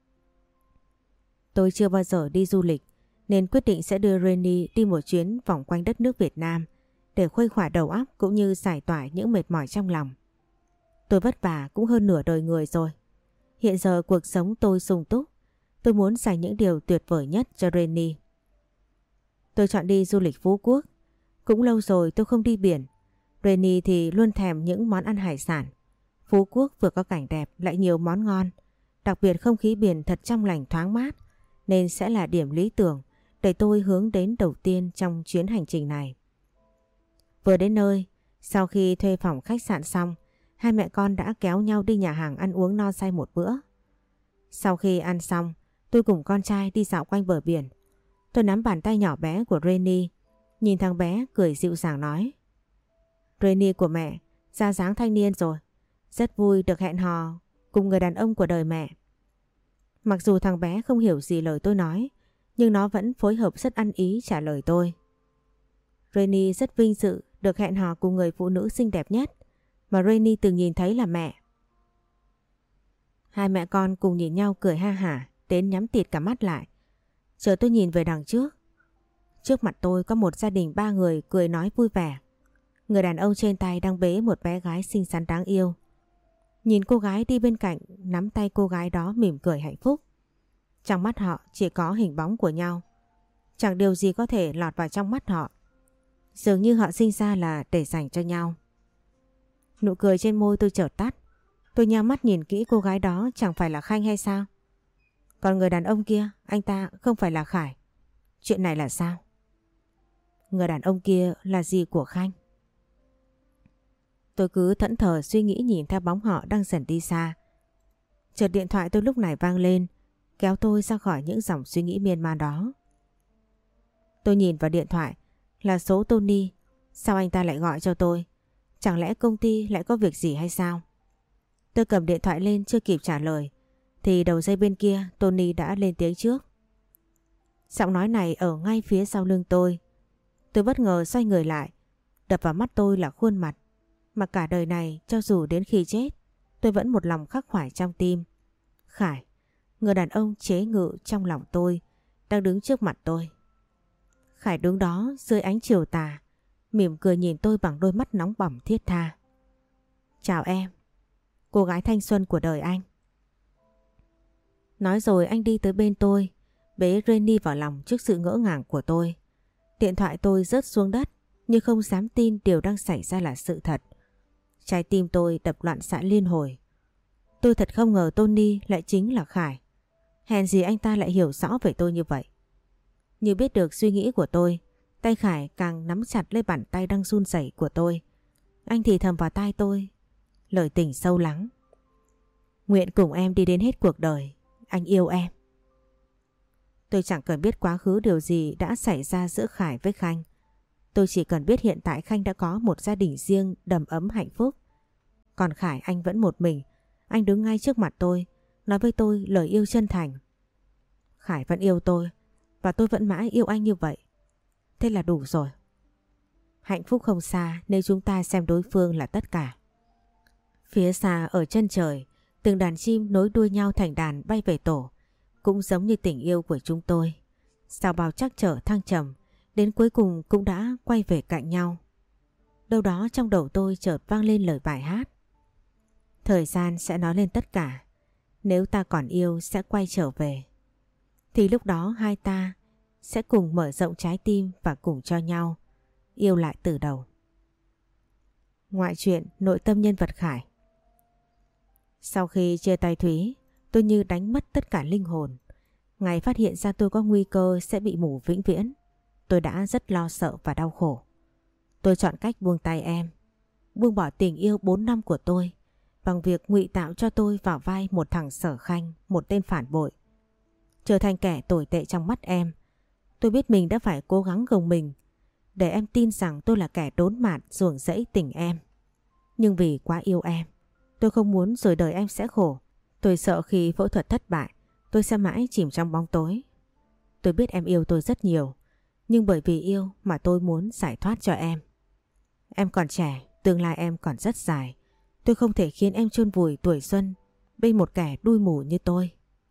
Tôi chưa bao giờ đi du lịch nên quyết định sẽ đưa Renny đi một chuyến vòng quanh đất nước Việt Nam để khuây khỏa đầu óc cũng như giải tỏa những mệt mỏi trong lòng. Tôi vất vả cũng hơn nửa đời người rồi. Hiện giờ cuộc sống tôi sung túc. Tôi muốn dành những điều tuyệt vời nhất cho Renny. Tôi chọn đi du lịch Phú Quốc. Cũng lâu rồi tôi không đi biển. Renny thì luôn thèm những món ăn hải sản. Phú Quốc vừa có cảnh đẹp lại nhiều món ngon. Đặc biệt không khí biển thật trong lành thoáng mát, nên sẽ là điểm lý tưởng để tôi hướng đến đầu tiên trong chuyến hành trình này. Vừa đến nơi, sau khi thuê phòng khách sạn xong, hai mẹ con đã kéo nhau đi nhà hàng ăn uống no say một bữa. Sau khi ăn xong, tôi cùng con trai đi dạo quanh bờ biển. Tôi nắm bàn tay nhỏ bé của Renny, nhìn thằng bé cười dịu dàng nói: Renny của mẹ ra dáng thanh niên rồi, rất vui được hẹn hò cùng người đàn ông của đời mẹ. Mặc dù thằng bé không hiểu gì lời tôi nói, nhưng nó vẫn phối hợp rất ăn ý trả lời tôi. Renny rất vinh dự được hẹn hò cùng người phụ nữ xinh đẹp nhất mà Renny từng nhìn thấy là mẹ. Hai mẹ con cùng nhìn nhau cười ha hả, đến nhắm tịt cả mắt lại. Chờ tôi nhìn về đằng trước. Trước mặt tôi có một gia đình ba người cười nói vui vẻ. Người đàn ông trên tay đang bế một bé gái xinh xắn đáng yêu. Nhìn cô gái đi bên cạnh nắm tay cô gái đó mỉm cười hạnh phúc. Trong mắt họ chỉ có hình bóng của nhau. Chẳng điều gì có thể lọt vào trong mắt họ. Dường như họ sinh ra là để dành cho nhau. Nụ cười trên môi tôi chợt tắt. Tôi nheo mắt nhìn kỹ cô gái đó, chẳng phải là Khanh hay sao? Còn người đàn ông kia, anh ta không phải là Khải. Chuyện này là sao? Người đàn ông kia là gì của Khanh? Tôi cứ thẫn thờ suy nghĩ nhìn theo bóng họ đang dần đi xa. Chợt điện thoại tôi lúc này vang lên, kéo tôi ra khỏi những dòng suy nghĩ miên man đó. Tôi nhìn vào điện thoại, là số Tony. Sao anh ta lại gọi cho tôi? Chẳng lẽ công ty lại có việc gì hay sao? Tôi cầm điện thoại lên chưa kịp trả lời thì đầu dây bên kia Tony đã lên tiếng trước. Giọng nói này ở ngay phía sau lưng tôi. Tôi bất ngờ xoay người lại. Đập vào mắt tôi là khuôn mặt mà cả đời này cho dù đến khi chết tôi vẫn một lòng khắc khoải trong tim. Khải, người đàn ông chế ngự trong lòng tôi, đang đứng trước mặt tôi. Khải đứng đó dưới ánh chiều tà, mỉm cười nhìn tôi bằng đôi mắt nóng bỏng thiết tha. Chào em, cô gái thanh xuân của đời anh. Nói rồi anh đi tới bên tôi, bế Renny vào lòng trước sự ngỡ ngàng của tôi. Điện thoại tôi rớt xuống đất nhưng không dám tin điều đang xảy ra là sự thật. Trái tim tôi đập loạn xạ liên hồi. Tôi thật không ngờ Tony lại chính là Khải. Hèn gì anh ta lại hiểu rõ về tôi như vậy. Như biết được suy nghĩ của tôi, tay Khải càng nắm chặt lấy bàn tay đang run rẩy của tôi. Anh thì thầm vào tai tôi lời tình sâu lắng. Nguyện cùng em đi đến hết cuộc đời, anh yêu em. Tôi chẳng cần biết quá khứ điều gì đã xảy ra giữa Khải với Khanh. Tôi chỉ cần biết hiện tại Khanh đã có một gia đình riêng đầm ấm hạnh phúc. Còn Khải anh vẫn một mình. Anh đứng ngay trước mặt tôi, nói với tôi lời yêu chân thành. Khải vẫn yêu tôi và tôi vẫn mãi yêu anh như vậy. Thế là đủ rồi. Hạnh phúc không xa nên chúng ta xem đối phương là tất cả. Phía xa ở chân trời, từng đàn chim nối đuôi nhau thành đàn bay về tổ. Cũng giống như tình yêu của chúng tôi. Sao bao trắc trở thăng trầm, đến cuối cùng cũng đã quay về cạnh nhau. Đâu đó trong đầu tôi chợt vang lên lời bài hát. Thời gian sẽ nói lên tất cả. Nếu ta còn yêu sẽ quay trở về. Thì lúc đó hai ta sẽ cùng mở rộng trái tim và cùng cho nhau yêu lại từ đầu. Ngoại truyện nội tâm nhân vật Khải. Sau khi chia tay Thúy, tôi như đánh mất tất cả linh hồn. Ngày phát hiện ra tôi có nguy cơ sẽ bị mù vĩnh viễn, tôi đã rất lo sợ và đau khổ. Tôi chọn cách buông tay em, buông bỏ tình yêu bốn năm của tôi bằng việc ngụy tạo cho tôi vào vai một thằng Sở Khanh, một tên phản bội. Trở thành kẻ tồi tệ trong mắt em. Tôi biết mình đã phải cố gắng gồng mình để em tin rằng tôi là kẻ đốn mạt ruồng rẫy tình em. Nhưng vì quá yêu em, tôi không muốn rồi đời em sẽ khổ. Tôi sợ khi phẫu thuật thất bại, tôi sẽ mãi chìm trong bóng tối. Tôi biết em yêu tôi rất nhiều, nhưng bởi vì yêu mà tôi muốn giải thoát cho em. Em còn trẻ, tương lai em còn rất dài. Tôi không thể khiến em chôn vùi tuổi xuân bên một kẻ đuôi mù như tôi.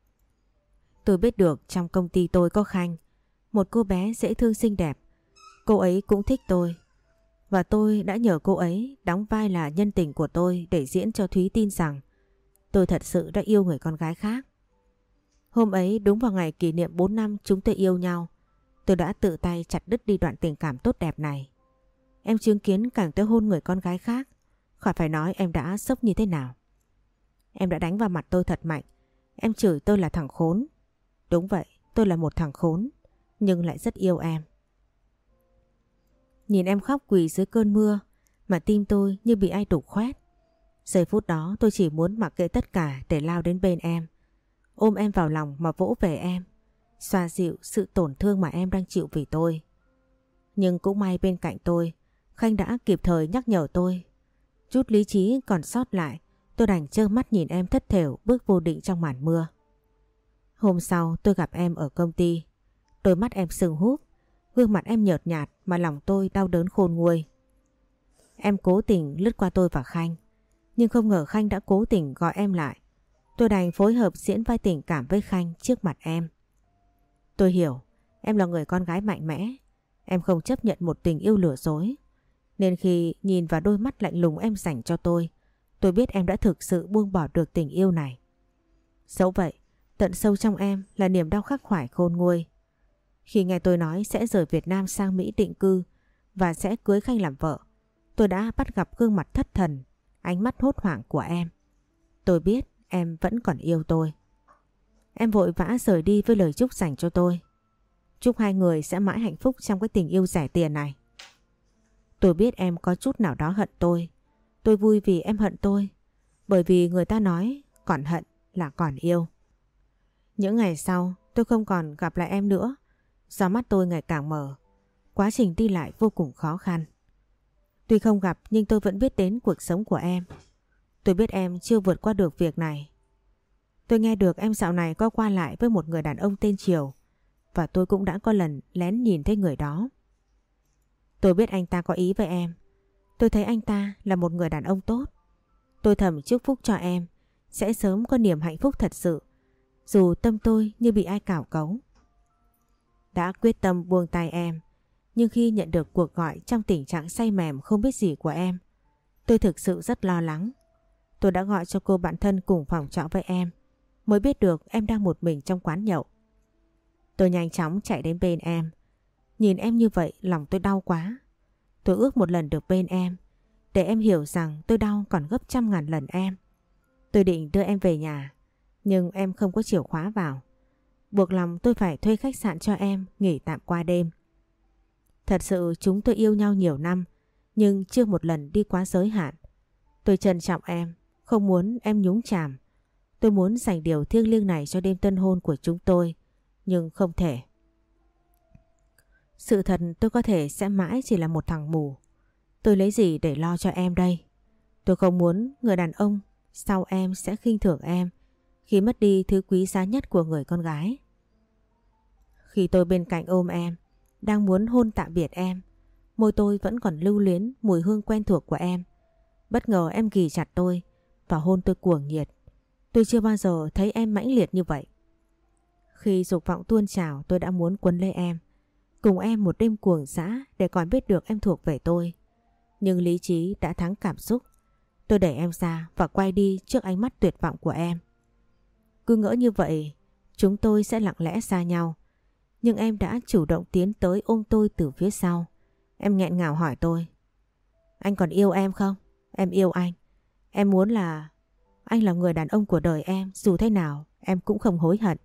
Tôi biết được trong công ty tôi có Khanh, một cô bé dễ thương xinh đẹp. Cô ấy cũng thích tôi. Và tôi đã nhờ cô ấy đóng vai là nhân tình của tôi để diễn cho Thúy tin rằng tôi thật sự đã yêu người con gái khác. Hôm ấy đúng vào ngày kỷ niệm bốn năm chúng tôi yêu nhau, tôi đã tự tay chặt đứt đi đoạn tình cảm tốt đẹp này. Em chứng kiến cảnh tôi hôn người con gái khác, khỏi phải nói em đã sốc như thế nào. Em đã đánh vào mặt tôi thật mạnh. Em chửi tôi là thằng khốn. Đúng vậy, tôi là một thằng khốn, nhưng lại rất yêu em. Nhìn em khóc quỳ dưới cơn mưa mà tim tôi như bị ai đục khoét. Giây phút đó tôi chỉ muốn mặc kệ tất cả để lao đến bên em, ôm em vào lòng mà vỗ về em, xoa dịu sự tổn thương mà em đang chịu vì tôi. Nhưng cũng may bên cạnh tôi, Khanh đã kịp thời nhắc nhở tôi. Chút lý trí còn sót lại, tôi đành trơ mắt nhìn em thất thểu bước vô định trong màn mưa. Hôm sau tôi gặp em ở công ty. Đôi mắt em sưng húp, gương mặt em nhợt nhạt mà lòng tôi đau đớn khôn nguôi. Em cố tình lướt qua tôi và Khanh, nhưng không ngờ Khanh đã cố tình gọi em lại. Tôi đành phối hợp diễn vai tình cảm với Khanh trước mặt em. Tôi hiểu, em là người con gái mạnh mẽ. Em không chấp nhận một tình yêu lừa dối. Nên khi nhìn vào đôi mắt lạnh lùng em dành cho tôi, tôi biết em đã thực sự buông bỏ được tình yêu này. Dẫu vậy, tận sâu trong em là niềm đau khắc khoải khôn nguôi. Khi nghe tôi nói sẽ rời Việt Nam sang Mỹ định cư và sẽ cưới Khanh làm vợ, tôi đã bắt gặp gương mặt thất thần, ánh mắt hốt hoảng của em. Tôi biết em vẫn còn yêu tôi. Em vội vã rời đi với lời chúc dành cho tôi. Chúc hai người sẽ mãi hạnh phúc trong cái tình yêu rẻ tiền này. Tôi biết em có chút nào đó hận tôi. Tôi vui vì em hận tôi. Bởi vì người ta nói còn hận là còn yêu. Những ngày sau tôi không còn gặp lại em nữa. Do mắt tôi ngày càng mờ. Quá trình đi lại vô cùng khó khăn. Tuy không gặp nhưng tôi vẫn biết đến cuộc sống của em. Tôi biết em chưa vượt qua được việc này. Tôi nghe được em dạo này có qua lại với một người đàn ông tên Triều. Và tôi cũng đã có lần lén nhìn thấy người đó. Tôi biết anh ta có ý với em. Tôi thấy anh ta là một người đàn ông tốt. Tôi thầm chúc phúc cho em sẽ sớm có niềm hạnh phúc thật sự, dù tâm tôi như bị ai cào cấu. Đã quyết tâm buông tay em, nhưng khi nhận được cuộc gọi trong tình trạng say mềm không biết gì của em, tôi thực sự rất lo lắng. Tôi đã gọi cho cô bạn thân cùng phòng trọ với em, mới biết được em đang một mình trong quán nhậu. Tôi nhanh chóng chạy đến bên em. Nhìn em như vậy lòng tôi đau quá. Tôi ước một lần được bên em, để em hiểu rằng tôi đau còn gấp trăm ngàn lần em. Tôi định đưa em về nhà, nhưng em không có chìa khóa vào. Buộc lòng tôi phải thuê khách sạn cho em nghỉ tạm qua đêm. Thật sự chúng tôi yêu nhau nhiều năm, nhưng chưa một lần đi quá giới hạn. Tôi trân trọng em, không muốn em nhúng chàm. Tôi muốn dành điều thiêng liêng này cho đêm tân hôn của chúng tôi, nhưng không thể. Sự thật tôi có thể sẽ mãi chỉ là một thằng mù. Tôi lấy gì để lo cho em đây? Tôi không muốn người đàn ông sau em sẽ khinh thường em khi mất đi thứ quý giá nhất của người con gái. Khi tôi bên cạnh ôm em, đang muốn hôn tạm biệt em, môi tôi vẫn còn lưu luyến mùi hương quen thuộc của em. Bất ngờ em ghì chặt tôi và hôn tôi cuồng nhiệt. Tôi chưa bao giờ thấy em mãnh liệt như vậy. Khi dục vọng tuôn trào, tôi đã muốn quấn lấy em, cùng em một đêm cuồng dã để còn biết được em thuộc về tôi. Nhưng lý trí đã thắng cảm xúc. Tôi đẩy em ra và quay đi trước ánh mắt tuyệt vọng của em. Cứ ngỡ như vậy chúng tôi sẽ lặng lẽ xa nhau, nhưng em đã chủ động tiến tới ôm tôi từ phía sau. Em nghẹn ngào hỏi tôi: anh còn yêu em không? Em yêu anh. Em muốn là anh là người đàn ông của đời em, dù thế nào em cũng không hối hận.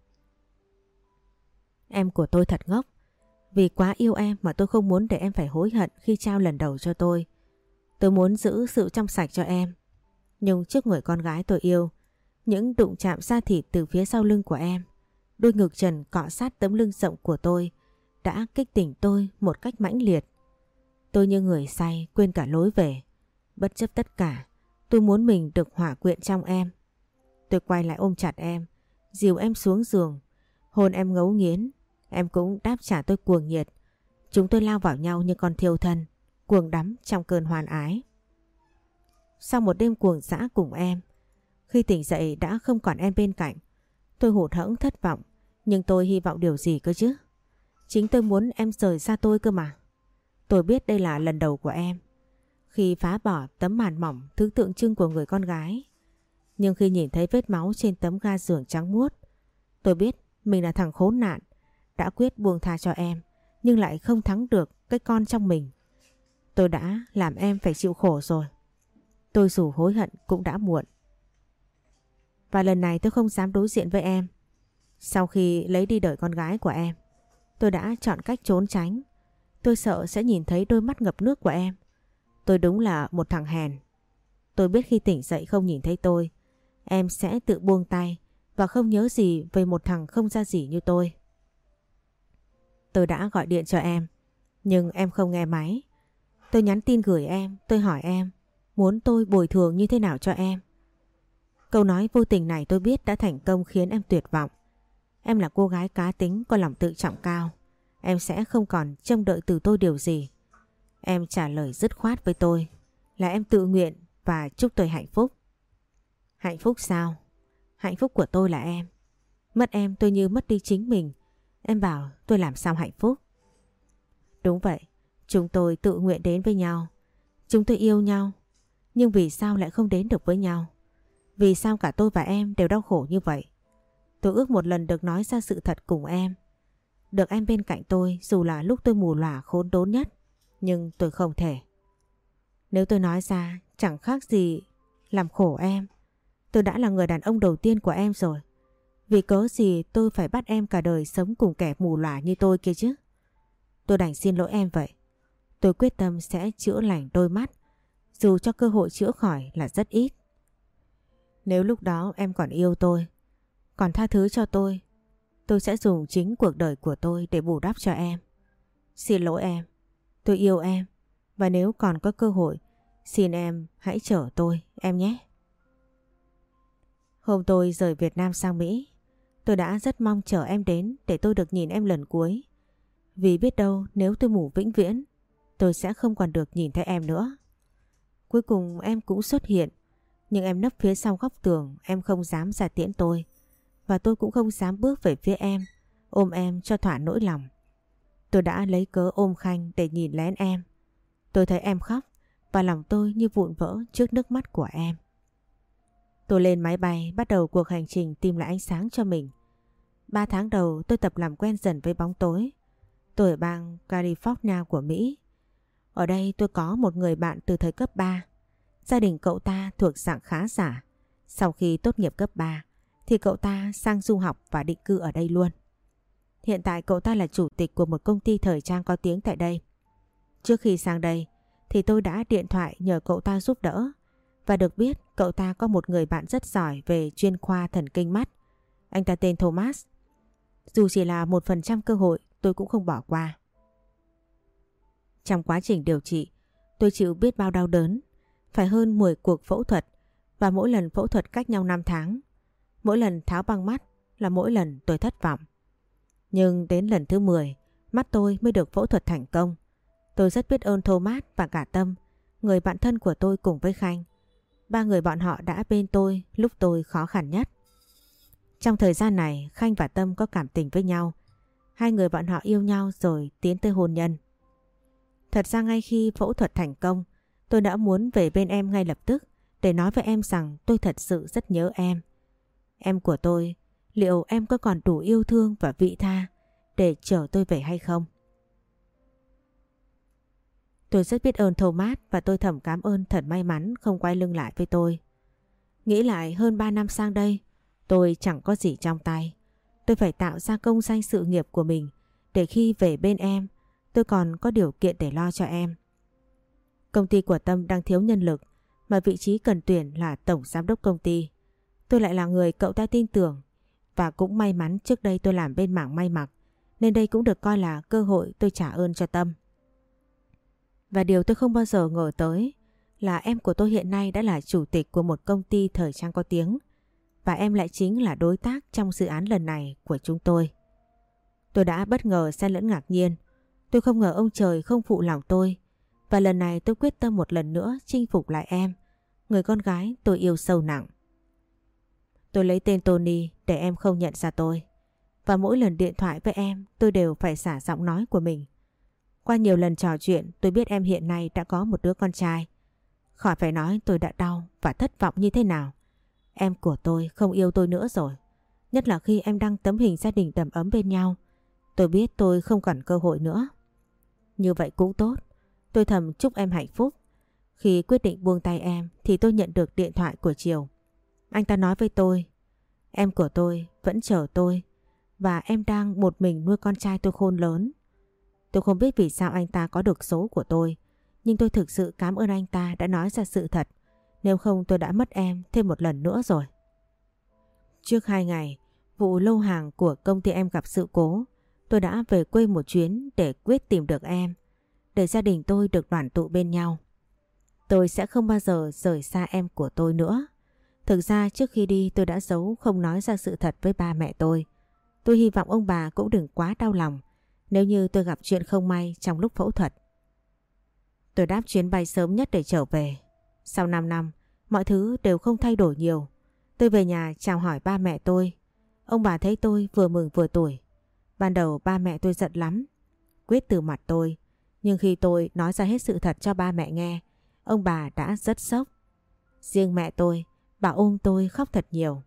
Em của tôi thật ngốc. Vì quá yêu em mà tôi không muốn để em phải hối hận khi trao lần đầu cho tôi. Tôi muốn giữ sự trong sạch cho em. Nhưng trước người con gái tôi yêu, những đụng chạm da thịt từ phía sau lưng của em, đôi ngực trần cọ sát tấm lưng rộng của tôi đã kích tỉnh tôi một cách mãnh liệt. Tôi như người say quên cả lối về. Bất chấp tất cả, tôi muốn mình được hòa quyện trong em. Tôi quay lại ôm chặt em, dìu em xuống giường, hôn em ngấu nghiến. Em cũng đáp trả tôi cuồng nhiệt. Chúng tôi lao vào nhau như con thiêu thân, cuồng đắm trong cơn hoan ái. Sau một đêm cuồng dã cùng em, khi tỉnh dậy đã không còn em bên cạnh, tôi hụt hẫng thất vọng. Nhưng tôi hy vọng điều gì cơ chứ? Chính tôi muốn em rời xa tôi cơ mà. Tôi biết đây là lần đầu của em, khi phá bỏ tấm màn mỏng thứ tượng trưng của người con gái. Nhưng khi nhìn thấy vết máu trên tấm ga giường trắng muốt, tôi biết mình là thằng khốn nạn, đã quyết buông tha cho em, nhưng lại không thắng được cái con trong mình. Tôi đã làm em phải chịu khổ rồi. Tôi dù hối hận cũng đã muộn. Và lần này tôi không dám đối diện với em. Sau khi lấy đi đời con gái của em, tôi đã chọn cách trốn tránh. Tôi sợ sẽ nhìn thấy đôi mắt ngập nước của em. Tôi đúng là một thằng hèn. Tôi biết khi tỉnh dậy không nhìn thấy tôi, em sẽ tự buông tay và không nhớ gì về một thằng không ra gì như tôi. Tôi đã gọi điện cho em, nhưng em không nghe máy. Tôi nhắn tin gửi em, tôi hỏi em muốn tôi bồi thường như thế nào cho em. Câu nói vô tình này tôi biết đã thành công khiến em tuyệt vọng. Em là cô gái cá tính, có lòng tự trọng cao. Em sẽ không còn trông đợi từ tôi điều gì. Em trả lời dứt khoát với tôi là em tự nguyện và chúc tôi hạnh phúc. Hạnh phúc sao? Hạnh phúc của tôi là em. Mất em tôi như mất đi chính mình. Em bảo tôi làm sao hạnh phúc? Đúng vậy, chúng tôi tự nguyện đến với nhau. Chúng tôi yêu nhau. Nhưng vì sao lại không đến được với nhau? Vì sao cả tôi và em đều đau khổ như vậy? Tôi ước một lần được nói ra sự thật cùng em. Được em bên cạnh tôi dù là lúc tôi mù lòa khốn đốn nhất. Nhưng tôi không thể. Nếu tôi nói ra chẳng khác gì làm khổ em. Tôi đã là người đàn ông đầu tiên của em rồi. Vì cớ gì tôi phải bắt em cả đời sống cùng kẻ mù lòa như tôi kia chứ? Tôi đành xin lỗi em vậy. Tôi quyết tâm sẽ chữa lành đôi mắt, dù cho cơ hội chữa khỏi là rất ít. Nếu lúc đó em còn yêu tôi, còn tha thứ cho tôi, tôi sẽ dùng chính cuộc đời của tôi để bù đắp cho em. Xin lỗi em, tôi yêu em, và nếu còn có cơ hội, xin em hãy chở tôi, em nhé. Hôm tôi rời Việt Nam sang Mỹ, tôi đã rất mong chờ em đến để tôi được nhìn em lần cuối. Vì biết đâu nếu tôi mù vĩnh viễn, tôi sẽ không còn được nhìn thấy em nữa. Cuối cùng em cũng xuất hiện, Nhưng em nấp phía sau góc tường, em không dám ra tiễn tôi. Và tôi cũng không dám bước về phía em, ôm em cho thỏa nỗi lòng. Tôi đã lấy cớ ôm Khanh để nhìn lén em. Tôi thấy em khóc và lòng tôi như vụn vỡ trước nước mắt của em. Tôi lên máy bay bắt đầu cuộc hành trình tìm lại ánh sáng cho mình. Ba tháng đầu tôi tập làm quen dần với bóng tối. Tôi ở bang California của Mỹ. Ở đây tôi có một người bạn từ thời cấp ba. Gia đình cậu ta thuộc dạng khá giả. Sau khi tốt nghiệp cấp ba thì cậu ta sang du học và định cư ở đây luôn. Hiện tại cậu ta là chủ tịch của một công ty thời trang có tiếng tại đây. Trước khi sang đây thì tôi đã điện thoại nhờ cậu ta giúp đỡ. Và được biết cậu ta có một người bạn rất giỏi về chuyên khoa thần kinh mắt. Anh ta tên Thomas. Dù chỉ là một phần trăm cơ hội tôi cũng không bỏ qua. Trong quá trình điều trị, tôi chịu biết bao đau đớn. Phải hơn mười cuộc phẫu thuật và mỗi lần phẫu thuật cách nhau năm tháng. Mỗi lần tháo băng mắt là mỗi lần tôi thất vọng. Nhưng đến lần thứ mười, mắt tôi mới được phẫu thuật thành công. Tôi rất biết ơn Thomas và cả Tâm, người bạn thân của tôi cùng với Khanh. Ba người bọn họ đã bên tôi lúc tôi khó khăn nhất. Trong thời gian này, Khanh và Tâm có cảm tình với nhau. Hai người bọn họ yêu nhau rồi tiến tới hôn nhân. Thật ra ngay khi phẫu thuật thành công, tôi đã muốn về bên em ngay lập tức để nói với em rằng tôi thật sự rất nhớ em. Em của tôi, liệu em có còn đủ yêu thương và vị tha để chở tôi về hay không? Tôi rất biết ơn Thomas và tôi thầm cảm ơn thật may mắn không quay lưng lại với tôi. Nghĩ lại hơn ba năm sang đây, tôi chẳng có gì trong tay. Tôi phải tạo ra công danh sự nghiệp của mình để khi về bên em, tôi còn có điều kiện để lo cho em. Công ty của Tâm đang thiếu nhân lực mà vị trí cần tuyển là tổng giám đốc công ty. Tôi lại là người cậu ta tin tưởng và cũng may mắn trước đây tôi làm bên mảng may mặc nên đây cũng được coi là cơ hội tôi trả ơn cho Tâm. Và điều tôi không bao giờ ngờ tới là em của tôi hiện nay đã là chủ tịch của một công ty thời trang có tiếng và em lại chính là đối tác trong dự án lần này của chúng tôi. Tôi đã bất ngờ xen lẫn ngạc nhiên. Tôi không ngờ ông trời không phụ lòng tôi và lần này tôi quyết tâm một lần nữa chinh phục lại em, người con gái tôi yêu sâu nặng. Tôi lấy tên Tony để em không nhận ra tôi. Và mỗi lần điện thoại với em tôi đều phải xả giọng nói của mình. Qua nhiều lần trò chuyện tôi biết em hiện nay đã có một đứa con trai. Khỏi phải nói tôi đã đau và thất vọng như thế nào. Em của tôi không yêu tôi nữa rồi. Nhất là khi em đăng tấm hình gia đình đầm ấm bên nhau. Tôi biết tôi không còn cơ hội nữa. Như vậy cũng tốt. Tôi thầm chúc em hạnh phúc. Khi quyết định buông tay em thì tôi nhận được điện thoại của Triều. Anh ta nói với tôi, em của tôi vẫn chờ tôi và em đang một mình nuôi con trai tôi khôn lớn. Tôi không biết vì sao anh ta có được số của tôi, nhưng tôi thực sự cảm ơn anh ta đã nói ra sự thật, nếu không tôi đã mất em thêm một lần nữa rồi. Trước hai ngày, vụ lô hàng của công ty em gặp sự cố, tôi đã về quê một chuyến để quyết tìm được em, để gia đình tôi được đoàn tụ bên nhau. Tôi sẽ không bao giờ rời xa em của tôi nữa. Thực ra trước khi đi tôi đã giấu không nói ra sự thật với ba mẹ tôi. Tôi hy vọng ông bà cũng đừng quá đau lòng nếu như tôi gặp chuyện không may trong lúc phẫu thuật. Tôi đáp chuyến bay sớm nhất để trở về. Sau năm năm, mọi thứ đều không thay đổi nhiều. Tôi về nhà chào hỏi ba mẹ tôi. Ông bà thấy tôi vừa mừng vừa tủi. Ban đầu ba mẹ tôi giận lắm, quyết từ mặt tôi. Nhưng khi tôi nói ra hết sự thật cho ba mẹ nghe, ông bà đã rất sốc. Riêng mẹ tôi, bà ôm tôi khóc thật nhiều.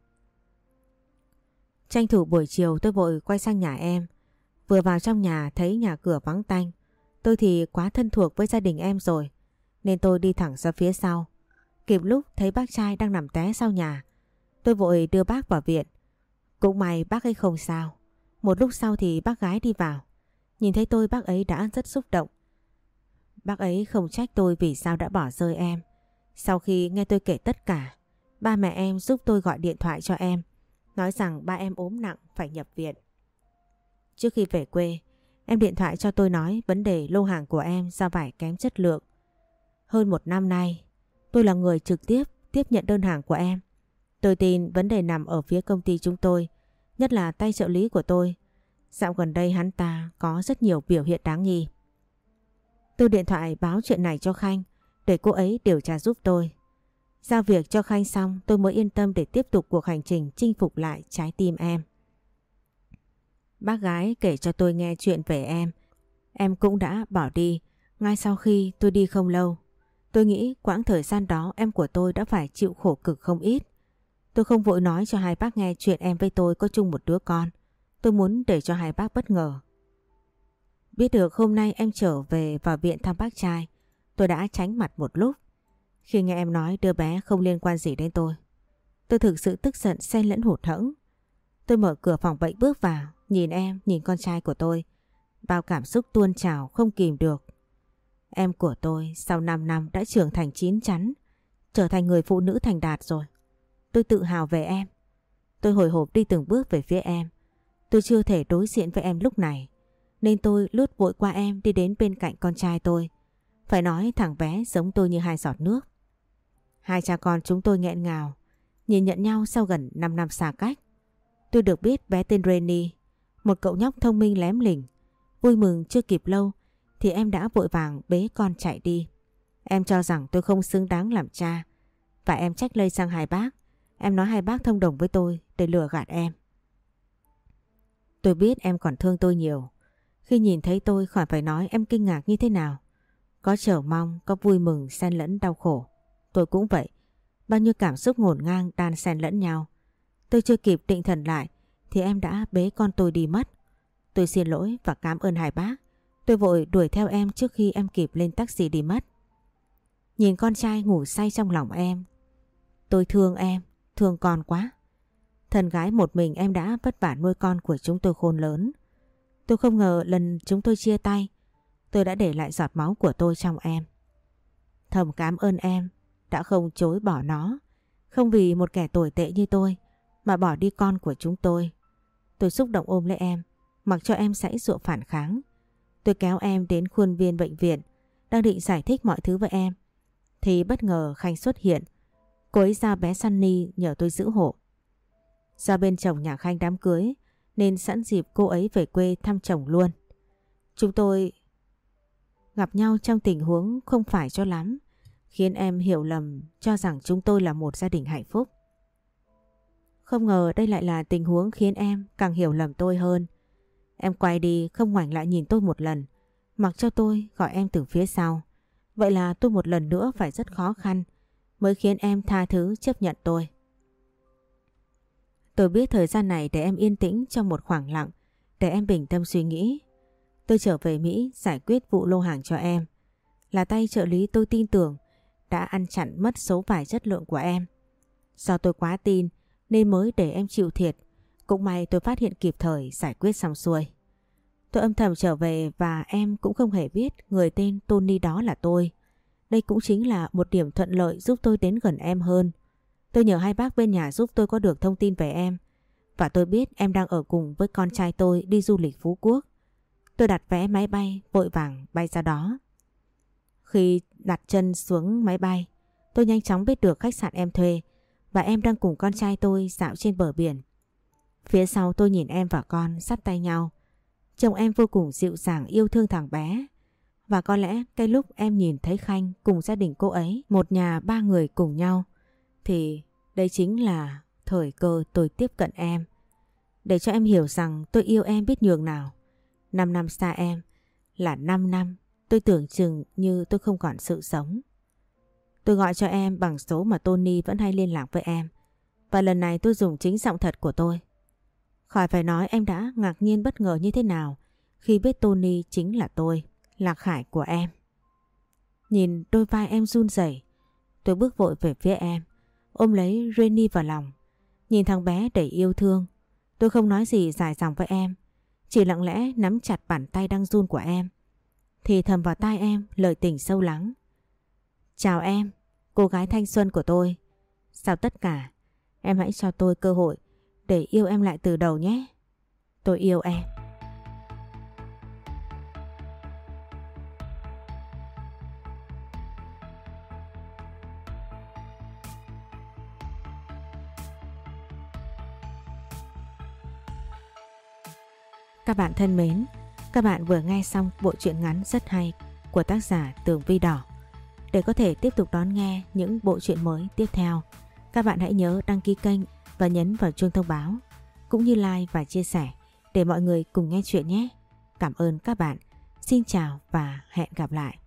Tranh thủ buổi chiều tôi vội quay sang nhà em. Vừa vào trong nhà thấy nhà cửa vắng tanh. Tôi thì quá thân thuộc với gia đình em rồi, nên tôi đi thẳng ra phía sau. Kịp lúc thấy bác trai đang nằm té sau nhà. Tôi vội đưa bác vào viện. Cũng may bác ấy không sao. Một lúc sau thì bác gái đi vào. Nhìn thấy tôi bác ấy đã rất xúc động. Bác ấy không trách tôi vì sao đã bỏ rơi em. Sau khi nghe tôi kể tất cả, ba mẹ em giúp tôi gọi điện thoại cho em, nói rằng ba em ốm nặng phải nhập viện. Trước khi về quê, em điện thoại cho tôi nói vấn đề lô hàng của em ra vải kém chất lượng. Hơn một năm nay, tôi là người trực tiếp tiếp nhận đơn hàng của em. Tôi tin vấn đề nằm ở phía công ty chúng tôi, nhất là tay trợ lý của tôi. Dạo gần đây hắn ta có rất nhiều biểu hiện đáng nghi. Tôi điện thoại báo chuyện này cho Khanh để cô ấy điều tra giúp tôi. Giao việc cho Khanh xong tôi mới yên tâm để tiếp tục cuộc hành trình chinh phục lại trái tim em. Bác gái kể cho tôi nghe chuyện về em. Em cũng đã bỏ đi ngay sau khi tôi đi không lâu. Tôi nghĩ quãng thời gian đó em của tôi đã phải chịu khổ cực không ít. Tôi không vội nói cho hai bác nghe chuyện em với tôi có chung một đứa con. Tôi muốn để cho hai bác bất ngờ. Biết được hôm nay em trở về vào viện thăm bác trai, tôi đã tránh mặt một lúc. Khi nghe em nói đứa bé không liên quan gì đến tôi, tôi thực sự tức giận xen lẫn hụt hẫng. Tôi mở cửa phòng bệnh bước vào, nhìn em, nhìn con trai của tôi. Bao cảm xúc tuôn trào không kìm được. Em của tôi sau năm năm đã trưởng thành chín chắn, trở thành người phụ nữ thành đạt rồi. Tôi tự hào về em. Tôi hồi hộp đi từng bước về phía em. Tôi chưa thể đối diện với em lúc này, nên tôi lướt vội qua em đi đến bên cạnh con trai tôi. Phải nói thằng bé giống tôi như hai giọt nước. Hai cha con chúng tôi nghẹn ngào, nhìn nhận nhau sau gần năm năm xa cách. Tôi được biết bé tên Renny, một cậu nhóc thông minh lém lỉnh. Vui mừng chưa kịp lâu thì em đã vội vàng bế con chạy đi. Em cho rằng tôi không xứng đáng làm cha, và em trách lây sang hai bác. Em nói hai bác thông đồng với tôi để lừa gạt em. Tôi biết em còn thương tôi nhiều. Khi nhìn thấy tôi khỏi phải nói em kinh ngạc như thế nào. Có chờ mong, có vui mừng xen lẫn đau khổ. Tôi cũng vậy. Bao nhiêu cảm xúc ngổn ngang đan xen lẫn nhau. Tôi chưa kịp định thần lại thì em đã bế con tôi đi mất. Tôi xin lỗi và cảm ơn hai bác. Tôi vội đuổi theo em trước khi em kịp lên taxi đi mất. Nhìn con trai ngủ say trong lòng em, tôi thương em, thương con quá. Thân gái một mình em đã vất vả nuôi con của chúng tôi khôn lớn. Tôi không ngờ lần chúng tôi chia tay, tôi đã để lại giọt máu của tôi trong em. Thầm cảm ơn em đã không chối bỏ nó, không vì một kẻ tồi tệ như tôi mà bỏ đi con của chúng tôi. Tôi xúc động ôm lấy em, mặc cho em giãy giụa phản kháng. Tôi kéo em đến khuôn viên bệnh viện, đang định giải thích mọi thứ với em thì bất ngờ Khanh xuất hiện. Cô ấy giao bé Sunny nhờ tôi giữ hộ. Do bên chồng nhà Khanh đám cưới nên sẵn dịp cô ấy về quê thăm chồng luôn. Chúng tôi gặp nhau trong tình huống không phải cho lắm, khiến em hiểu lầm cho rằng chúng tôi là một gia đình hạnh phúc. Không ngờ đây lại là tình huống khiến em càng hiểu lầm tôi hơn. Em quay đi không ngoảnh lại nhìn tôi một lần, mặc cho tôi gọi em từ phía sau. Vậy là tôi một lần nữa phải rất khó khăn mới khiến em tha thứ chấp nhận tôi. Tôi biết thời gian này để em yên tĩnh trong một khoảng lặng, để em bình tâm suy nghĩ. Tôi trở về Mỹ giải quyết vụ lô hàng cho em. Là tay trợ lý tôi tin tưởng đã ăn chặn mất số vải chất lượng của em. Do tôi quá tin nên mới để em chịu thiệt. Cũng may tôi phát hiện kịp thời, giải quyết xong xuôi. Tôi âm thầm trở về và em cũng không hề biết người tên Tony đó là tôi. Đây cũng chính là một điểm thuận lợi giúp tôi đến gần em hơn. Tôi nhờ hai bác bên nhà giúp tôi có được thông tin về em. Và tôi biết em đang ở cùng với con trai tôi đi du lịch Phú Quốc. Tôi đặt vé máy bay, vội vàng bay ra đó. Khi đặt chân xuống máy bay, tôi nhanh chóng biết được khách sạn em thuê và em đang cùng con trai tôi dạo trên bờ biển. Phía sau tôi nhìn em và con sát tay nhau. Chồng em vô cùng dịu dàng yêu thương thằng bé. Và có lẽ cái lúc em nhìn thấy Khanh cùng gia đình cô ấy, một nhà ba người cùng nhau, thì đây chính là thời cơ tôi tiếp cận em. Để cho em hiểu rằng tôi yêu em biết nhường nào. Năm năm xa em là năm năm tôi tưởng chừng như tôi không còn sự sống. Tôi gọi cho em bằng số mà Tony vẫn hay liên lạc với em. Và lần này tôi dùng chính giọng thật của tôi. Khỏi phải nói em đã ngạc nhiên bất ngờ như thế nào khi biết Tony chính là tôi, là Khải của em. Nhìn đôi vai em run rẩy, tôi bước vội về phía em, ôm lấy Renny vào lòng. Nhìn thằng bé đầy yêu thương, tôi không nói gì dài dòng với em, chỉ lặng lẽ nắm chặt bàn tay đang run của em, thì thầm vào tai em lời tình sâu lắng. Chào em, cô gái thanh xuân của tôi. Sau tất cả, em hãy cho tôi cơ hội để yêu em lại từ đầu nhé. Tôi yêu em. Các bạn thân mến, các bạn vừa nghe xong bộ truyện ngắn rất hay của tác giả Tường Vi Đỏ. Để có thể tiếp tục đón nghe những bộ truyện mới tiếp theo, các bạn hãy nhớ đăng ký kênh và nhấn vào chuông thông báo, cũng như like và chia sẻ để mọi người cùng nghe chuyện nhé. Cảm ơn các bạn. Xin chào và hẹn gặp lại.